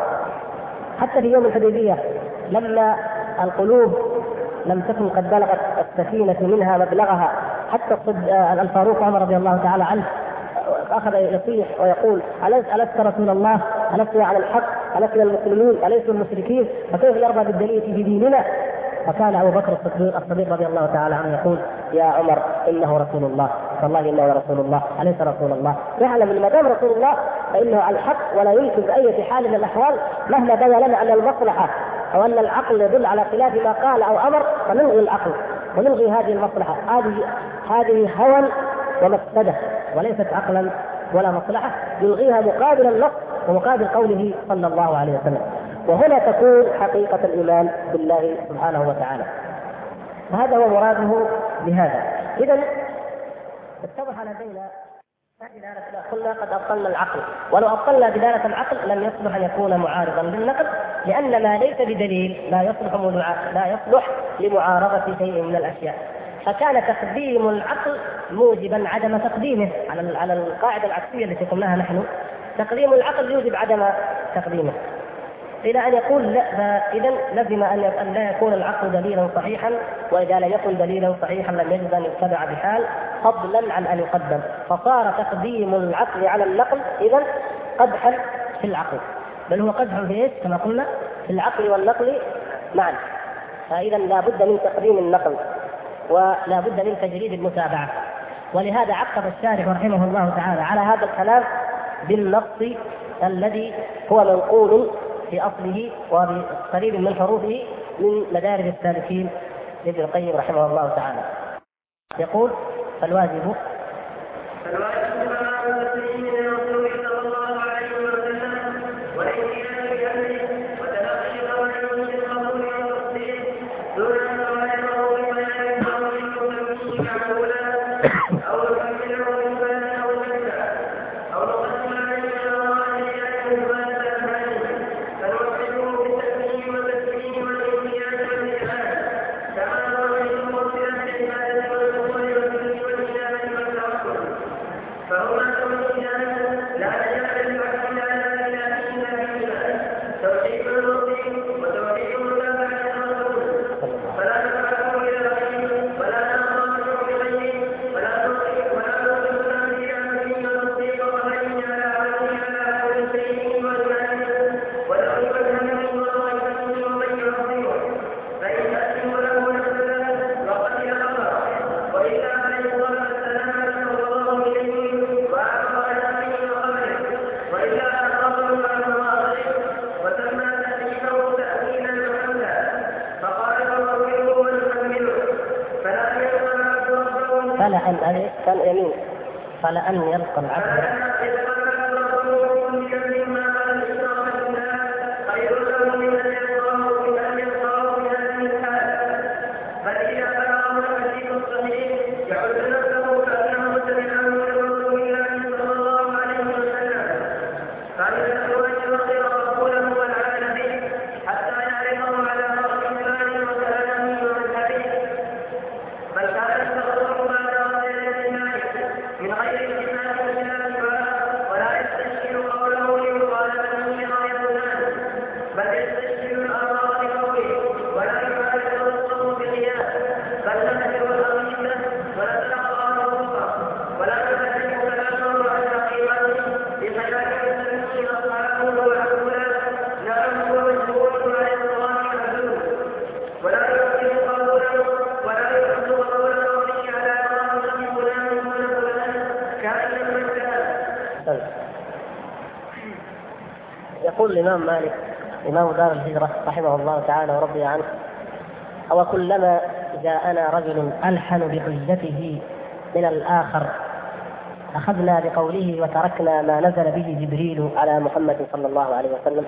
حتى في يوم الحديبية لما القلوب لم تكن قد بلغت السفينة منها مبلغها، حتى الفاروق عمر رضي الله تعالى عنه أخذ يصيح ويقول ألست رسول الله؟ ألسنا على الحق؟ ألسنا المسلمين؟ أليسوا المشركين؟ فكيف يرضى بالدليل في ديننا؟ فكان أبو بكر الصديق رضي الله تعالى عنه يقول يا عمر إنه رسول الله، والله إنه رسول الله، أليس رسول الله؟ يعلم أن ما دام رسول الله فإنه على الحق، ولا يمكن بأي حال من الأحوال مهما بدا لنا أن المصلحة أو أن العقل يدل على خلاف ما قال أو أمر فنلغي العقل ونلغي هذه المصلحة. هذه هوى ومفسدة وليست عقلا ولا مصلحة، يلغيها مقابل النص ومقابل قوله صلى الله عليه وسلم. وهنا تكون حقيقة الإيمان بالله سبحانه وتعالى. وهذا هو مراده بهذا. إذن اتضح لدينا قلنا قد أبطلنا العقل، ولو أبطلنا دلالة العقل لم يصلح أن يكون معارضا للنقل، لأن ما ليس بدليل لا يصلح لمعارضة شيء من الأشياء. فكان تقديم العقل موجبا عدم تقديمه على القاعدة العكسية التي قلناها نحن، تقديم العقل يوجب عدم تقديمه، إلى أن يقول لا، إذن لزم أن لا يكون العقل دليلا صحيحا، وإذا لم يكن دليلا صحيحا لم يجب أن يتبع بحال فضلا عن أن يقدم، فصار تقديم العقل على النقل إذن قدحا في العقل، بل هو قدح في إيش كما قلنا في العقل والنقل معا. فإذا لا بد من تقديم النقل ولا بد من تجريد المتابعة. ولهذا عقب الشارح رحمه الله تعالى على هذا الكلام بالنص الذي هو منقول في أصله وبقريب من حروفه من مدارج السالكين لابن القيم رحمه الله تعالى. يقول فالواجب فلأن يلقى العبد يقول الإمام مالك إمام دار الهجرة رحمه الله تعالى ورضي عنه: أو كلما جاءنا رجل ألحن بحجته من الآخر أخذنا بقوله وتركنا ما نزل به جبريل على محمد صلى الله عليه وسلم.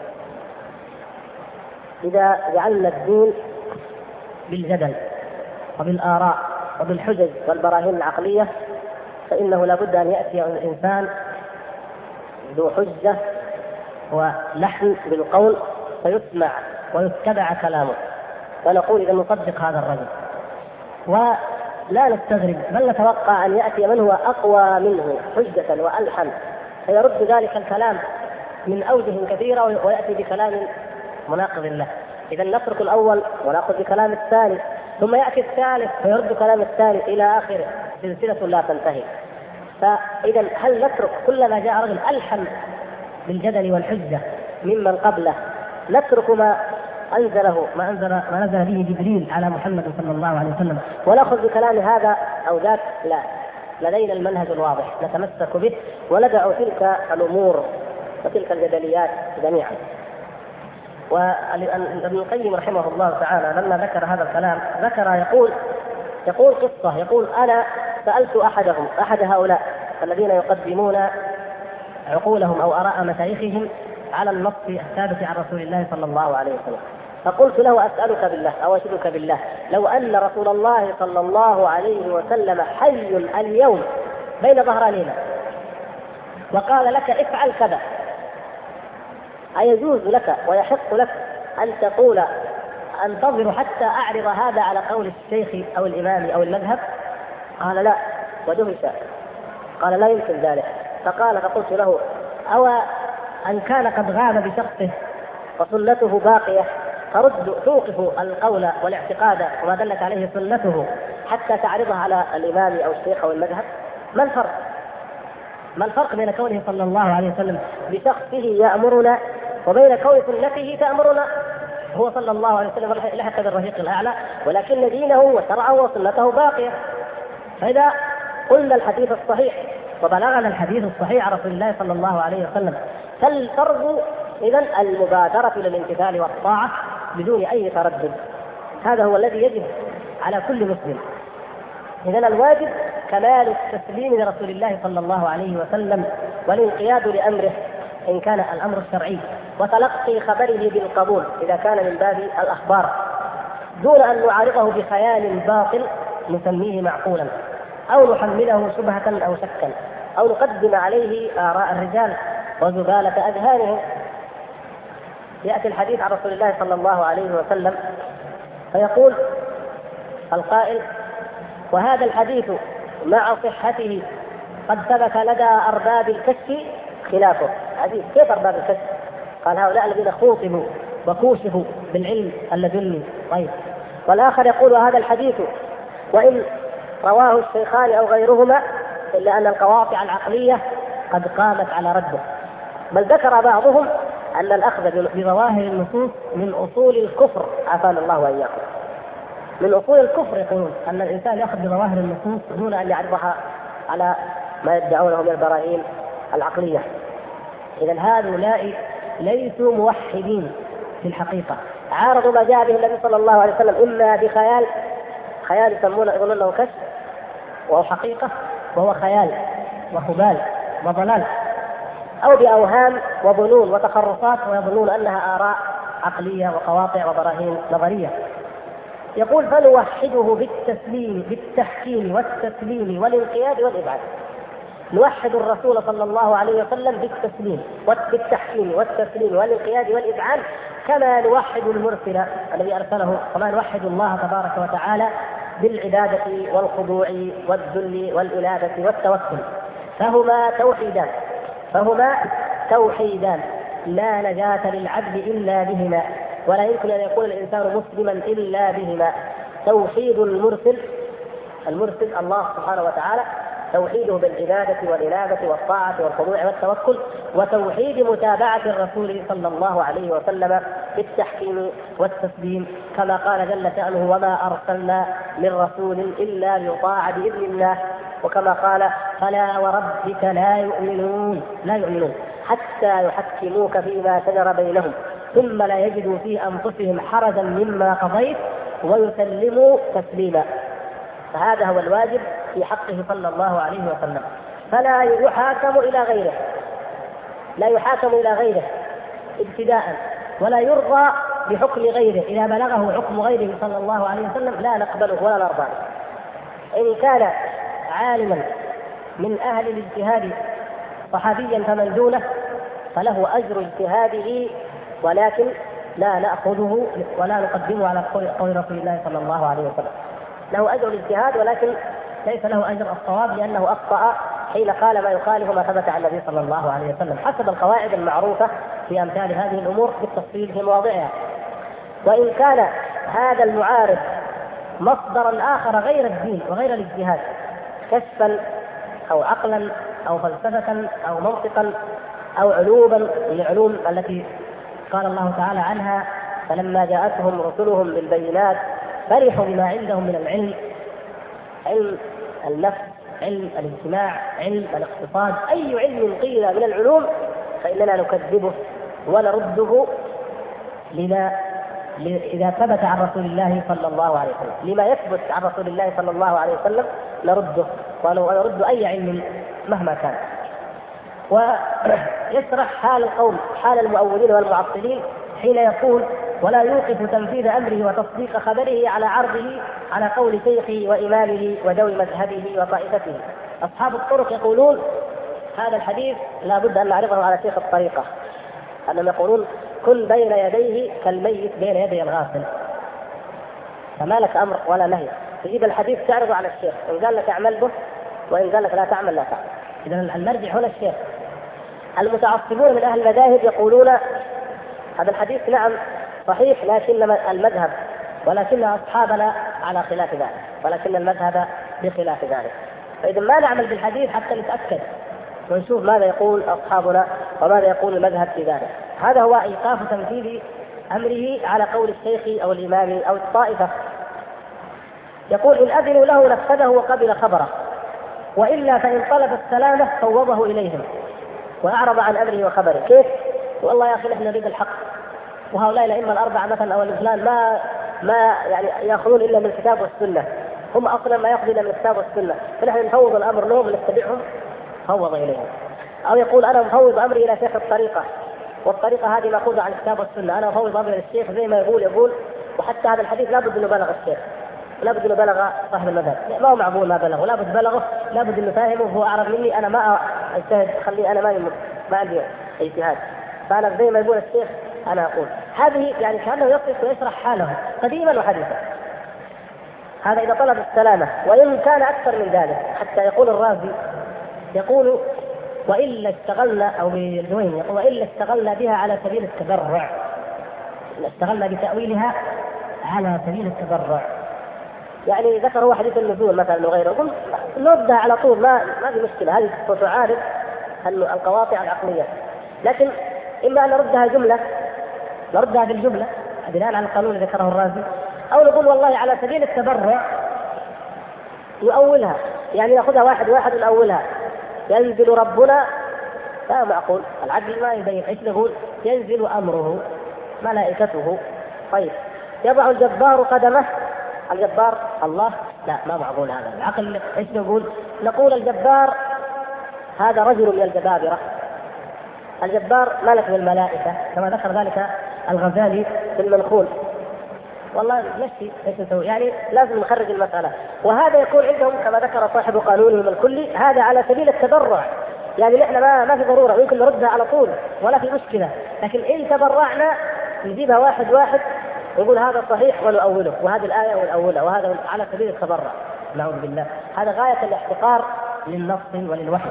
إذا جعلنا الدين بالجدل وبالآراء وبالحجج والبراهين العقلية فإنه لابد أن يأتي الإنسان ذو حجة ولحن بالقول فيسمع ويتبع كلامه، ونقول إذا نصدق هذا الرجل ولا نستغرب بل نتوقع أن يأتي من هو أقوى منه حجة وألحن فيرد ذلك الكلام من أوجه كثيرة ويأتي بكلام مناقض له. إذا نترك الأول ونأخذ بكلام الثاني، ثم يأتي الثالث ويرد كلام الثالث إلى آخره، سلسلة لا تنتهي. فإذا هل نترك كل ما جاء رجل ألحن بالجدل والحجة ممن قبله نترك ما نزل به جبريل على محمد صلى الله عليه وسلم ونأخذ بكلام هذا أو ذاك؟ لا، لدينا المنهج الواضح نتمسك به وندع تلك الأمور وتلك الجدليات جميعا. وابن القيم رحمه الله تعالى لما ذكر هذا الكلام ذكر يقول قصة، يقول أنا سألت أحد هؤلاء الذين يقدمون عقولهم أو آراء مشايخهم على النص الثابت عن رسول الله صلى الله عليه وسلم، فقلت له أسألك بالله أو أشهدك بالله لو أن رسول الله صلى الله عليه وسلم حي اليوم بين ظهرانينا وقال لك افعل كذا، أيجوز لك ويحق لك أن تقول أنتظر حتى أعرض هذا على قول الشيخ أو الإمام أو المذهب؟ قال لا، ودهش، قال لا يمكن ذلك. فقلت له أو أن كان قد غاب بشخصه وسنته باقية توقف القول والاعتقاد وما دلت عليه سنته حتى تعرضها على الإمام أو الشيخ أو المذهب؟ ما الفرق بين كونه صلى الله عليه وسلم بشخصه يأمرنا وبين كون سنته تأمرنا؟ هو صلى الله عليه وسلم لحق بالرفيق الأعلى، ولكن دينه وشرعه وسنته باقية. فإذا قلنا الحديث الصحيح وبلغنا الحديث الصحيح عن رسول الله صلى الله عليه وسلم فالفرض إذن المبادرة للامتثال والطاعة بدون أي تردد، هذا هو الذي يجب على كل مسلم. إذن الواجب كمال التسليم لرسول الله صلى الله عليه وسلم والانقياد لأمره إن كان الأمر الشرعي، وتلقي خبره بالقبول إذا كان من باب الأخبار، دون أن نعارضه بخيال باطل نسميه معقولا أو نحمله شبهة أو شكا أو نقدم عليه آراء الرجال وزبالة أذهانهم. يأتي الحديث عن رسول الله صلى الله عليه وسلم فيقول القائل: وهذا الحديث مع صحته قد ثبت لدى أرباب الكشف خلافه. حديث كيف أرباب الكشف؟ قال هؤلاء الذين خوطبوا وكوشفوا بالعلم اللدني. طيب، والآخر يقول: وهذا الحديث وإن رواه الشيخان أو غيرهما إلا أن القواطع العقلية قد قامت على رده. بل ذكر بعضهم أن الأخذ بظواهر النصوص من أصول الكفر، عافانا الله وإياكم، من أصول الكفر. يقولون أن الإنسان يأخذ بظواهر النصوص دون أن يعرضها على ما يدعونه من البراهين العقلية. إذن هؤلاء ليسوا موحدين في الحقيقة، عارضوا ما جاء به النبي صلى الله عليه وسلم إما بخيال، خيال يقولون له كشف، وهو حقيقة وهو خيال وخبال وضلال، أو بأوهام وظنون وتخرصات ويظنون أنها آراء عقلية وقواطع وبراهين نظرية. يقول: فنوحده بالتحكيم والتسليم والانقياد والإبعاد. نوحد الرسول صلى الله عليه وسلم بالتحكيم والتسليم والانقياد والإبعاد كما نوحد المرسل الذي أرسله، كما نوحد الله تبارك وتعالى بالعبادة والخضوع والذل والإنابة والتوكل. فهما توحيدان لا نجاة للعبد إلا بهما، ولا يمكن أن يكون الإنسان مسلما إلا بهما. توحيد المرسل الله سبحانه وتعالى، توحيده بالعبادة والإنابة والطاعة والخضوع والتوكل، وتوحيد متابعة الرسول صلى الله عليه وسلم بالتحكيم والتسليم، كما قال جل شأنه: وما أرسلنا من رسول إلا ليطاع بإذن الله. وكما قال: فلا وربك لا يؤمنون حتى يحكموك فيما شجر بينهم ثم لا يجدوا في أنفسهم حرجا مما قضيت ويسلموا تسليما. فهذا هو الواجب في حقه صلى الله عليه وسلم. فلا يحاكم إلى غيره ابتداء، ولا يرضى بحكم غيره. إذا بلغه حكم غيره صلى الله عليه وسلم لا نقبله ولا نرضى. إن كان عالما من أهل الاجتهاد صحابيا فمن دونه فله أجر اجتهاده، ولكن لا نأخذه ولا نقدمه على قول رسول الله صلى الله عليه وسلم. له أجر الاجتهاد ولكن ليس له أجر الصواب، لأنه أخطأ حين قال ما يخالف ما ثبت عن النبي صلى الله عليه وسلم، حسب القواعد المعروفة في أمثال هذه الأمور بالتفصيل في مواضعها. وإن كان هذا المعارض مصدرا آخر غير الدين وغير الاجتهاد، كشفا أو عقلا أو فلسفة أو منطقا أو علوما من العلوم التي قال الله تعالى عنها: فلما جاءتهم رسلهم بالبينات فرحوا بما عندهم من العلم، علم النفس، علم الاجتماع، علم الاقتصاد، أي علم قيل من العلوم فإننا نكذبه ونرده إذا ثبت عن رسول الله صلى الله عليه وسلم، لما يثبت عن رسول الله صلى الله عليه وسلم نرده، ونرد أي علم مهما كان. ويشرح حال القوم، حال المؤولين والمعطلين حين يقول: ولا يوقف تنفيذ أمره وتصديق خبره على عرضه على قول شيخه وإمامه وذوي مذهبه وطائفته. أصحاب الطرق يقولون هذا الحديث لا بد أن نعرضه على شيخ الطريقة، أنهم يقولون: كن بين يديه كالميت بين يدي الغاسل، فما لك أمر ولا نهي، تجيب الحديث تعرضه على الشيخ، إن قال لك اعمل به وإن قال لك لا تعمل لا تعمل. إذن المرجع هنا الشيخ. المتعصبون من أهل المذاهب يقولون هذا الحديث نعم صحيح، لكن المذهب ولكن أصحابنا على خلاف ذلك، ولكن المذهب بخلاف ذلك. فإذا ما نعمل بالحديث حتى نتأكد ونشوف ماذا يقول أصحابنا وماذا يقول المذهب في ذلك. هذا هو إيقاف تنفيذ أمره على قول الشيخ أو الإمام أو الطائفة. يقول: إن أذنوا له نفذه وقبل خبره، وإلا فإن طلب السلامة فوضه إليهم وأعرض عن أمره وخبره. كيف؟ والله يا أخي نحن نريد الحق، وهؤلاء الأئمة الأربعة مثلا أو الإسلام ما يعني يأخذون إلا من الكتاب والسنة، هم أصلا ما يأخذون إلا من الكتاب والسنة، فنحن نفوض الأمر لهم ونتبعهم، فوض إليهم. أو يقول: أنا مفوض أمري إلى شيخ الطريقة، والطريقة هذه مأخوذة عن الكتاب والسنة، أنا مفوض أمري للشيخ زي ما يقول. وحتى هذا الحديث لابد أنه بلغ الشيخ، لابد أنه بلغ صاحب المذهب، ما هو معقول ما بلغه، لابد بلغه، لابد أنه فاهمه وهو أعرف مني، أنا ما أجتهد، خلي أنا ما عندي اجتهاد، فأنا زي ما يقول الشيخ أنا أقول. هذه يعني كأنه يصف ويشرح حاله قديما وحديثا. هذا إذا طلب السلامة، وإن كان أكثر من ذلك، حتى يقول الرازي يقول: وإلا اشتغلنا، أو بالجوين يقول: وإلا اشتغلنا بها على سبيل التبرع، اشتغلنا بتأويلها على سبيل التبرع. يعني ذكر هو حديث النزول مثلا وغيره، يقول نردها على طول، ما في مشكلة، هذه تعارض القواطع العقلية، لكن إما أن نردها جملة، نردها بالجملة بناء على القانون الذي ذكره الرازي، أو نقول والله على سبيل التبرع يؤولها، يعني نأخذها واحد واحد ونأولها. ينزل ربنا، لا معقول، العدل ما يبين. ايش نقول؟ ينزل أمره ملائكته. طيب يضع الجبار قدمه، الجبار الله، لا ما معقول هذا العقل. ايش نقول؟ نقول الجبار هذا رجل من الجبابرة، الجبار ملك من الملائكة كما ذكر ذلك الغزالي في المنخول. والله نفسي ايش نسوي؟ يعني لازم نخرج المسألة، وهذا يكون عندهم كما ذكر صاحب قانونهم الكلي هذا على سبيل التبرع، يعني نحن ما في ضرورة، يمكن نردها على طول ولا في مشكلة، لكن إن تبرعنا نجيبها واحد واحد ونقول هذا صحيح ونؤوله، وهذه الآية ونؤولها، وهذا على سبيل التبرع. نعوذ بالله، هذا غاية الاحتقار للنص وللوحي.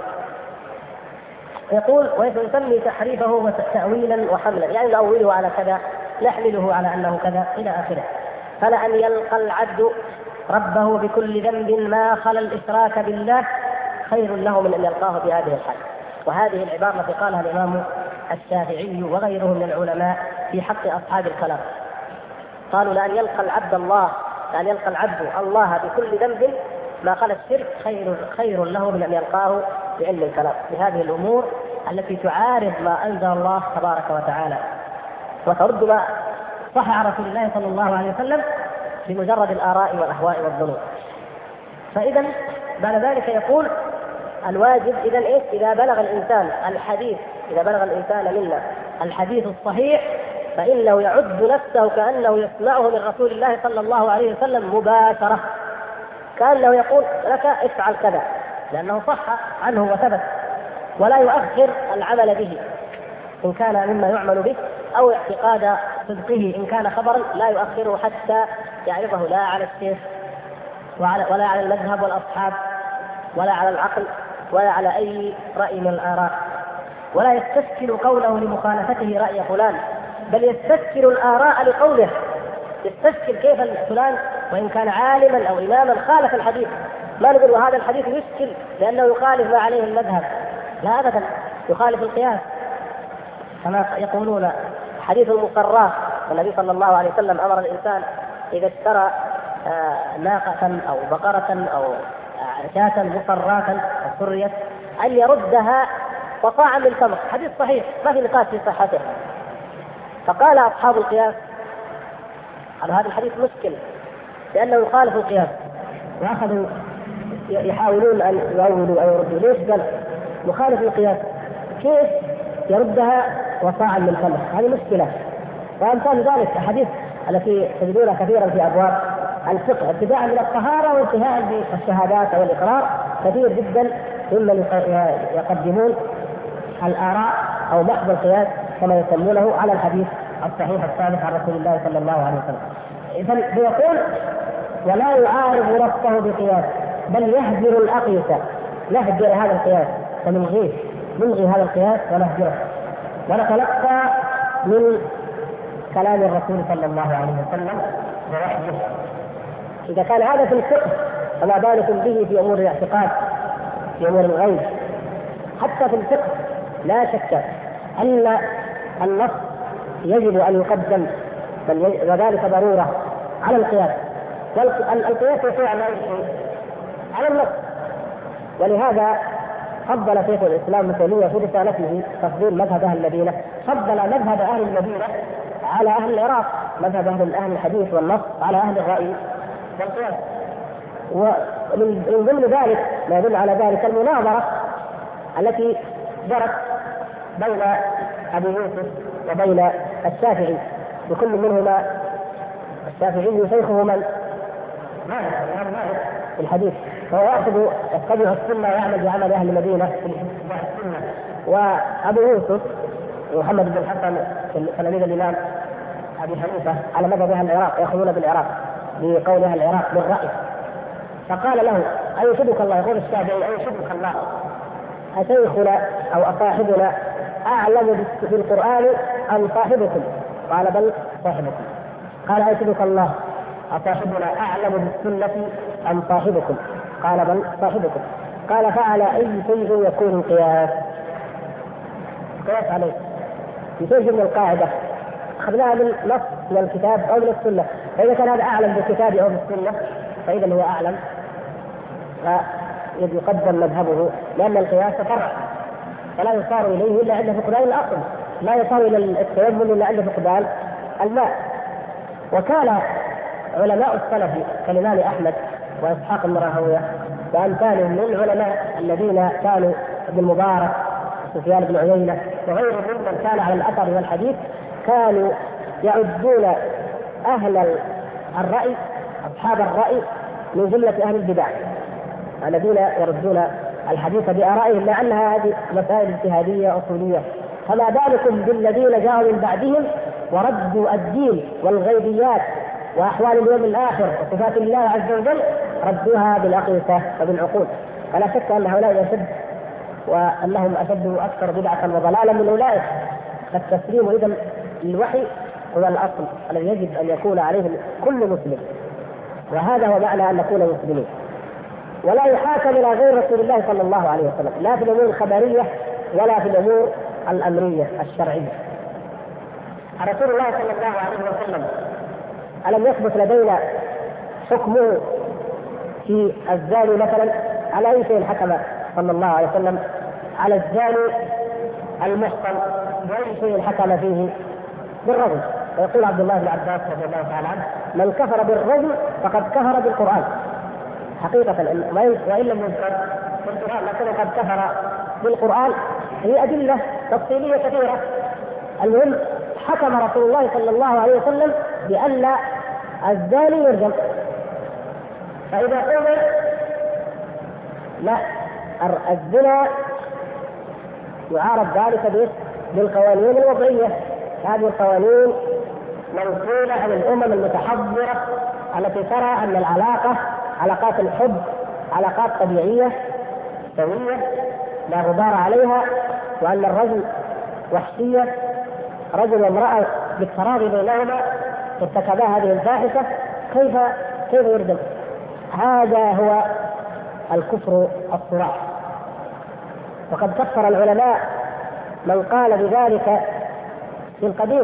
يقول: ويسمي تحريفه تأويلا وحملا، يعني نؤوله على كذا، نحمله على أنه كذا إلى آخره. فلأن يلقى العبد ربه بكل ذنب ما خلا الإشراك بالله خير له من أن يلقاه بهذه الحال. وهذه العبارة التي قالها الإمام الشافعي وغيره من العلماء في حق أصحاب الكلام، قالوا: لأن يلقى العبد الله، لأن يلقى العبد الله بكل ذنب ما خلا الشرك خير له من أن يلقاه بعلم الكلام، بهذه الأمور التي تعارض ما أنزل الله تبارك وتعالى وترد ما صح عن رسول الله صلى الله عليه وسلم بمجرد الآراء والأهواء والظنون. فإذا بعد ذلك يقول: الواجب إذا إيش؟ إذا بلغ الإنسان الحديث، إذا بلغ الإنسان منا الحديث الصحيح فإنه يعد نفسه كأنه يسمعه من رسول الله صلى الله عليه وسلم مباشرة، كأنه يقول لك افعل كذا، لأنه صح عنه وثبت، ولا يؤخر العمل به إن كان مما يعمل به، أو اعتقاد صدقه إن كان خبرا لا يؤخره حتى يعرضه لا على الشيخ ولا على المذهب والأصحاب ولا على العقل ولا على أي رأي من الآراء، ولا يستشكل قوله لمخالفته رأي فلان، بل يستشكل الآراء لقوله، يستشكل كيف فلان وإن كان عالما أو إماما خالف الحديث، ما نقول وهذا الحديث يشكل لأنه يخالف ما عليه المذهب، لا أبدا، يخالف القياس. كما يقولون حديث المصرات، النبي صلى الله عليه وسلم أمر الإنسان إذا اشترى ناقة أو بقرة أو شاة مصراتا سريت أن يردها وصاعا من تمر، حديث صحيح ما في نقاش في صحته، فقال أصحاب القياس على هذا الحديث مشكل لأنه يخالف القياس، وأخذوا يحاولون أن يؤولوا أو يردوا. ليش؟ قال مخالف القياس، كيف يردها وصاعا من خمر؟ هذه مشكلة. وأمثال ذلك الحديث التي تجدونها كثيرا في أبواب الفقه ابتداء من الطهارة وانتهاء بالشهادات أو الإقرار، كثير جدا ممن يقدمون الآراء أو محض القياس كما يسمونه على الحديث الصحيح الثابت عن رسول الله صلى الله عليه وسلم. إذن بيقول ولا يعارض نفسه بقياس بل يهجر الأقيسة، يهجر هذا القياس فنلغيه، نلغي هذا القياس ونهجره ونتلقى من كلام الرسول صلى الله عليه وسلم ووحيه. إذا كان هذا في الفقه فما بالكم به في أمور الاعتقاد، في أمور الغيب. حتى في الفقه لا شك أن النص يجب أن يقدم وذلك ضرورة على القياس، والقياس يقع على النص. ولهذا فضل شيخ الإسلام ابن تيمية في رسالته تفضيل مذهب أهل المدينة، فضل مذهب أهل المدينة على أهل العراق، مذهب أهل الحديث والنص على أهل الرأي والقياس. ومن ضمن ذلك ما يدل على ذلك المناظرة التي جرت بين أبي يوسف وبين الشافعي، وكل منهما الشافعي شيخه من؟ مالك في الحديث، فهو يتبع السنة ويعمل بعمل أهل المدينة في السنة. وأبو يوسف محمد بن الحسن تلاميذ الإمام أبي حنيفة على مذهب أهل العراق، يأخذون بالعراق بقول أهل العراق بالرأي. فقال له أيشهدك الله، يقول الشافعي أيشهدك الله أشيخنا أو أصاحبنا أعلم بالقرآن أم صاحبكم؟ قال بل صاحبكم. قال أيشهدك الله أصاحبنا أعلم بالسنة أم صاحبكم؟ قال بل صاحبكم. قال فعلى أي شيء يكون القياس؟ قياس عليه في شيء من القاعدة أخذناها من نص من الكتاب أو من السنة، فإذا كان هذا أعلم بالكتاب أو بالسنة فإذا هو أعلم، فيقدم مذهبه، لأن القياس فرع فلا يصار إليه إلا عند فقدان الأصل، لا يصار إلى التيمم إلا عند فقدان الماء. وكان علماء السلف كالإمام أحمد وإسحاق بن راهويه وأمثالهم من العلماء الذين كانوا ابن مبارك سفيان بن عيينة وغيرهم ممن كان على الأثر والحديث، كانوا يعدون أهل الرأي أصحاب الرأي من جملة أهل البدع الذين يردون الحديث بآرائهم، مع أنها هذه مسائل اجتهادية أصولية. فما بالكم بالذين جاءوا من بعدهم وردوا الدين والغيبيات وأحوال اليوم الآخر وصفات الله عز وجل، ردوها بالأقيسة وبالعقول. فلا شك أن هؤلاء أشد، وأنهم أشد وأكثر بدعة وضلالا من أولئك. فالتسليم إذن للوحي هو الأصل الذي يجب أن يكون عليه كل مسلم، وهذا هو معنى أن نكون مسلمين. ولا يحاكم إلى غير رسول الله صلى الله عليه وسلم، لا في الأمور الخبرية ولا في الأمور الأمرية الشرعية. رسول الله صلى الله عليه وسلم ألم يثبت لدينا حكمه في الزاني مثلا؟ على أي شيء حكم صلى الله عليه وسلم؟ على الزاني المحصن بأي شيء حكم فيه؟ بالرجم. ويقول عبد الله بن عباس رضي الله تعالى عنه من كفر بالرجم فقد كفر بالقرآن حقيقة، وإن لم يذكر في القرآن لكنه قد كفر بالقرآن. هي أدلة تفصيلية كثيرة. المهم حكم رسول الله صلى الله عليه وسلم بأن الزاني يرجم. فإذا قلنا لا، الزنا يعارض ذلك بالقوانين الوضعية. هذه القوانين منقولة عن الأمم المتحضرة التي ترى أن العلاقة علاقات الحب علاقات طبيعية سوية لا غبار عليها، وأن الرجل وحشية، رجل وامرأة بالتراضي بينهما ارتكبا هذه الفاحشة، كيف يرجم؟ هذا هو الكفر الصراح. وقد كفر العلماء من قال بذلك في القديم.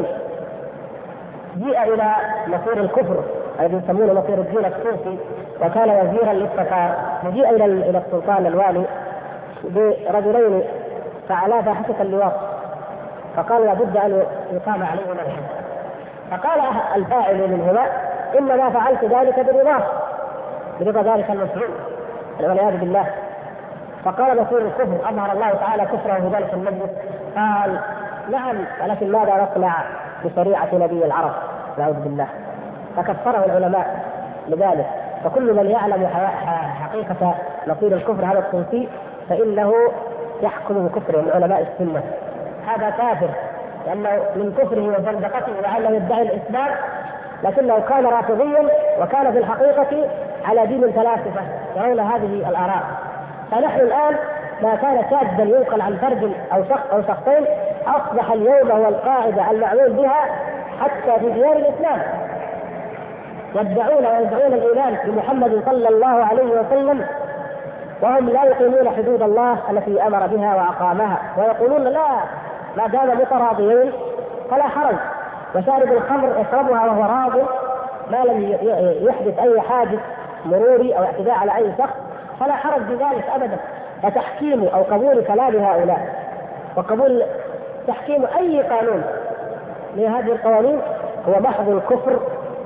جيء إلى مصير الكفر الذي يسمونه مصير الدين الصوفي، وكان وزيرا للتتار، وجيء إلى السلطان الوالي برجلين فعلا فاحشة اللواط، فقال لابد أن يقام عليهما الحد. فقال الفاعل منهما إنما فعلت ذلك برضا ذلك المفعول والعياذ بالله. فقال مسؤول الكفر أظهر الله تعالى كفره في ذلك المجلس، قال نعم ولكن ماذا نصنع بشريعة نبي العرب نعوذ بالله. فكفره العلماء لذلك. فكل من يعلم حقيقة نصير الكفر هذا الصوفي فإنه يحكم بكفره من علماء السنة. هذا كافر لأنه من كفره وزندقته لعله يدعي الإسلام لكنه كان رافضيا وكان في الحقيقة على دين الفلاسفة يرون هذه الآراء. فنحن الآن ما كان شاذا ينقل عن فرد أو شخص أو شخصين أصبح اليوم هو القاعدة المعمول بها حتى في ديار الإسلام. يدعون الإيمان بمحمد صلى الله عليه وسلم وهم لا يقيمون حدود الله التي أمر بها وأقامها، ويقولون لا ما دام متراضيين فلا حرج، وشارب الخمر يشربها وهو راض ما لم يحدث أي حادث مروري أو اعتداء على أي شخص فلا حرج بذلك أبدا. فتحكيم أو قبول كلام هؤلاء وقبول تحكيم أي قانون من هذه القوانين هو محض الكفر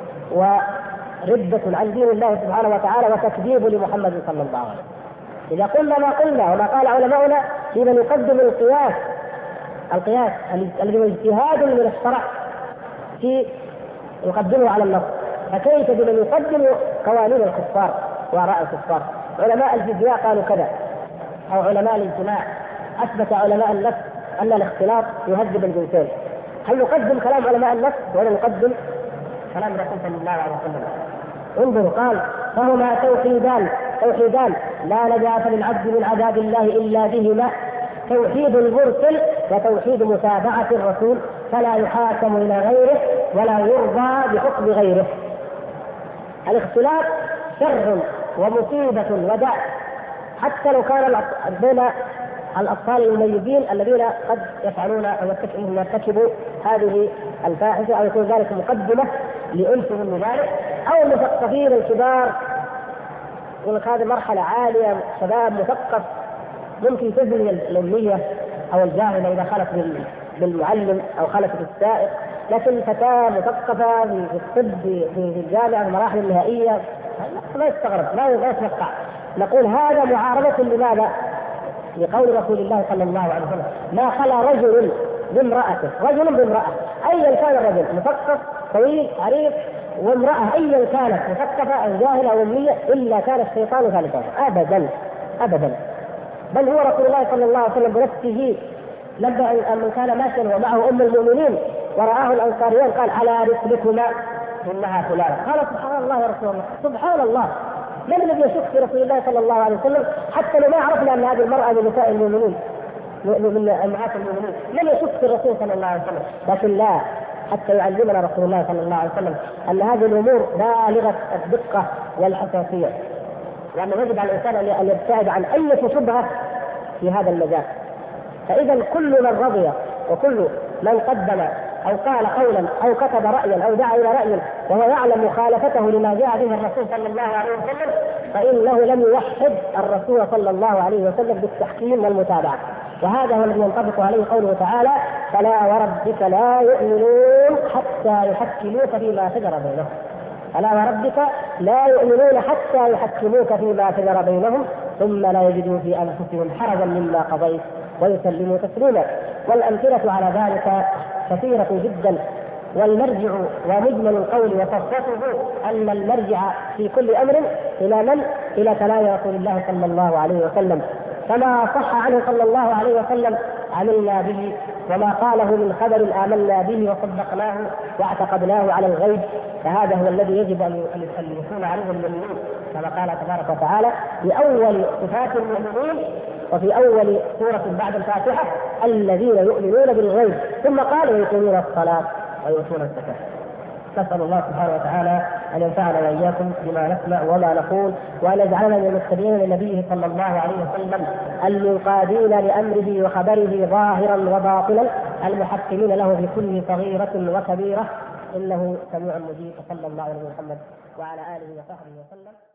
وردة عن دين الله سبحانه وتعالى وتكذيب لمحمد صلى الله عليه وسلم. إذا قلنا ما قلنا وما قال علماؤنا حين نقدم القياس الذي هو اجتهاد من الشرع في يقدمه على النص، فكيف بمن يقدم قوانين الكفار وآراء الكفار؟ علماء الفيزياء قالوا كذا، أو علماء الاجتماع أثبت علماء النفس أن الاختلاط يهذب الجنسين. هل نقدم كلام علماء النفس ولا نقدم كلام رسول صلى الله عليه وسلم؟ انظروا قال فهما توحيدان لا نجاة للعبد من عذاب الله إلا بهما، توحيد المرسل وتوحيد متابعة الرسول، فلا يحاكم إلى غيره ولا يرضى بحكم غيره. الاختلاف شر ومصيبة وداء حتى لو كان بين الأطفال المميزين الذين قد يفعلون أو يرتكبوا هذه الفاحشة أو يكون ذلك مقدمة لأنفهم من ذلك، أو المثقفين الكبار يقول لك هذه مرحلة عالية شباب مثقف ممكن تزني الأمية أو الجاهلة إذا خلت بالمعلم أو خلت بالسائق، لكن فتاة مثقفة في الطب في الجامعة المراحل النهائية لا يستغرب لا يتوقع. نقول هذا معارضة لماذا؟ لقول رسول الله صلى الله عليه وسلم ما خلا رجل بامرأة أيا كان الرجل مثقف طويل عريض وامرأة أيا كانت مثقفة أو جاهلة أو أمية إلا كان الشيطان ثالثا أبدا. بل هو رسول الله صلى الله عليه وسلم بنفسه لما أن كان ماشيا ومعه أم المؤمنين ورآه الأنصاريون قال على رسلكما إنها فلانة. قال سبحان الله يا رسول الله سبحان الله، من الذي يشك في رسول الله صلى الله عليه وسلم حتى لو ما عرفنا أن هذه المرأة من نساء المؤمنين من أمهات المؤمنين من يشك في الرسول صلى الله عليه وسلم؟ لكن لا، حتى يعلمنا رسول الله صلى الله عليه وسلم أن هذه الأمور بالغة الدقة والحساسية، لأنه يجب على الإنسان أن يبتعد عن أي شبهة في هذا المجال. فإذا كل من رضي وكل من قدم أو قال قولا أو كتب رأيا أو دعا إلى رأي وهو يعلم مخالفته لما جاء به الرسول صلى الله عليه وسلم فإنه لم يوحد الرسول صلى الله عليه وسلم بالتحكيم والمتابعة. وهذا هو الذي ينطبق عليه قوله تعالى فلا وربك لا يؤمنون حتى يحكموك فيما شجر بينهم. ألا وربك لا يؤمنون حتى يحكموك فيما شجر بينهم ثم لا يجدوا في أنفسهم حرجا مما قضيت ويسلموا تسليما. والأمثلة على ذلك كثيرة جدا، والمرجع ومجمل القول وفصلته أن المرجع في كل أمر إلى من؟ إلى كلام رسول الله صلى الله عليه وسلم، فما صح عنه صلى الله عليه وسلم عملنا به، وما قاله من خبر آمنا به وصدقناه واعتقدناه على الغيب، فهذا هو الذي يجب أن يكون عليه المؤمنين كما قال تبارك وتعالى في أول صفات المؤمنين وفي أول سورة بعد الفاتحة الذين يؤمنون بالغيب، ثم قال ويقيمون الصلاة ويؤتون الزكاة. نسأل الله سبحانه وتعالى أن ينفعنا وإياكم بما نسمع وما نقول، وأن يجعلنا من المتبعين لنبيه صلى الله عليه وسلم المنقادين لأمره وخبره ظاهرا وباطنا المحكمين له في كل صغيرة وكبيرة، إنه سميع مجيب. صلى الله عليه وسلم وعلى آله وصحبه وسلم.